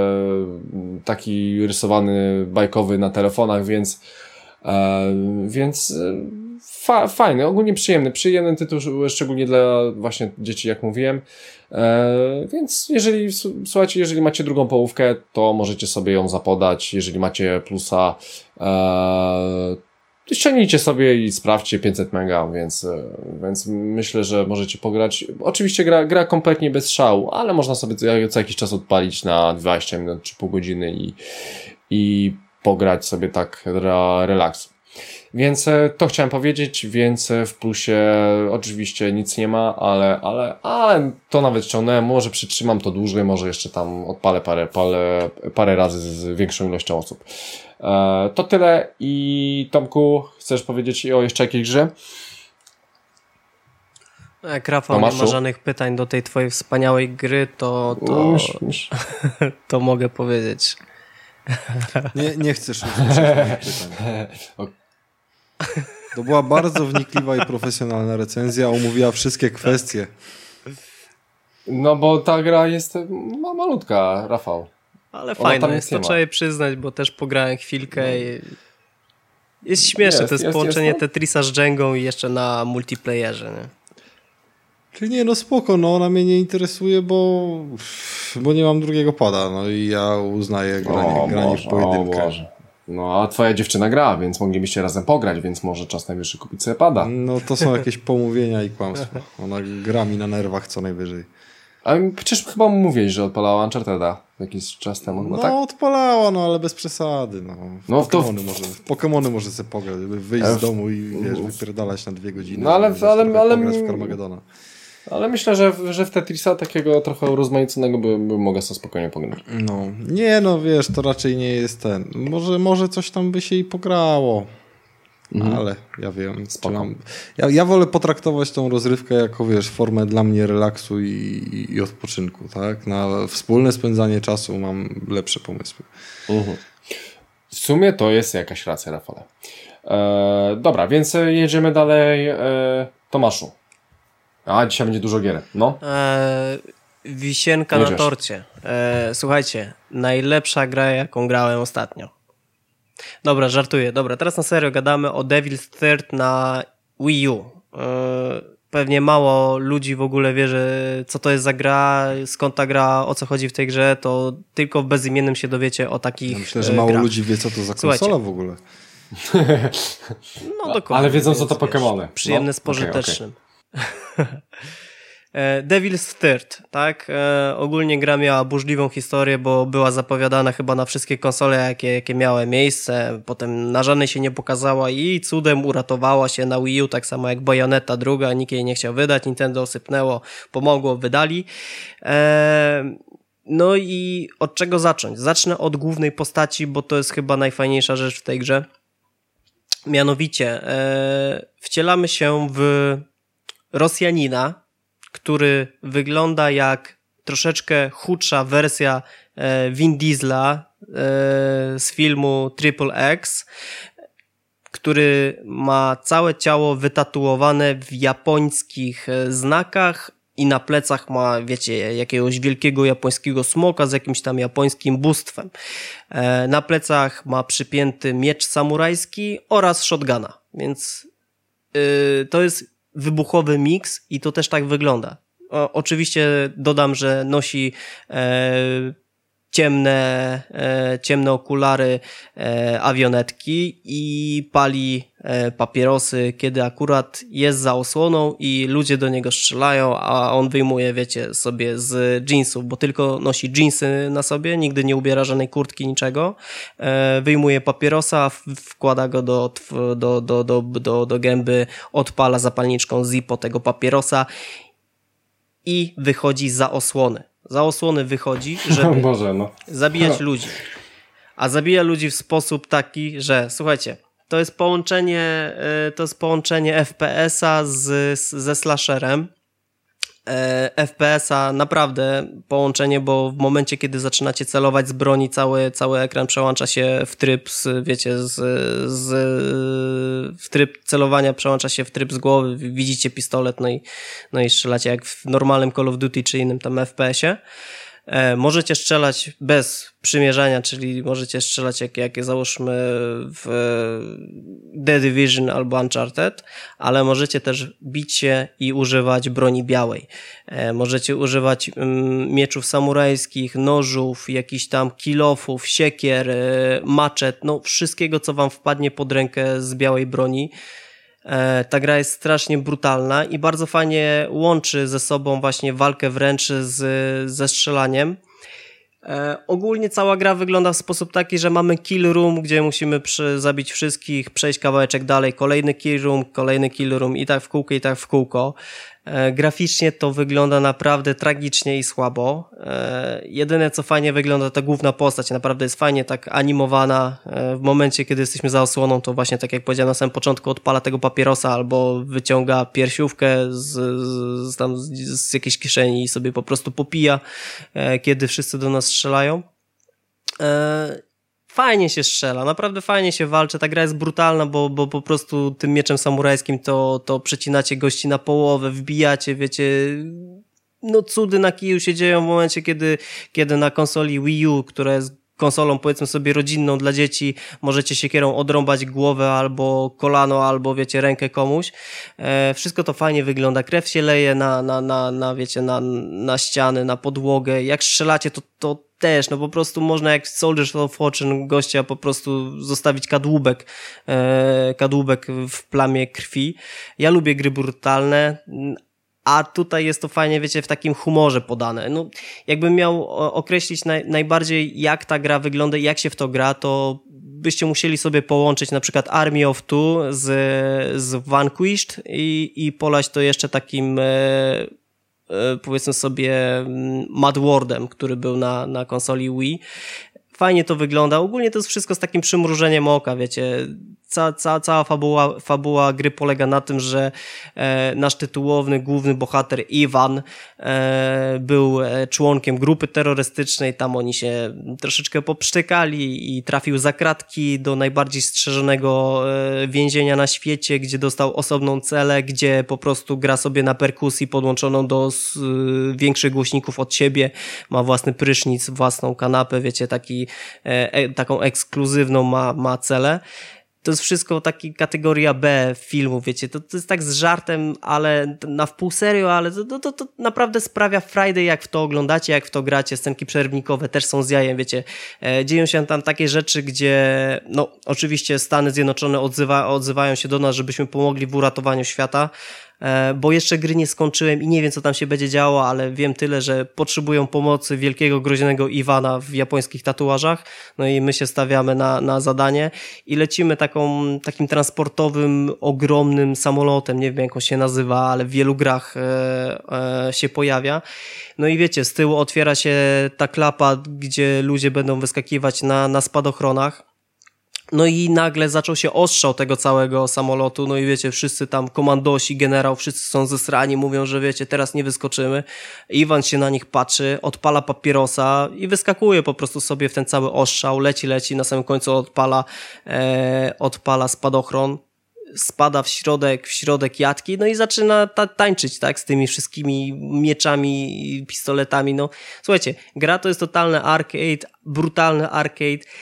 taki rysowany, bajkowy na telefonach, więc więc fa fajny, ogólnie przyjemny, przyjemny tytuł, szczególnie dla właśnie dzieci, jak mówiłem. E, więc jeżeli, słuchajcie, jeżeli macie drugą połówkę, to możecie sobie ją zapodać. Jeżeli macie plusa, e, ściągnijcie sobie i sprawdźcie pięćset mega, więc, więc myślę, że możecie pograć. Oczywiście gra, gra kompletnie bez szału, ale można sobie co jakiś czas odpalić na dwadzieścia minut czy pół godziny i, i pograć sobie tak dla relaksu. Więc to chciałem powiedzieć, więc w plusie oczywiście nic nie ma, ale, ale, ale to nawet ściągnąłem, może przytrzymam to dłużej, może jeszcze tam odpalę parę, parę, parę razy z większą ilością osób. E, to tyle i Tomku, chcesz powiedzieć o jeszcze jakiejś grze? Jak Rafał nie ma żadnych pytań do tej twojej wspaniałej gry, to, to, uż, uż. to mogę powiedzieć. Nie, nie chcesz usłyszeć moich pytań. To była bardzo wnikliwa i profesjonalna recenzja, omówiła wszystkie kwestie. No bo ta gra jest ma, malutka, Rafał. Ale fajna jest, to trzeba jej przyznać, bo też pograłem chwilkę i jest śmieszne, jest, to jest, jest połączenie jest, no? Tetrisa z Dżengą i jeszcze na multiplayerze, nie? Czyli nie, no spoko, no ona mnie nie interesuje, bo, bo nie mam drugiego pada, no i ja uznaję granie, o, granie Boże, w pojedynkę. No a twoja dziewczyna gra, więc moglibyście razem pograć, więc może czas najwyższy kupić sobie pada. No to są jakieś pomówienia i kłamstwa. Ona gra mi na nerwach co najwyżej. Ale przecież chyba mówiłeś, że odpalała Uncharted'a jakiś czas temu, no tak? No odpalała, no ale bez przesady. No. W, no, Pokemony to... może, w Pokemony może sobie pograć, żeby wyjść z domu i wiesz, wypierdalać na dwie godziny. No ale, ale, ale, pograć w Carmagedona. Ale myślę, że, że w Tetrisa takiego trochę urozmaiconego by, by mogła sobie spokojnie pograć. No, nie no, wiesz, to raczej nie jest ten. Może, może coś tam by się i pograło. Mhm. Ale ja wiem. Mam... Ja, ja wolę potraktować tą rozrywkę jako, wiesz, formę dla mnie relaksu i, i odpoczynku, tak? Na wspólne spędzanie czasu mam lepsze pomysły. Mhm. W sumie to jest jakaś racja, Rafale. E, dobra, więc jedziemy dalej. E, Tomaszu. A, dzisiaj będzie dużo gier. No. E, wisienka Jedziesz. na torcie. E, słuchajcie, najlepsza gra, jaką grałem ostatnio. Dobra, żartuję. Dobra, teraz na serio gadamy o Devil's Third na Wii U. E, pewnie mało ludzi w ogóle wie, że co to jest za gra, skąd ta gra, o co chodzi w tej grze, to tylko w bezimiennym się dowiecie o takich ja Myślę, że mało grach. ludzi wie, co to za konsola Słuchajcie. w ogóle. No dokładnie. Ale wiedzą, co to Pokemony. Przyjemne no? z pożytecznym. Okay, okay. Devil's Third, tak? E, ogólnie gra miała burzliwą historię, bo była zapowiadana chyba na wszystkie konsole, jakie, jakie miały miejsce. Potem na żadnej się nie pokazała i cudem uratowała się na Wii U, tak samo jak Bayonetta druga. Nikt jej nie chciał wydać, Nintendo sypnęło, pomogło, wydali. E, no i od czego zacząć? Zacznę od głównej postaci, bo to jest chyba najfajniejsza rzecz w tej grze. Mianowicie e, wcielamy się w Rosjanina, który wygląda jak troszeczkę chudsza wersja e, Vin Diesla e, z filmu Triple X, który ma całe ciało wytatuowane w japońskich znakach i na plecach ma, wiecie, jakiegoś wielkiego japońskiego smoka z jakimś tam japońskim bóstwem. E, na plecach ma przypięty miecz samurajski oraz shotguna, więc y, to jest wybuchowy miks i to też tak wygląda. O, oczywiście dodam, że nosi e, ciemne, e, ciemne okulary, e, awionetki i pali e, papierosy, kiedy akurat jest za osłoną i ludzie do niego strzelają, a on wyjmuje, wiecie, sobie z jeansów, bo tylko nosi jeansy na sobie, nigdy nie ubiera żadnej kurtki, niczego. E, wyjmuje papierosa, w, wkłada go do, do, do, do, do, do gęby, odpala zapalniczką Zippo tego papierosa i wychodzi za osłony. Za osłony wychodzi, żeby Boże, no. zabijać ludzi. A zabija ludzi w sposób taki, że słuchajcie, to jest połączenie, to jest połączenie F P S-a z, ze slasherem. F P S-a naprawdę połączenie, bo w momencie, kiedy zaczynacie celować z broni, cały, cały ekran przełącza się w tryb, z, wiecie, z, z, w tryb celowania przełącza się w tryb z głowy, widzicie pistolet, no i, no i strzelacie jak w normalnym Call of Duty czy innym tam F P S-ie. E, możecie strzelać bez przymierzania, czyli możecie strzelać jak, jak załóżmy w The Division albo Uncharted, ale możecie też bić się i używać broni białej. E, możecie używać mm, mieczów samurajskich, nożów, jakichś tam kilofów, siekier, e, maczet, no wszystkiego, co wam wpadnie pod rękę z białej broni. Ta gra jest strasznie brutalna i bardzo fajnie łączy ze sobą właśnie walkę wręcz z, ze strzelaniem. E, ogólnie cała gra wygląda w sposób taki, że mamy kill room, gdzie musimy przy, zabić wszystkich, przejść kawałeczek dalej, kolejny kill room, kolejny kill room i tak w kółko, i tak w kółko. E, graficznie to wygląda naprawdę tragicznie i słabo. E, jedyne co fajnie wygląda to główna postać, naprawdę jest fajnie tak animowana. E, w momencie, kiedy jesteśmy za osłoną, to właśnie tak jak powiedziałem na samym początku, odpala tego papierosa albo wyciąga piersiówkę z, z, tam z, z jakiejś kieszeni i sobie po prostu popija, e, kiedy wszyscy do nas strzelają. E, Fajnie się strzela, naprawdę fajnie się walczy, ta gra jest brutalna, bo, bo po prostu tym mieczem samurajskim to, to przecinacie gości na połowę, wbijacie, wiecie, no cudy na kiju się dzieją w momencie, kiedy, kiedy na konsoli Wii U, która jest konsolą powiedzmy sobie rodzinną dla dzieci, możecie siekierą odrąbać głowę albo kolano, albo wiecie, rękę komuś. E, wszystko to fajnie wygląda, krew się leje na, na, na, na wiecie, na, na ściany, na podłogę, jak strzelacie to, to też, no po prostu można jak w Soldiers of Fortune gościa po prostu zostawić kadłubek, e, kadłubek w plamie krwi. Ja lubię gry brutalne, a tutaj jest to fajnie, wiecie, w takim humorze podane. No, jakbym miał określić naj, najbardziej jak ta gra wygląda i jak się w to gra, to byście musieli sobie połączyć na przykład Army of Two z, z Vanquished i, i polać to jeszcze takim e, e, powiedzmy sobie Mad Worldem, który był na, na konsoli Wii. Fajnie to wygląda. Ogólnie to jest wszystko z takim przymrużeniem oka, wiecie. Ca, ca, cała fabuła, fabuła gry polega na tym, że e, nasz tytułowny, główny bohater Iwan e, był członkiem grupy terrorystycznej. Tam oni się troszeczkę popszczekali i trafił za kratki do najbardziej strzeżonego e, więzienia na świecie, gdzie dostał osobną celę, gdzie po prostu gra sobie na perkusji podłączoną do s, większych głośników od siebie. Ma własny prysznic, własną kanapę, wiecie, taki, e, taką ekskluzywną ma, ma celę. To jest wszystko taki kategoria B filmu, wiecie, to, to jest tak z żartem, ale na wpół serio, ale to, to, to naprawdę sprawia frajdę, jak w to oglądacie, jak w to gracie, scenki przerwnikowe też są z jajem, wiecie, e, dzieją się tam takie rzeczy, gdzie, no, oczywiście Stany Zjednoczone odzywa, odzywają się do nas, żebyśmy pomogli w uratowaniu świata, e, bo jeszcze gry nie skończyłem i nie wiem, co tam się będzie działo, ale wiem tyle, że potrzebują pomocy wielkiego, groźnego Iwana w japońskich tatuażach, no i my się stawiamy na, na zadanie i lecimy taką, takim transportowym, ogromnym samolotem, nie wiem, jak on się nazywa, ale w wielu grach e, e, się pojawia. No i wiecie, z tyłu otwiera się ta klapa, gdzie ludzie będą wyskakiwać na, na spadochronach. No i nagle zaczął się ostrzał tego całego samolotu, no i wiecie, wszyscy tam komandosi, generał, wszyscy są zesrani, mówią, że wiecie, teraz nie wyskoczymy. Iwan się na nich patrzy, odpala papierosa i wyskakuje po prostu sobie w ten cały ostrzał, leci, leci, na samym końcu odpala, e, odpala spadochron, spada w środek, w środek jatki, no i zaczyna ta- tańczyć, tak, z tymi wszystkimi mieczami, pistoletami, no. Słuchajcie, gra to jest totalny arcade, brutalny arcade,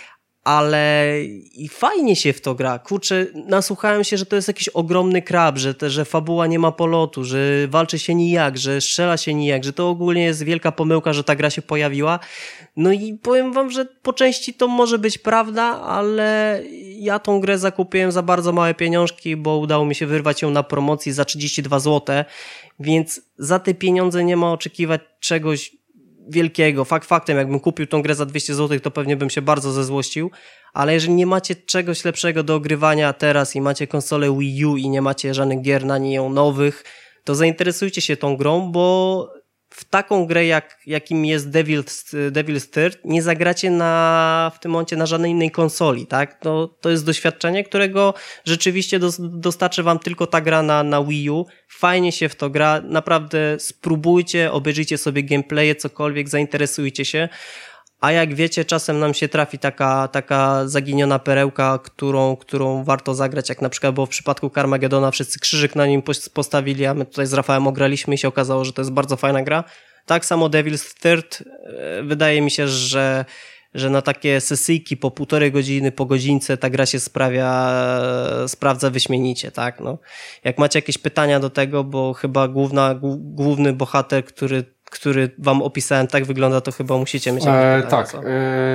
ale i fajnie się w to gra. Kurczę, nasłuchałem się, że to jest jakiś ogromny krab, że, te, że fabuła nie ma polotu, że walczy się nijak, że strzela się nijak, że to ogólnie jest wielka pomyłka, że ta gra się pojawiła. No i powiem wam, że po części to może być prawda, ale ja tą grę zakupiłem za bardzo małe pieniążki, bo udało mi się wyrwać ją na promocji za trzydzieści dwa złote, więc za te pieniądze nie ma oczekiwać czegoś wielkiego. Fakt faktem, jakbym kupił tą grę za dwieście złotych, to pewnie bym się bardzo zezłościł, ale jeżeli nie macie czegoś lepszego do ogrywania teraz i macie konsolę Wii U i nie macie żadnych gier na nią nowych, to zainteresujcie się tą grą, bo w taką grę, jak, jakim jest Devil's, Devil's Third, nie zagracie na, w tym momencie na żadnej innej konsoli, tak? To, to jest doświadczenie, którego rzeczywiście dos, dostarczy wam tylko ta gra na, na Wii U. Fajnie się w to gra, naprawdę spróbujcie, obejrzyjcie sobie gameplaye, cokolwiek, zainteresujcie się. A jak wiecie, czasem nam się trafi taka, taka zaginiona perełka, którą, którą warto zagrać, jak na przykład było w przypadku Carmagedona, wszyscy krzyżyk na nim postawili, a my tutaj z Rafałem ograliśmy i się okazało, że to jest bardzo fajna gra. Tak samo Devil's Third, wydaje mi się, że, że na takie sesyjki po półtorej godziny, po godzince ta gra się sprawia, sprawdza wyśmienicie, tak? No. Jak macie jakieś pytania do tego, bo chyba główna, główny bohater, który który wam opisałem, tak wygląda, to chyba musicie mieć jakieś pytania, e, Tak, e,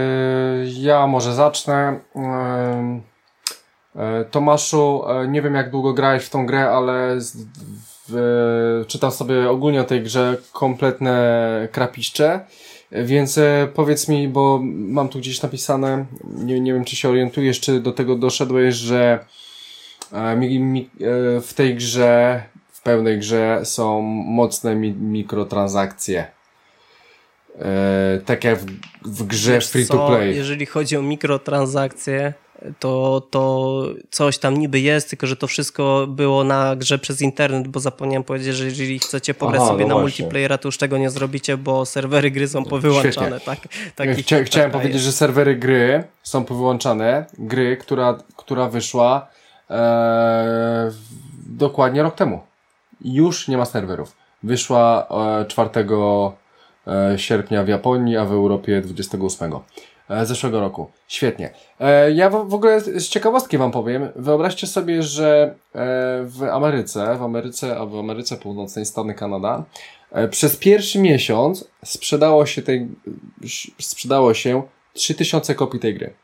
ja może zacznę. E, e, Tomaszu, e, nie wiem jak długo grałeś w tą grę, ale z, w, e, czytam sobie ogólnie o tej grze kompletne krapiszcze, więc e, powiedz mi, bo mam tu gdzieś napisane, nie, nie wiem czy się orientujesz, czy do tego doszedłeś, że e, mi, mi, e, w tej grze w pełnej grze są mocne mi- mikrotransakcje. E, tak jak w, w grze Wiesz free co, to play. jeżeli chodzi o mikrotransakcje, to, to coś tam niby jest, tylko że to wszystko było na grze przez internet, bo zapomniałem powiedzieć, że jeżeli chcecie pograć Aha, sobie no na właśnie. multiplayera, to już tego nie zrobicie, bo serwery gry są powyłączane. Tak, taki, Chcia, chciałem taka powiedzieć, jest. że serwery gry są powyłączane. Gry, która, która wyszła e, dokładnie rok temu. Już nie ma serwerów. Wyszła e, czwartego sierpnia w Japonii, a w Europie dwudziestego ósmego e, zeszłego roku. Świetnie. E, ja w, w ogóle z ciekawostki wam powiem. Wyobraźcie sobie, że e, w Ameryce, w Ameryce, a w Ameryce Północnej, Stany, Kanada, e, przez pierwszy miesiąc sprzedało się tej, sprzedało się trzy tysiące kopii tej gry.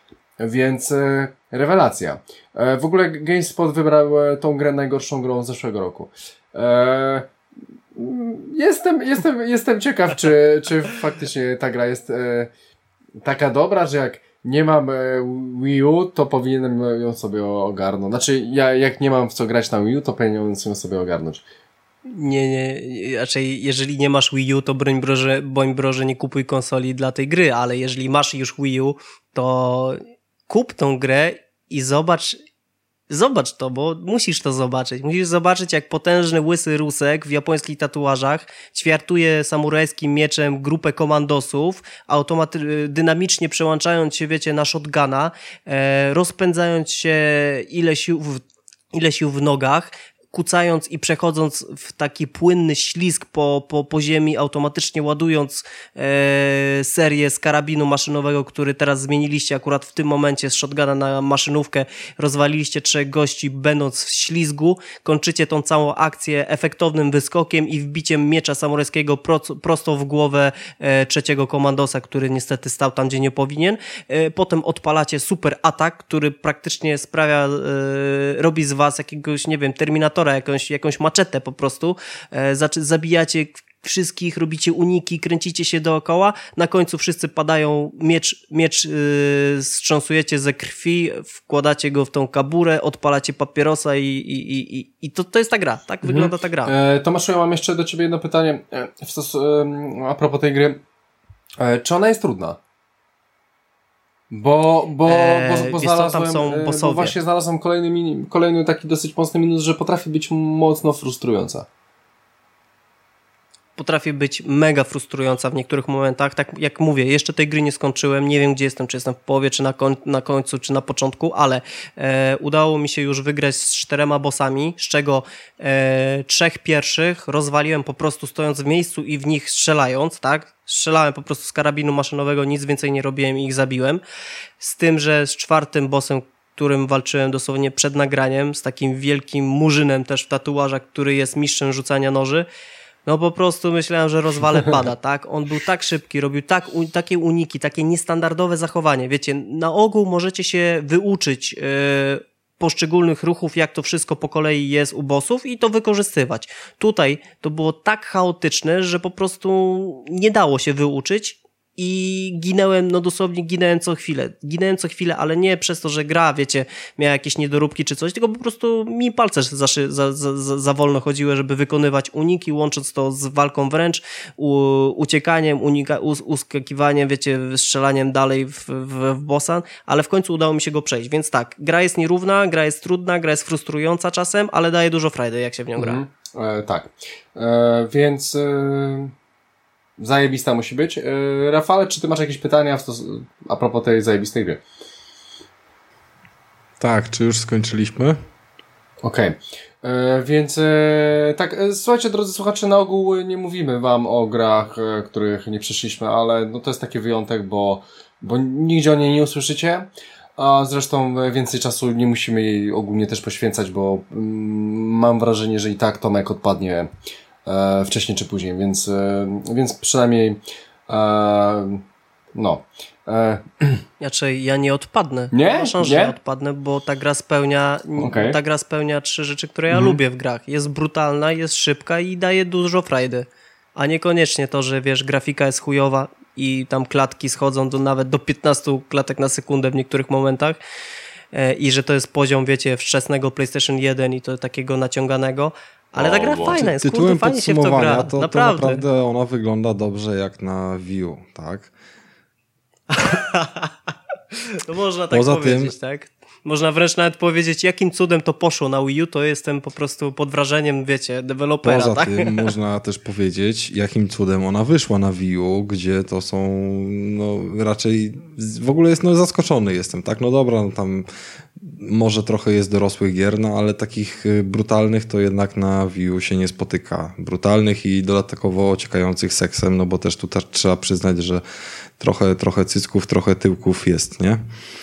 Więc e, rewelacja. E, w ogóle GameSpot wybrał e, tą grę najgorszą grą z zeszłego roku. E, jestem, jestem, jestem ciekaw, czy, czy faktycznie ta gra jest e, taka dobra, że jak nie mam e, Wii U, to powinienem ją sobie ogarnąć. Znaczy, ja jak nie mam w co grać na Wii U, to powinienem ją sobie ogarnąć. Nie, nie, raczej jeżeli nie masz Wii U, to broń Boże, broń Boże nie kupuj konsoli dla tej gry, ale jeżeli masz już Wii U, to kup tą grę i zobacz, zobacz to, bo musisz to zobaczyć. Musisz zobaczyć, jak potężny łysy Rusek w japońskich tatuażach ćwiartuje samurajskim mieczem grupę komandosów, automaty- dynamicznie przełączając się, wiecie, na shotguna, e, rozpędzając się ile sił w, ile sił w nogach, kucając i przechodząc w taki płynny ślizg po, po, po ziemi, automatycznie ładując e, serię z karabinu maszynowego, który teraz zmieniliście akurat w tym momencie z shotguna na maszynówkę, rozwaliliście trzech gości będąc w ślizgu, kończycie tą całą akcję efektownym wyskokiem i wbiciem miecza samurajskiego pro, prosto w głowę e, trzeciego komandosa, który niestety stał tam, gdzie nie powinien. E, potem odpalacie super atak, który praktycznie sprawia, e, robi z was jakiegoś, nie wiem, Terminatora, jakąś, jakąś maczetę po prostu, e, zabijacie wszystkich, robicie uniki, kręcicie się dookoła, na końcu wszyscy padają, miecz, miecz yy, strząsujecie ze krwi, wkładacie go w tą kaburę, odpalacie papierosa i, i, i, i to, to jest ta gra, tak mhm. wygląda ta gra. E, Tomaszu, ja mam jeszcze do ciebie jedno pytanie e, w stos- e, a propos tej gry. E, czy ona jest trudna? Bo, bo, eee, bo, bo co, znalazłem, tam są e, bo właśnie znalazłem kolejny, mini, kolejny taki dosyć mocny minus, że potrafi być mocno frustrująca. potrafi być mega frustrująca w niektórych momentach. Tak jak mówię, jeszcze tej gry nie skończyłem, nie wiem gdzie jestem, czy jestem w połowie, czy na, koń, na końcu, czy na początku, ale e, udało mi się już wygrać z czterema bossami, z czego e, trzech pierwszych rozwaliłem po prostu stojąc w miejscu i w nich strzelając, tak? Strzelałem po prostu z karabinu maszynowego, nic więcej nie robiłem i ich zabiłem. Z tym, że z czwartym bossem, którym walczyłem dosłownie przed nagraniem, z takim wielkim murzynem też w tatuażach, który jest mistrzem rzucania noży, no po prostu myślałem, że rozwalę pada, tak? On był tak szybki, robił tak, u, takie uniki, takie niestandardowe zachowanie. Wiecie, na ogół możecie się wyuczyć yy, poszczególnych ruchów, jak to wszystko po kolei jest u bossów i to wykorzystywać. Tutaj to było tak chaotyczne, że po prostu nie dało się wyuczyć i ginęłem, no dosłownie ginęłem co chwilę. Ginęłem co chwilę, ale nie przez to, że gra, wiecie, miała jakieś niedoróbki czy coś, tylko po prostu mi palce za, za, za, za wolno chodziły, żeby wykonywać uniki, łącząc to z walką wręcz, u, uciekaniem, unika, us, uskakiwaniem, wiecie, strzelaniem dalej w, w, w bossa, ale w końcu udało mi się go przejść. Więc tak, gra jest nierówna, gra jest trudna, gra jest frustrująca czasem, ale daje dużo frajdy, jak się w nią gra. Mhm. E, tak. E, więc... E... Zajebista musi być. Yy, Rafale, czy ty masz jakieś pytania w stos- a propos tej zajebistej gry? Tak, czy już skończyliśmy? Okej. Okay. Yy, więc yy, tak, yy, słuchajcie, drodzy słuchacze, na ogół nie mówimy wam o grach, yy, których nie przeszliśmy, ale no to jest taki wyjątek, bo, bo nigdzie o niej nie usłyszycie. A zresztą więcej czasu nie musimy jej ogólnie też poświęcać, bo yy, mam wrażenie, że i tak Tomek odpadnie E, wcześniej czy później, więc, e, więc przynajmniej e, no. E, Znaczy, ja nie odpadnę. Nie? Ma szansę, Nie? że odpadnę, bo ta gra spełnia, okay. ta gra spełnia trzy rzeczy, które ja mhm. lubię w grach. Jest brutalna, jest szybka i daje dużo frajdy. A niekoniecznie to, że wiesz, grafika jest chujowa i tam klatki schodzą do nawet do piętnastu klatek na sekundę w niektórych momentach e, i że to jest poziom, wiecie, wczesnego PlayStation jeden i to takiego naciąganego. Ale ta gra o, fajna jest, tytułem kurde, fajnie się w to gra. To, naprawdę. to naprawdę ona wygląda dobrze jak na Wii U, tak? To można tak Poza powiedzieć, tym, tak? Można wręcz nawet powiedzieć, jakim cudem to poszło na Wii U, to jestem po prostu pod wrażeniem, wiecie, dewelopera, Poza tak? tym można też powiedzieć, jakim cudem ona wyszła na Wii U, gdzie to są, no raczej, w ogóle jest, no zaskoczony jestem, tak? No dobra, no tam może trochę jest dorosłych gier, no ale takich brutalnych to jednak na Wii U się nie spotyka. Brutalnych i dodatkowo ociekających seksem, no bo też tu też trzeba przyznać, że trochę, trochę cycków, trochę tyłków jest, nie?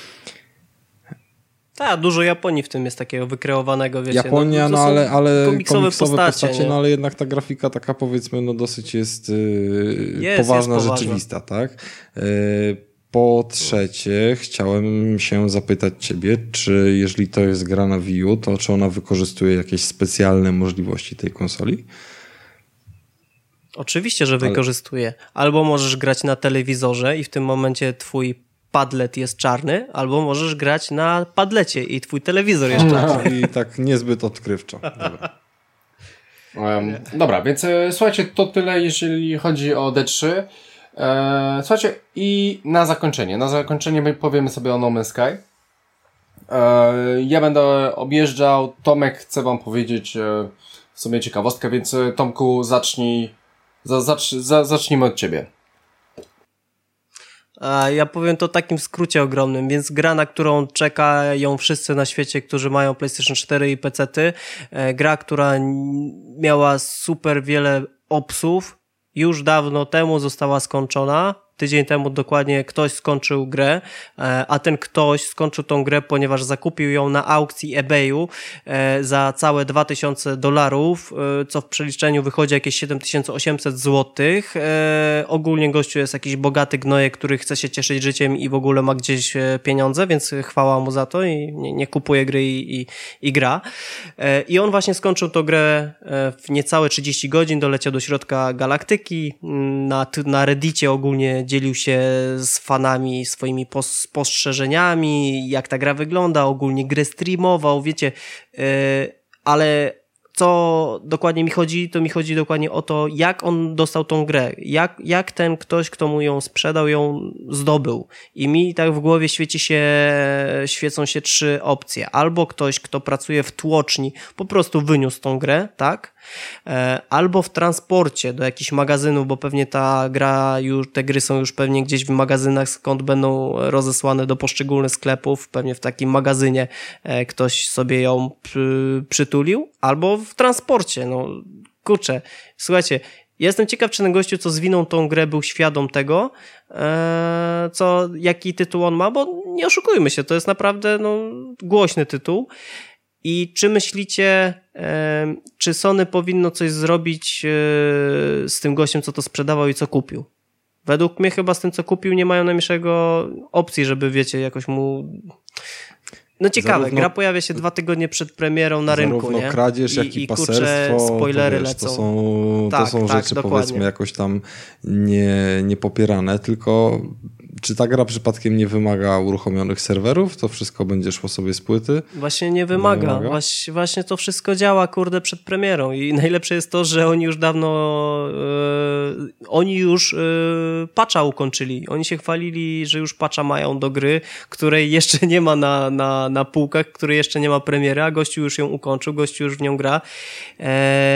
Tak, dużo Japonii w tym jest takiego wykreowanego, wiecie. Japonia, no, no ale, ale komiksowe, komiksowe postacie, postacie, no ale jednak ta grafika taka powiedzmy, no dosyć jest, yy, jest poważna, jest rzeczywista, tak? Yy, po trzecie, chciałem się zapytać ciebie, czy jeżeli to jest gra na Wii U, to czy ona wykorzystuje jakieś specjalne możliwości tej konsoli? Oczywiście, że wykorzystuje. Albo możesz grać na telewizorze i w tym momencie twój padlet jest czarny, albo możesz grać na padlecie i twój telewizor jest czarny. I tak niezbyt odkrywczo. Dobra. Um, dobra, więc e, słuchajcie, to tyle, jeżeli chodzi o D trzy. E, słuchajcie, i na zakończenie. Na zakończenie my powiemy sobie o No Man's Sky. E, ja będę objeżdżał. Tomek chce wam powiedzieć e, w sumie ciekawostkę, więc e, Tomku, zacznij. Za, zacz, za, zacznijmy od ciebie. A ja powiem to takim skrócie ogromnym, więc gra, na którą czekają wszyscy na świecie, którzy mają PlayStation cztery i pecety, e, gra, która miała super wiele opsów, już dawno temu została skończona. Tydzień temu dokładnie ktoś skończył grę, a ten ktoś skończył tą grę, ponieważ zakupił ją na aukcji eBayu za całe dwa tysiące dolarów, co w przeliczeniu wychodzi jakieś siedem tysięcy osiemset złotych. Ogólnie gościu jest jakiś bogaty gnojek, który chce się cieszyć życiem i w ogóle ma gdzieś pieniądze, więc chwała mu za to i nie, nie kupuje gry i, i, i gra. I on właśnie skończył tą grę w niecałe trzydzieści godzin, doleciał do środka galaktyki, na, na Reddicie ogólnie dzielił się z fanami swoimi spostrzeżeniami, jak ta gra wygląda, ogólnie grę streamował, wiecie, yy, ale co dokładnie mi chodzi, to mi chodzi dokładnie o to, jak on dostał tą grę, jak, jak ten ktoś, kto mu ją sprzedał, ją zdobył. I mi tak w głowie świeci się, świecą się trzy opcje. Albo ktoś, kto pracuje w tłoczni, po prostu wyniósł tą grę, tak? Albo w transporcie do jakichś magazynów, bo pewnie ta gra już, te gry są już pewnie gdzieś w magazynach, skąd będą rozesłane do poszczególnych sklepów, pewnie w takim magazynie ktoś sobie ją przy, przytulił, albo w transporcie, no kurczę, słuchajcie, jestem ciekaw, czy ten gościu, co zwinął tą grę, był świadom tego, e, co, jaki tytuł on ma, bo nie oszukujmy się, to jest naprawdę no, głośny tytuł. I czy myślicie, e, czy Sony powinno coś zrobić e, z tym gościem, co to sprzedawał i co kupił? Według mnie chyba z tym, co kupił, nie mają najmniejszego opcji, żeby, wiecie, jakoś mu... No ciekawe, zarówno, gra pojawia się dwa tygodnie przed premierą na rynku, zarówno nie? kradzież, jak i, i paserstwo, spoilery to, wiesz, lecą. To są, tak, to są tak, rzeczy, dokładnie. powiedzmy, jakoś tam nie, nie popierane, tylko czy ta gra przypadkiem nie wymaga uruchomionych serwerów? To wszystko będzie szło sobie z płyty? Właśnie nie wymaga. Nie wymaga? Właśnie, właśnie to wszystko działa, kurde, przed premierą i najlepsze jest to, że oni już dawno yy, oni już yy, patcha ukończyli. Oni się chwalili, że już patcha mają do gry, której jeszcze nie ma na, na, na półkach, której jeszcze nie ma premiery, a gościu już ją ukończył, gościu już w nią gra. Yy,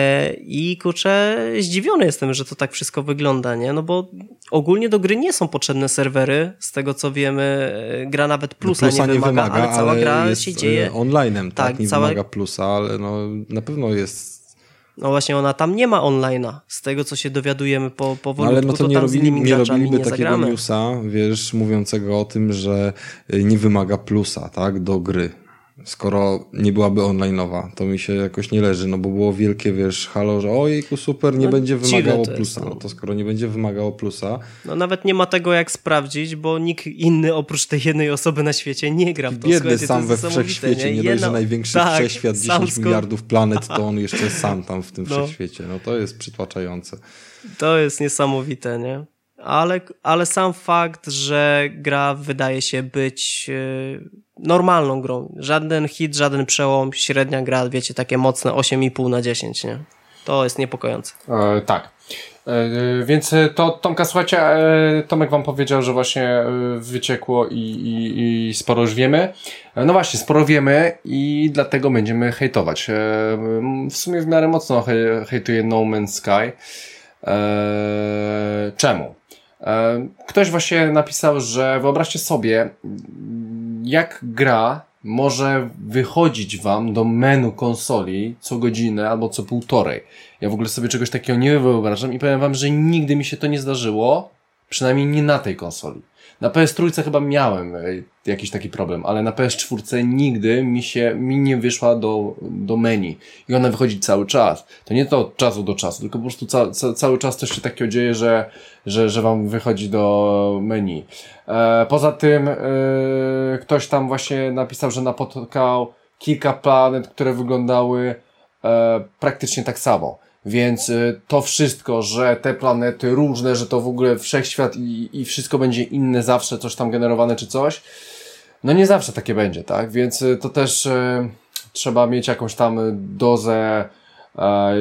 I kurczę, zdziwiony jestem, że to tak wszystko wygląda, nie? No bo ogólnie do gry nie są potrzebne serwery. Z tego co wiemy, gra nawet plusa, plusa nie, nie wymaga, wymaga, ale cała ale gra jest się dzieje online'em, tak? tak Nie cała... wymaga plusa, ale no, na pewno jest... No właśnie, ona tam nie ma online'a. Z tego co się dowiadujemy po, po no, ale no to, to nie, tam robili, nie robiliby nie takiego zagramy. newsa, wiesz, mówiącego o tym, że nie wymaga plusa, tak? Do gry. Skoro nie byłaby online'owa, to mi się jakoś nie leży, no bo było wielkie, wiesz, halo, że ojejku, super, nie no, będzie wymagało plusa. Jest, no. no to skoro nie będzie wymagało plusa... No nawet nie ma tego jak sprawdzić, bo nikt inny oprócz tej jednej osoby na świecie nie gra w to. Biedny sam we wszechświecie, nie, nie dość, że największy tak, wszechświat, dziesięć miliardów planet, to on jeszcze sam tam w tym no. wszechświecie. No to jest przytłaczające. To jest niesamowite, nie? Ale, ale sam fakt, że gra wydaje się być yy, normalną grą. Żaden hit, żaden przełom, średnia gra, wiecie, takie mocne osiem i pół na dziesięć, nie? To jest niepokojące. E, tak. E, więc to Tomka, słuchajcie, e, Tomek wam powiedział, że właśnie e, wyciekło i, i, i sporo już wiemy. E, no właśnie, sporo wiemy i dlatego będziemy hejtować. E, w sumie w miarę mocno hej, hejtuje No Man's Sky. E, czemu? Ktoś właśnie napisał, że wyobraźcie sobie, jak gra może wychodzić wam do menu konsoli co godzinę albo co półtorej. Ja w ogóle sobie czegoś takiego nie wyobrażam i powiem wam, że nigdy mi się to nie zdarzyło, przynajmniej nie na tej konsoli. Na P S trzy chyba miałem jakiś taki problem, ale na P S cztery nigdy mi się, mi nie wyszła do, do menu. I ona wychodzi cały czas. To nie to od czasu do czasu, tylko po prostu ca, ca, cały czas coś się takiego dzieje, że, że, że wam wychodzi do menu. E, poza tym e, ktoś tam właśnie napisał, że napotkał kilka planet, które wyglądały e, praktycznie tak samo. Więc to wszystko, że te planety różne, że to w ogóle wszechświat i, i wszystko będzie inne zawsze, coś tam generowane czy coś, no nie zawsze takie będzie, tak? Więc to też e, trzeba mieć jakąś tam dozę, e,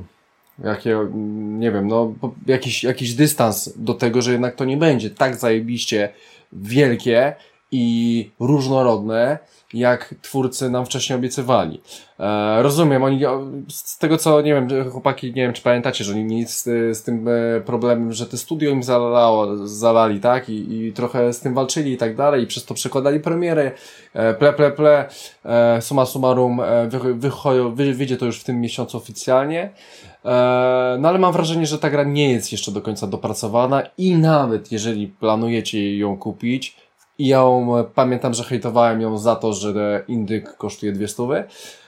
jakie, nie wiem, no jakiś, jakiś dystans do tego, że jednak to nie będzie tak zajebiście wielkie i różnorodne, jak twórcy nam wcześniej obiecywali. E, rozumiem, oni z tego co, nie wiem, chłopaki, nie wiem czy pamiętacie, że oni nic z, z tym problemem, że te studio im zalało, zalali, tak? I, i trochę z tym walczyli i tak dalej i przez to przekładali premiery, e, ple, ple, ple, e, summa summarum, e, wy, wy, wy, wyjdzie to już w tym miesiącu oficjalnie. E, no ale mam wrażenie, że ta gra nie jest jeszcze do końca dopracowana i nawet jeżeli planujecie ją kupić, i ja ją, pamiętam, że hejtowałem ją za to, że indyk kosztuje dwie stówy.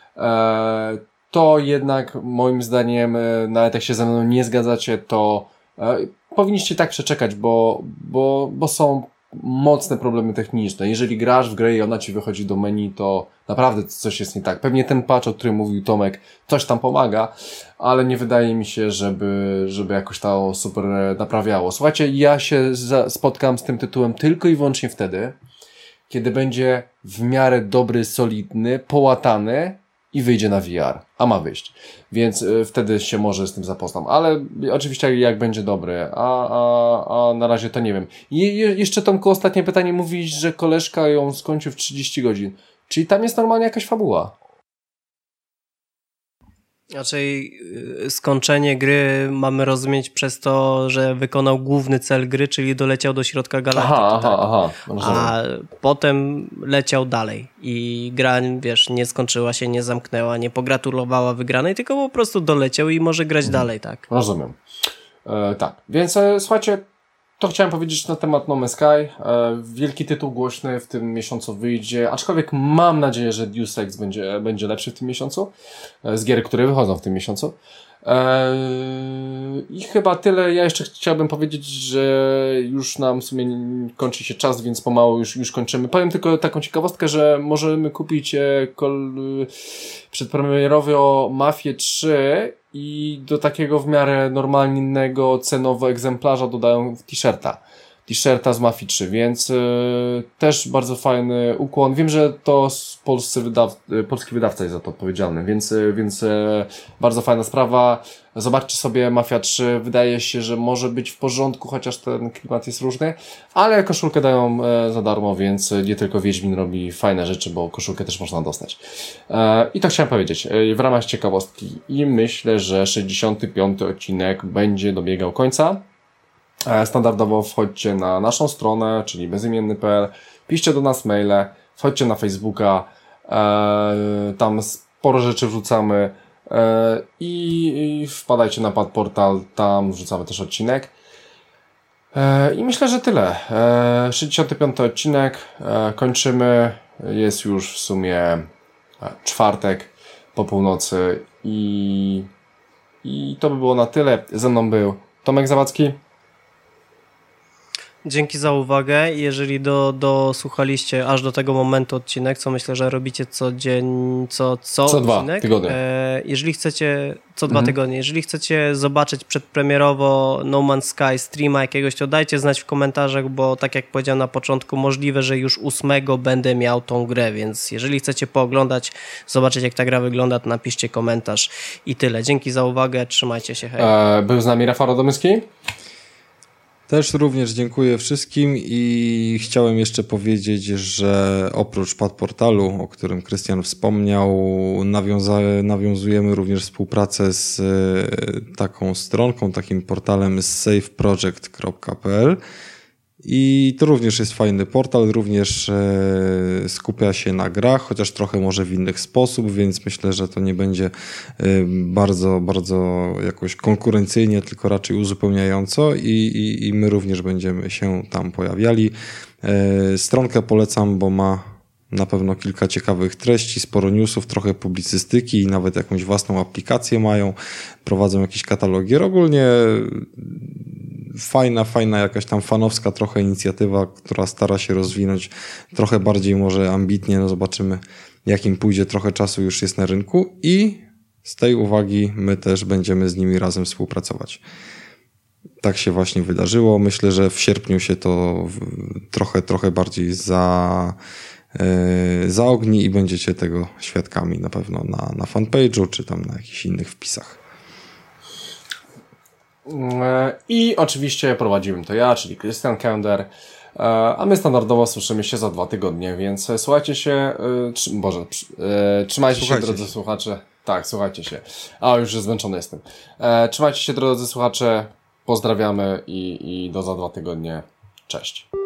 E, to jednak moim zdaniem, nawet jak się ze mną nie zgadzacie, to e, powinniście tak przeczekać, bo, bo, bo są mocne problemy techniczne. Jeżeli grasz w grę i ona ci wychodzi do menu, to naprawdę coś jest nie tak. Pewnie ten patch, o którym mówił Tomek, coś tam pomaga, ale nie wydaje mi się, żeby, żeby jakoś to super naprawiało. Słuchajcie, ja się za, spotkam z tym tytułem tylko i wyłącznie wtedy, kiedy będzie w miarę dobry, solidny, połatany i wyjdzie na V R, a ma wyjść. Więc y, wtedy się może z tym zapoznam. Ale oczywiście jak będzie dobry, a, a, a na razie to nie wiem. I je, jeszcze Tomku, ostatnie pytanie. Mówisz, że koleżka ją skończył w trzydzieści godzin. Czyli tam jest normalnie jakaś fabuła? Raczej skończenie gry mamy rozumieć przez to, że wykonał główny cel gry, czyli doleciał do środka galaktyki. Aha, tak? aha, aha. A potem leciał dalej i gra, wiesz, nie skończyła się, nie zamknęła, nie pogratulowała wygranej, tylko po prostu doleciał i może grać hmm. dalej, tak? Rozumiem. E, tak, więc e, słuchajcie, to chciałem powiedzieć na temat No Man's Sky. E, wielki tytuł głośny w tym miesiącu wyjdzie, aczkolwiek mam nadzieję, że Deus Ex będzie, będzie lepszy w tym miesiącu, e, z gier, które wychodzą w tym miesiącu. E, I chyba tyle. Ja jeszcze chciałbym powiedzieć, że już nam w sumie kończy się czas, więc pomału już, już kończymy. Powiem tylko taką ciekawostkę, że możemy kupić e, kol, przedpremierowy o Mafię trzy i do takiego w miarę normalnego cenowo egzemplarza dodają t-shirta. T-shirta z Mafii trzy, więc y, też bardzo fajny ukłon. Wiem, że to polscy wydaw polski wydawca jest za to odpowiedzialny, więc, y, więc y, bardzo fajna sprawa. Zobaczcie sobie Mafia trzy. Wydaje się, że może być w porządku, chociaż ten klimat jest różny, ale koszulkę dają e, za darmo, więc nie tylko Wiedźmin robi fajne rzeczy, bo koszulkę też można dostać. E, I to chciałem powiedzieć e, w ramach ciekawostki. I myślę, że sześćdziesiąty piąty odcinek będzie dobiegał końca. Standardowo wchodźcie na naszą stronę, czyli bezimienny kropka p l, piszcie do nas maile, wchodźcie na Facebooka, e, tam sporo rzeczy wrzucamy e, i, i wpadajcie na Padportal, tam wrzucamy też odcinek. E, I myślę, że tyle. E, sześćdziesiąty piąty odcinek, e, kończymy, jest już w sumie e, czwartek po północy i, i to by było na tyle. Ze mną był Tomek Zawadzki. Dzięki za uwagę. Jeżeli do, dosłuchaliście aż do tego momentu odcinek, co myślę, że robicie co dzień, co, co, co odcinek. dwa tygodnie. E, jeżeli chcecie, co mhm. dwa tygodnie, jeżeli chcecie zobaczyć przedpremierowo No Man's Sky streama jakiegoś, to dajcie znać w komentarzach, bo tak jak powiedziałem na początku, możliwe, że już ósmego będę miał tą grę, więc jeżeli chcecie pooglądać, zobaczyć jak ta gra wygląda, to napiszcie komentarz i tyle. Dzięki za uwagę, trzymajcie się, hej. E, był z nami Rafał Radomyski. Też również dziękuję wszystkim i chciałem jeszcze powiedzieć, że oprócz Padportalu, o którym Krystian wspomniał, nawiąza- nawiązujemy również współpracę z taką stronką, takim portalem save project kropka p l i to również jest fajny portal, również e, skupia się na grach, chociaż trochę może w innych sposób, więc myślę, że to nie będzie e, bardzo, bardzo jakoś konkurencyjnie, tylko raczej uzupełniająco i, i, i my również będziemy się tam pojawiali. E, stronkę polecam, bo ma na pewno kilka ciekawych treści, sporo newsów, trochę publicystyki i nawet jakąś własną aplikację mają, prowadzą jakieś katalogi. Ogólnie fajna, fajna jakaś tam fanowska trochę inicjatywa, która stara się rozwinąć trochę bardziej może ambitnie, no zobaczymy jak im pójdzie, trochę czasu już jest na rynku i z tej uwagi my też będziemy z nimi razem współpracować. Tak się właśnie wydarzyło. Myślę, że w sierpniu się to trochę, trochę bardziej za zaogni i będziecie tego świadkami na pewno na, na fanpage'u, czy tam na jakichś innych wpisach. I oczywiście prowadziłem to ja, czyli Krystian Kender, a my standardowo słyszymy się za dwa tygodnie, więc słuchajcie się, trzy, Boże, trzymajcie słuchajcie się, drodzy się. słuchacze. Tak, słuchajcie się. A, już zmęczony jestem. Trzymajcie się, drodzy słuchacze, pozdrawiamy i, i do za dwa tygodnie. Cześć.